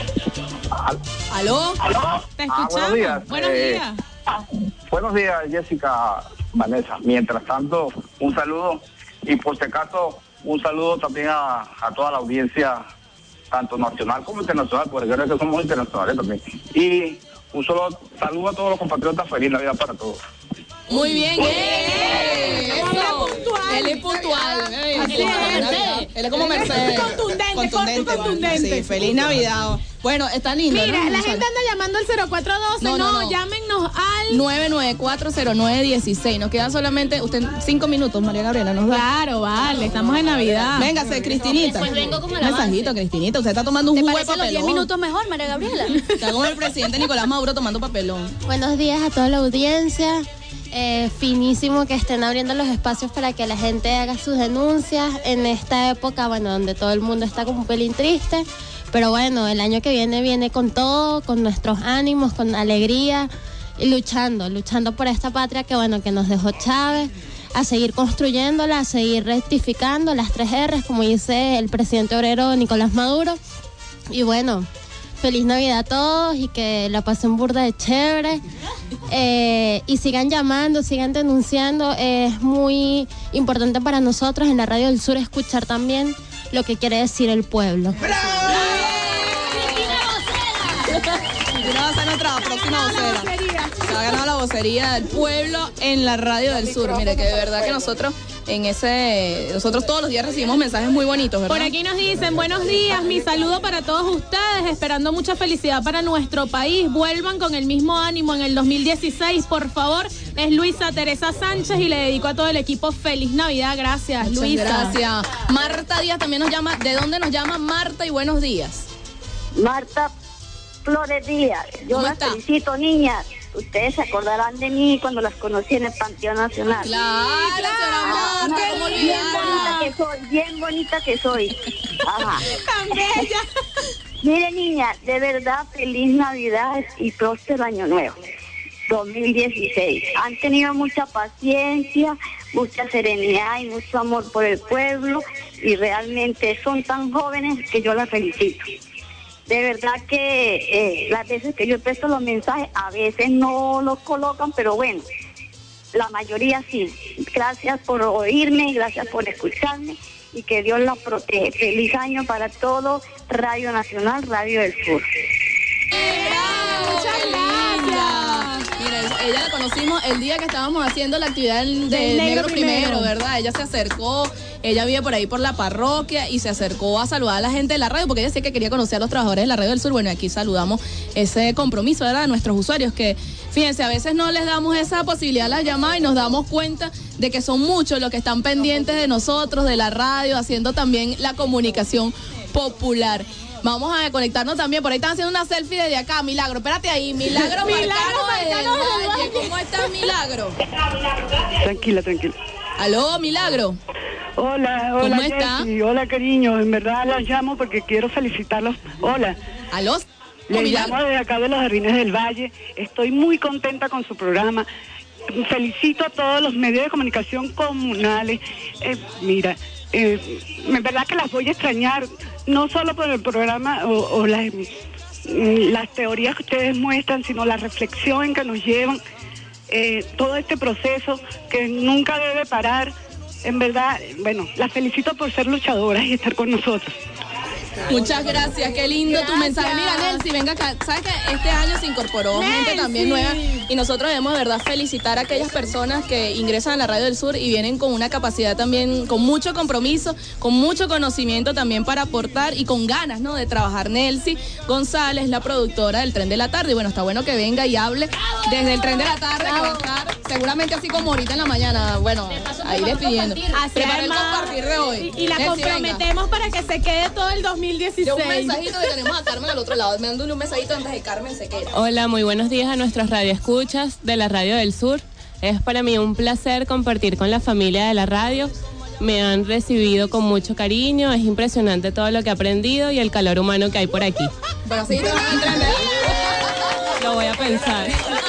[SPEAKER 4] ¿Aló?
[SPEAKER 6] Te
[SPEAKER 11] Ah,
[SPEAKER 6] escuchamos.
[SPEAKER 11] buenos días.
[SPEAKER 6] Buenos
[SPEAKER 11] Eh,
[SPEAKER 6] días.
[SPEAKER 11] Buenos días, Jessica, Vanessa. Mientras tanto, un saludo y por si acaso, un saludo también a, a toda la audiencia, tanto nacional como internacional, porque creo que somos internacionales también. Y un solo saludo a todos los compatriotas. Feliz Navidad para todos.
[SPEAKER 4] Muy bien, ¡eh! Eso. Él es puntual. Él es como Mercedes. Él es como Mercedes.
[SPEAKER 6] Contundente,
[SPEAKER 4] Contundente.
[SPEAKER 6] contundente.
[SPEAKER 4] Sí, feliz Navidad. Bueno, está lindo.
[SPEAKER 6] Mira,
[SPEAKER 4] ¿no?
[SPEAKER 6] la gente anda llamando al cero cuatro uno dos.
[SPEAKER 4] No,
[SPEAKER 6] No,
[SPEAKER 4] no, no.
[SPEAKER 6] llámenos al
[SPEAKER 4] nueve nueve cuatro cero nueve uno seis. Nos quedan solamente usted cinco minutos, María Gabriela. Nos da.
[SPEAKER 6] Claro, vale, estamos en Navidad.
[SPEAKER 4] Véngase, Cristinita.
[SPEAKER 12] Después vengo como
[SPEAKER 4] Un
[SPEAKER 12] la
[SPEAKER 4] mensajito, Cristinita. Usted está tomando un
[SPEAKER 2] ¿Te
[SPEAKER 4] jugo de
[SPEAKER 2] parece los diez
[SPEAKER 4] papelón.
[SPEAKER 2] minutos mejor, María Gabriela?
[SPEAKER 4] Está con el presidente Nicolás Maduro tomando papelón.
[SPEAKER 14] Buenos días a toda la audiencia. Eh, finísimo que estén abriendo los espacios para que la gente haga sus denuncias en esta época, bueno, donde todo el mundo está como un pelín triste. Pero bueno, el año que viene viene con todo, con nuestros ánimos, con alegría y luchando, luchando por esta patria que bueno, que nos dejó Chávez, a seguir construyéndola, a seguir rectificando las tres erres, como dice el presidente obrero Nicolás Maduro. Y bueno, feliz Navidad a todos y que la pasen burda de chévere. Eh, y sigan llamando, sigan denunciando. Es muy importante para nosotros en la Radio del Sur escuchar también lo que quiere decir el pueblo.
[SPEAKER 4] Cristina va a ser nuestra próxima vocera. Se ha ganado la vocería del pueblo en la Radio del Sur. Mire, que de verdad que nosotros en ese, nosotros todos los días recibimos mensajes muy bonitos, ¿verdad?
[SPEAKER 6] Por aquí nos dicen, buenos días, mi saludo para todos ustedes, esperando mucha felicidad para nuestro país. Vuelvan con el mismo ánimo en el dos mil dieciséis, por favor. Es Luisa Teresa Sánchez y le dedico a todo el equipo feliz Navidad. Gracias,
[SPEAKER 4] Muchas
[SPEAKER 6] Luisa.
[SPEAKER 4] gracias. Marta Díaz también nos llama. ¿De dónde nos llama Marta y buenos días?
[SPEAKER 15] Marta Flores Díaz. Yo
[SPEAKER 4] ¿Cómo
[SPEAKER 15] las
[SPEAKER 4] está?
[SPEAKER 15] felicito, niñas. Ustedes se acordarán de mí cuando las conocí en el Panteón Nacional.
[SPEAKER 4] Claro,
[SPEAKER 15] Ah,
[SPEAKER 4] señora Marta, ¿cómo
[SPEAKER 15] bien
[SPEAKER 4] olvidarla?
[SPEAKER 15] bonita que soy, bien bonita que soy. Ajá.
[SPEAKER 6] Tan bella.
[SPEAKER 15] Mire, niña, de verdad, feliz Navidad y próspero Año Nuevo. dos mil dieciséis. Han tenido mucha paciencia, mucha serenidad y mucho amor por el pueblo y realmente son tan jóvenes que yo las felicito. De verdad que eh, las veces que yo presto los mensajes, a veces no los colocan, pero bueno, la mayoría sí. Gracias por oírme, gracias por escucharme y que Dios las protege. Feliz año para todo, Radio Nacional, Radio del Sur.
[SPEAKER 4] Muchas gracias. Mira, ella la conocimos el día que estábamos haciendo la actividad del, del
[SPEAKER 6] Del
[SPEAKER 4] negro,
[SPEAKER 6] negro
[SPEAKER 4] primero,
[SPEAKER 6] primero.
[SPEAKER 4] ¿verdad? Ella se acercó, ella vive por ahí por la parroquia y se acercó a saludar a la gente de la radio porque ella decía que quería conocer a los trabajadores de la Radio del Sur. Bueno, aquí saludamos ese compromiso, ¿verdad? De nuestros usuarios que, fíjense, a veces no les damos esa posibilidad a las llamadas y nos damos cuenta de que son muchos los que están pendientes de nosotros, de la radio, haciendo también la comunicación popular. Vamos a conectarnos también, por ahí están haciendo una selfie desde acá, Milagro, espérate ahí, Milagro
[SPEAKER 6] Milagro
[SPEAKER 4] Marcano desde el
[SPEAKER 6] Marcano desde el
[SPEAKER 4] Valle.
[SPEAKER 6] Valle.
[SPEAKER 4] ¿Cómo estás, Milagro?
[SPEAKER 13] Tranquila, tranquila.
[SPEAKER 4] Aló, Milagro.
[SPEAKER 13] Hola, hola.
[SPEAKER 4] ¿Cómo está?
[SPEAKER 13] Jessy, hola, cariño. En verdad las llamo porque quiero felicitarlos. Hola.
[SPEAKER 4] ¿Aló?
[SPEAKER 13] Les
[SPEAKER 4] Milagro.
[SPEAKER 13] llamo desde acá de los Jardines del Valle. Estoy muy contenta con su programa. Felicito a todos los medios de comunicación comunales. Eh, mira, eh, en verdad que las voy a extrañar, no solo por el programa o, o las, las teorías que ustedes muestran, sino la reflexión en que nos llevan. Eh, todo este proceso que nunca debe parar. En verdad, bueno, las felicito por ser luchadoras y estar con nosotros.
[SPEAKER 4] Muchas gracias, qué lindo tu mensaje. Mira, Nelcy, venga acá. ¿Sabes que este año se incorporó gente
[SPEAKER 6] Nelcy.
[SPEAKER 4] también nueva? Y nosotros debemos de verdad felicitar a aquellas personas que ingresan a la Radio del Sur y vienen con una capacidad también, con mucho compromiso, con mucho conocimiento también para aportar y con ganas, ¿no? De trabajar. Nelcy González, la productora del Tren de la Tarde. Y bueno, está bueno que venga y hable desde el Tren de la Tarde, que va a estar seguramente así como ahorita en la mañana. Bueno, ahí despidiendo.
[SPEAKER 6] Así
[SPEAKER 4] Prepara el
[SPEAKER 6] además,
[SPEAKER 4] compartir de hoy.
[SPEAKER 6] Y, y la
[SPEAKER 4] Nelcy, venga.
[SPEAKER 6] comprometemos para que se quede todo el dos mil dieciséis.
[SPEAKER 4] De un mensajito que tenemos a Carmen al otro lado. Me dándole un mensajito antes de Carmen se queda.
[SPEAKER 17] Hola, muy buenos días a nuestros radioescuchas de la Radio del Sur. Es para mí un placer compartir con la familia de la radio. Me han recibido con mucho cariño, es impresionante todo lo que he aprendido y el calor humano que hay por aquí.
[SPEAKER 4] Pero sí, te van a entender.
[SPEAKER 17] Lo voy a pensar.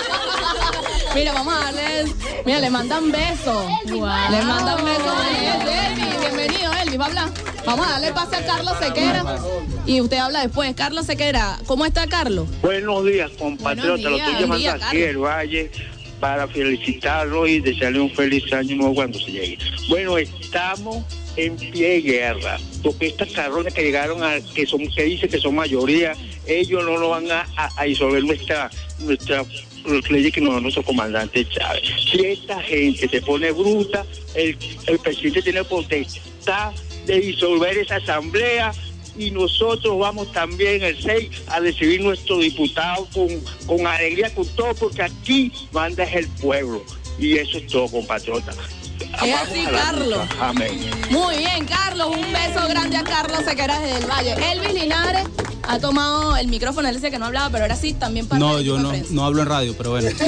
[SPEAKER 4] Mira, vamos a darle. Mira, le mandan besos.
[SPEAKER 17] Wow.
[SPEAKER 4] Le mandan besos a Elvis. Bienvenido, Elvis. Va a hablar. Vamos a darle pase a Carlos Sequera. Y usted habla después. Carlos Sequera, ¿cómo está Carlos?
[SPEAKER 18] Buenos días, compatriota. Lo
[SPEAKER 4] días.
[SPEAKER 18] estoy llamando
[SPEAKER 4] Buen día,
[SPEAKER 18] aquí del Valle para felicitarlo y desearle un feliz año nuevo cuando se llegue. Bueno, estamos en pie de guerra, porque estas cabrones que llegaron a, que son, que dicen que son mayoría, ellos no nos van a, a, a disolver nuestra, nuestra las leyes que nos da nuestro comandante Chávez. Si esta gente se pone bruta, el, el presidente tiene potestad de disolver esa asamblea y nosotros vamos también el seis a recibir nuestro diputado con, con alegría, con todo, porque aquí manda es el pueblo. Y eso es todo, compatriota.
[SPEAKER 4] Es así, Carlos.
[SPEAKER 18] Amén.
[SPEAKER 4] Muy bien, Carlos. Un beso grande a Carlos Sequera desde el Valle. Elvis Linares ha tomado el micrófono. Él decía que no hablaba, pero ahora sí también para.
[SPEAKER 19] No, yo no, no hablo en radio, pero bueno.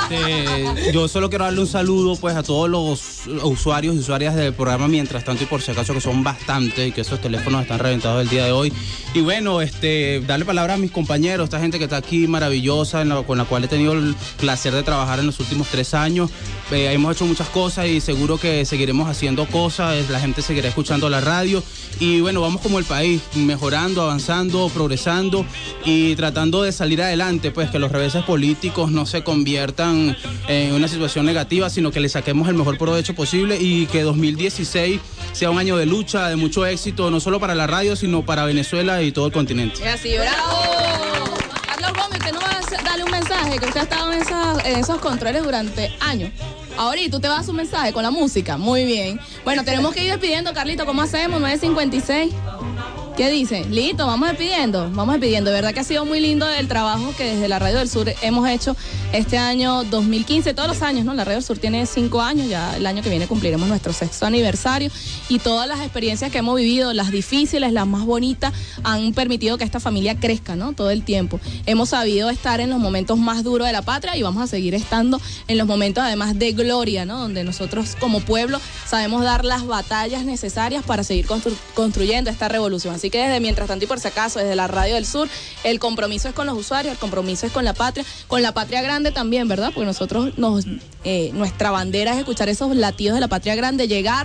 [SPEAKER 19] Este, yo solo quiero darle un saludo pues a todos los usuarios y usuarias del programa Mientras Tanto y Por Si Acaso, que son bastantes y que esos teléfonos están reventados el día de hoy. Y bueno, este, darle palabra a mis compañeros, esta gente que está aquí maravillosa, en la, con la cual he tenido el placer de trabajar en los últimos tres años. Eh, hemos hecho muchas cosas y seguro que seguiremos haciendo cosas, la gente seguirá escuchando la radio y bueno, vamos como el país, mejorando, avanzando, progresando y tratando de salir adelante, pues que los reveses políticos no se conviertan en una situación negativa, sino que le saquemos el mejor provecho posible y que dos mil dieciséis sea un año de lucha, de mucho éxito, no solo para la radio, sino para Venezuela y todo el continente.
[SPEAKER 4] Es así, bravo. Carlos Gómez, usted no va a darle un mensaje, que usted ha estado en, esas, en esos controles durante años. Ahorita tú te vas a su mensaje con la música. Muy bien. Bueno, tenemos que ir despidiendo, Carlito. ¿Cómo hacemos? nueve cincuenta y seis. ¿Qué dice? Listo, vamos despidiendo. Vamos despidiendo. De verdad que ha sido muy lindo el trabajo que desde la Radio del Sur hemos hecho este año dos mil quince. Todos los años, ¿no? La Radio del Sur tiene cinco años. Ya el año que viene cumpliremos nuestro sexto aniversario. Y todas las experiencias que hemos vivido, las difíciles, las más bonitas, han permitido que esta familia crezca, ¿no? Todo el tiempo. Hemos sabido estar en los momentos más duros de la patria y vamos a seguir estando en los momentos además de gloria, ¿no? Donde nosotros como pueblo sabemos dar las batallas necesarias para seguir constru- construyendo esta revolución. Así que desde Mientras Tanto y Por Si Acaso, desde la Radio del Sur, el compromiso es con los usuarios, el compromiso es con la patria, con la patria grande también, ¿verdad? Porque nosotros, nos, eh, nuestra bandera es escuchar esos latidos de la patria grande, llegar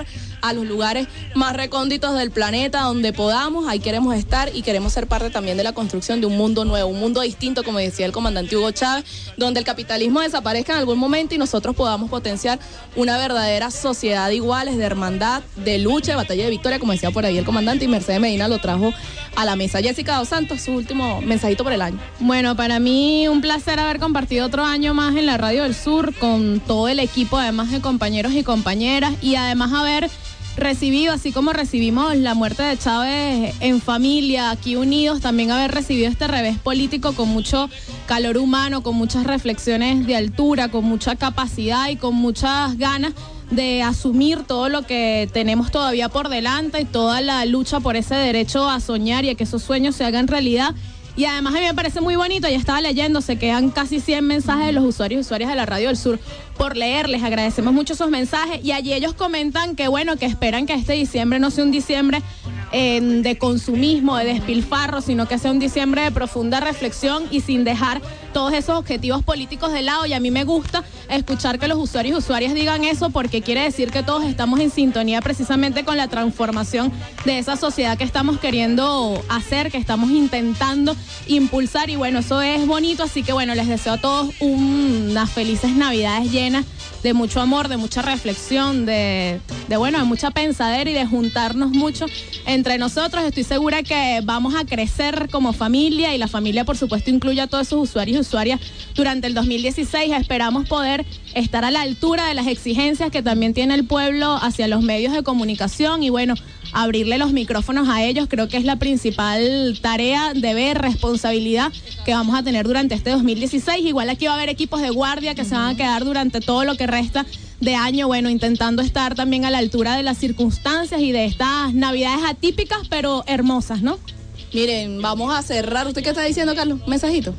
[SPEAKER 4] a los lugares más recónditos del planeta, donde podamos, ahí queremos estar y queremos ser parte también de la construcción de un mundo nuevo, un mundo distinto, como decía el comandante Hugo Chávez, donde el capitalismo desaparezca en algún momento y nosotros podamos potenciar una verdadera sociedad de iguales, de hermandad, de lucha, de batalla de victoria, como decía por ahí el comandante, y Mercedes Medina lo trajo a la mesa. Jessica Dos Santos, su último mensajito por el año.
[SPEAKER 6] Bueno, para mí un placer haber compartido otro año más en la Radio del Sur con todo el equipo, además de compañeros y compañeras, y además haber recibido, así como recibimos la muerte de Chávez en familia, aquí unidos, también haber recibido este revés político con mucho calor humano, con muchas reflexiones de altura, con mucha capacidad y con muchas ganas de asumir todo lo que tenemos todavía por delante y toda la lucha por ese derecho a soñar y a que esos sueños se hagan realidad. Y además a mí me parece muy bonito, ya estaba leyendo, se quedan casi cien mensajes de los usuarios y usuarias de la Radio del Sur por leerles, agradecemos mucho esos mensajes y allí ellos comentan que bueno, que esperan que este diciembre no sea un diciembre eh, de consumismo, de despilfarro, sino que sea un diciembre de profunda reflexión y sin dejar todos esos objetivos políticos de lado. Y a mí me gusta escuchar que los usuarios y usuarias digan eso porque quiere decir que todos estamos en sintonía precisamente con la transformación de esa sociedad que estamos queriendo hacer, que estamos intentando impulsar y bueno, eso es bonito, así que bueno, les deseo a todos un, unas felices navidades llenas de mucho amor, de mucha reflexión, de, de bueno, de mucha pensadera y de juntarnos mucho entre nosotros. Estoy segura que vamos a crecer como familia y la familia por supuesto incluye a todos esos usuarios y usuarias durante el dos mil dieciséis. Esperamos poder estar a la altura de las exigencias que también tiene el pueblo hacia los medios de comunicación y bueno, abrirle los micrófonos a ellos, creo que es la principal tarea, deber, responsabilidad que vamos a tener durante este dos mil dieciséis. Igual aquí va a haber equipos de guardia que uh-huh. se van a quedar durante todo lo que resta de año, bueno, intentando estar también a la altura de las circunstancias y de estas navidades atípicas, pero hermosas, ¿no?
[SPEAKER 4] Miren, vamos a cerrar. ¿Usted qué está diciendo, Carlos? ¿Un mensajito?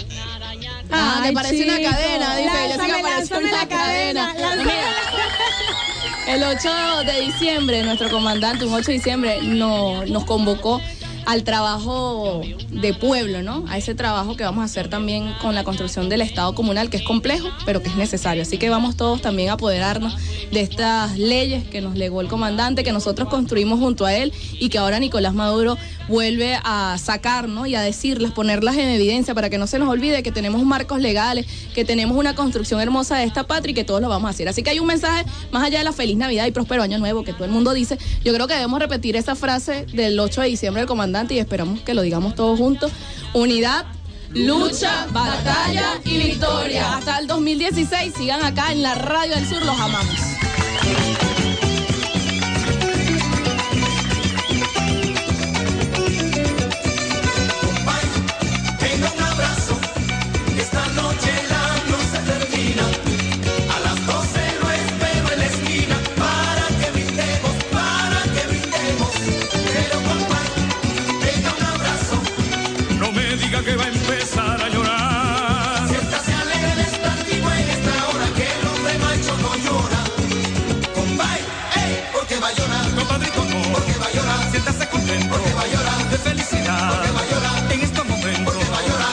[SPEAKER 4] Ah, que parece una cadena, dice.
[SPEAKER 6] Lánzame, lánzame la cadena.
[SPEAKER 4] El ocho de diciembre, nuestro comandante, un ocho de diciembre, no, nos convocó al trabajo de pueblo, ¿no? A ese trabajo que vamos a hacer también con la construcción del Estado comunal, que es complejo, pero que es necesario. Así que vamos todos también a apoderarnos de estas leyes que nos legó el comandante, que nosotros construimos junto a él y que ahora Nicolás Maduro vuelve a sacar, ¿no? Y a decirlas, ponerlas en evidencia para que no se nos olvide que tenemos marcos legales, que tenemos una construcción hermosa de esta patria y que todos lo vamos a hacer. Así que hay un mensaje más allá de la feliz Navidad y próspero año nuevo que todo el mundo dice. Yo creo que debemos repetir esa frase del ocho de diciembre del comandante y esperamos que lo digamos todos juntos. Unidad, lucha, batalla y victoria. Hasta el dos mil dieciséis, sigan acá en la Radio del Sur, los amamos.
[SPEAKER 3] Venga un abrazo, esta noche la no se termina. A las doce lo espero en la esquina para que brindemos, para que brindemos. Pero compadre, venga un abrazo.
[SPEAKER 1] No me diga que va a empezar a llorar.
[SPEAKER 3] Siéntase alegre en esta antigua en esta hora que el hombre macho no llora. Compadre, ey, porque va a llorar.
[SPEAKER 1] Compadrito no,
[SPEAKER 3] porque va a llorar.
[SPEAKER 1] siéntase contento,
[SPEAKER 3] porque va a llorar.
[SPEAKER 1] de felicidad,
[SPEAKER 3] porque va a llorar.
[SPEAKER 1] en estos momentos.
[SPEAKER 3] Porque va a llorar.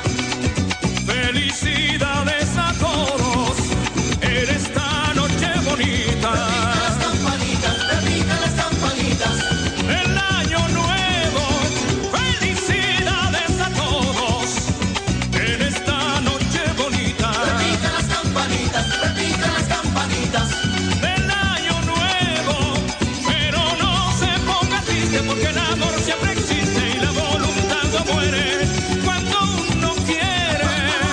[SPEAKER 1] Felicidades a todos en esta noche bonita.
[SPEAKER 3] Repican las campanitas, repican las campanitas.
[SPEAKER 1] El año nuevo, felicidades a todos en esta noche bonita.
[SPEAKER 3] Repican las campanitas, repican las campanitas.
[SPEAKER 1] Del año nuevo, pero no se ponga triste porque el amor siempre existe y la voluntad no muere cuando uno quiere.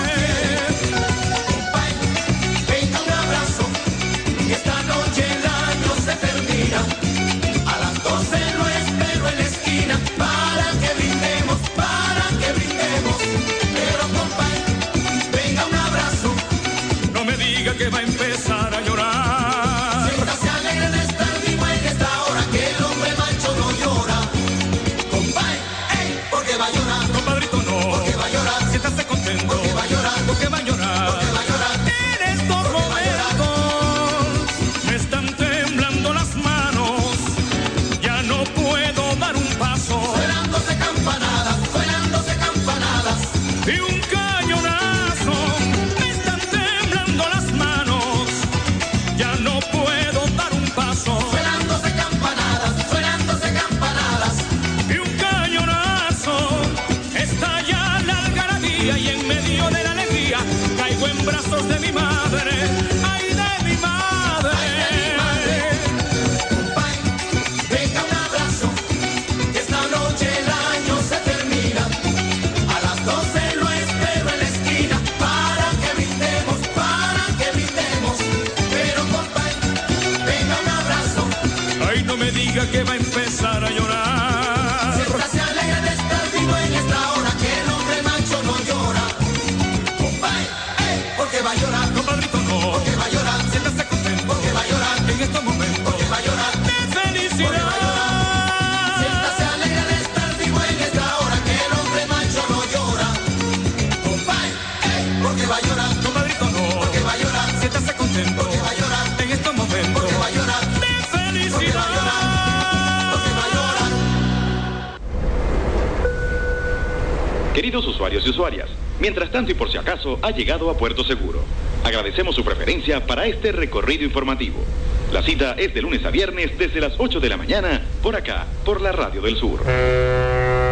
[SPEAKER 3] Venga un abrazo, esta noche el año se termina. A las doce lo espero en la esquina para que brindemos, para que brindemos. Pero compadre, venga un abrazo.
[SPEAKER 1] No me diga que va a empezar a llorar.
[SPEAKER 3] Siéntase alegre en esta antigua en esta hora que el hombre macho no llora. Compadre, ey, porque va a llorar.
[SPEAKER 1] Compadrito no,
[SPEAKER 3] Porque va a llorar.
[SPEAKER 1] siéntase contento,
[SPEAKER 3] Porque va a llorar.
[SPEAKER 1] porque va a llorar.
[SPEAKER 3] Porque va a llorar.
[SPEAKER 1] En estos momentos me están temblando las manos, ya no puedo dar un paso.
[SPEAKER 3] Suenándose campanadas, suenándose campanadas.
[SPEAKER 1] Y un cañonazo, me están temblando las manos, ya no puedo dar un paso.
[SPEAKER 3] Suenándose diga que va a empezar a llorar.
[SPEAKER 1] Siéntase alegre de estar vivo en esta hora, que el hombre macho no llora. Compay, ey, porque va a llorar.
[SPEAKER 3] Compadrito, no.
[SPEAKER 1] Porque va a llorar.
[SPEAKER 3] Siéntase contento.
[SPEAKER 1] Porque va a llorar.
[SPEAKER 3] En estos momentos.
[SPEAKER 1] Porque va a llorar.
[SPEAKER 3] De felicidad.
[SPEAKER 1] Porque va a llorar. Siéntase alegre de estar vivo en esta hora, que el hombre macho no llora. Compay, ey, porque va a llorar.
[SPEAKER 3] Compadrito, no.
[SPEAKER 1] Porque va a llorar.
[SPEAKER 3] Siéntase contento.
[SPEAKER 1] Porque va a llorar.
[SPEAKER 3] En estos momentos.
[SPEAKER 1] Porque va a llorar.
[SPEAKER 3] De felicidad.
[SPEAKER 1] Porque va a llorar. Porque va a llorar.
[SPEAKER 10] Queridos usuarios y usuarias, mientras tanto y por si acaso ha llegado a Puerto Seguro. Agradecemos su preferencia para este recorrido informativo. La cita es de lunes a viernes desde las ocho de la mañana, por acá, por la Radio del Sur.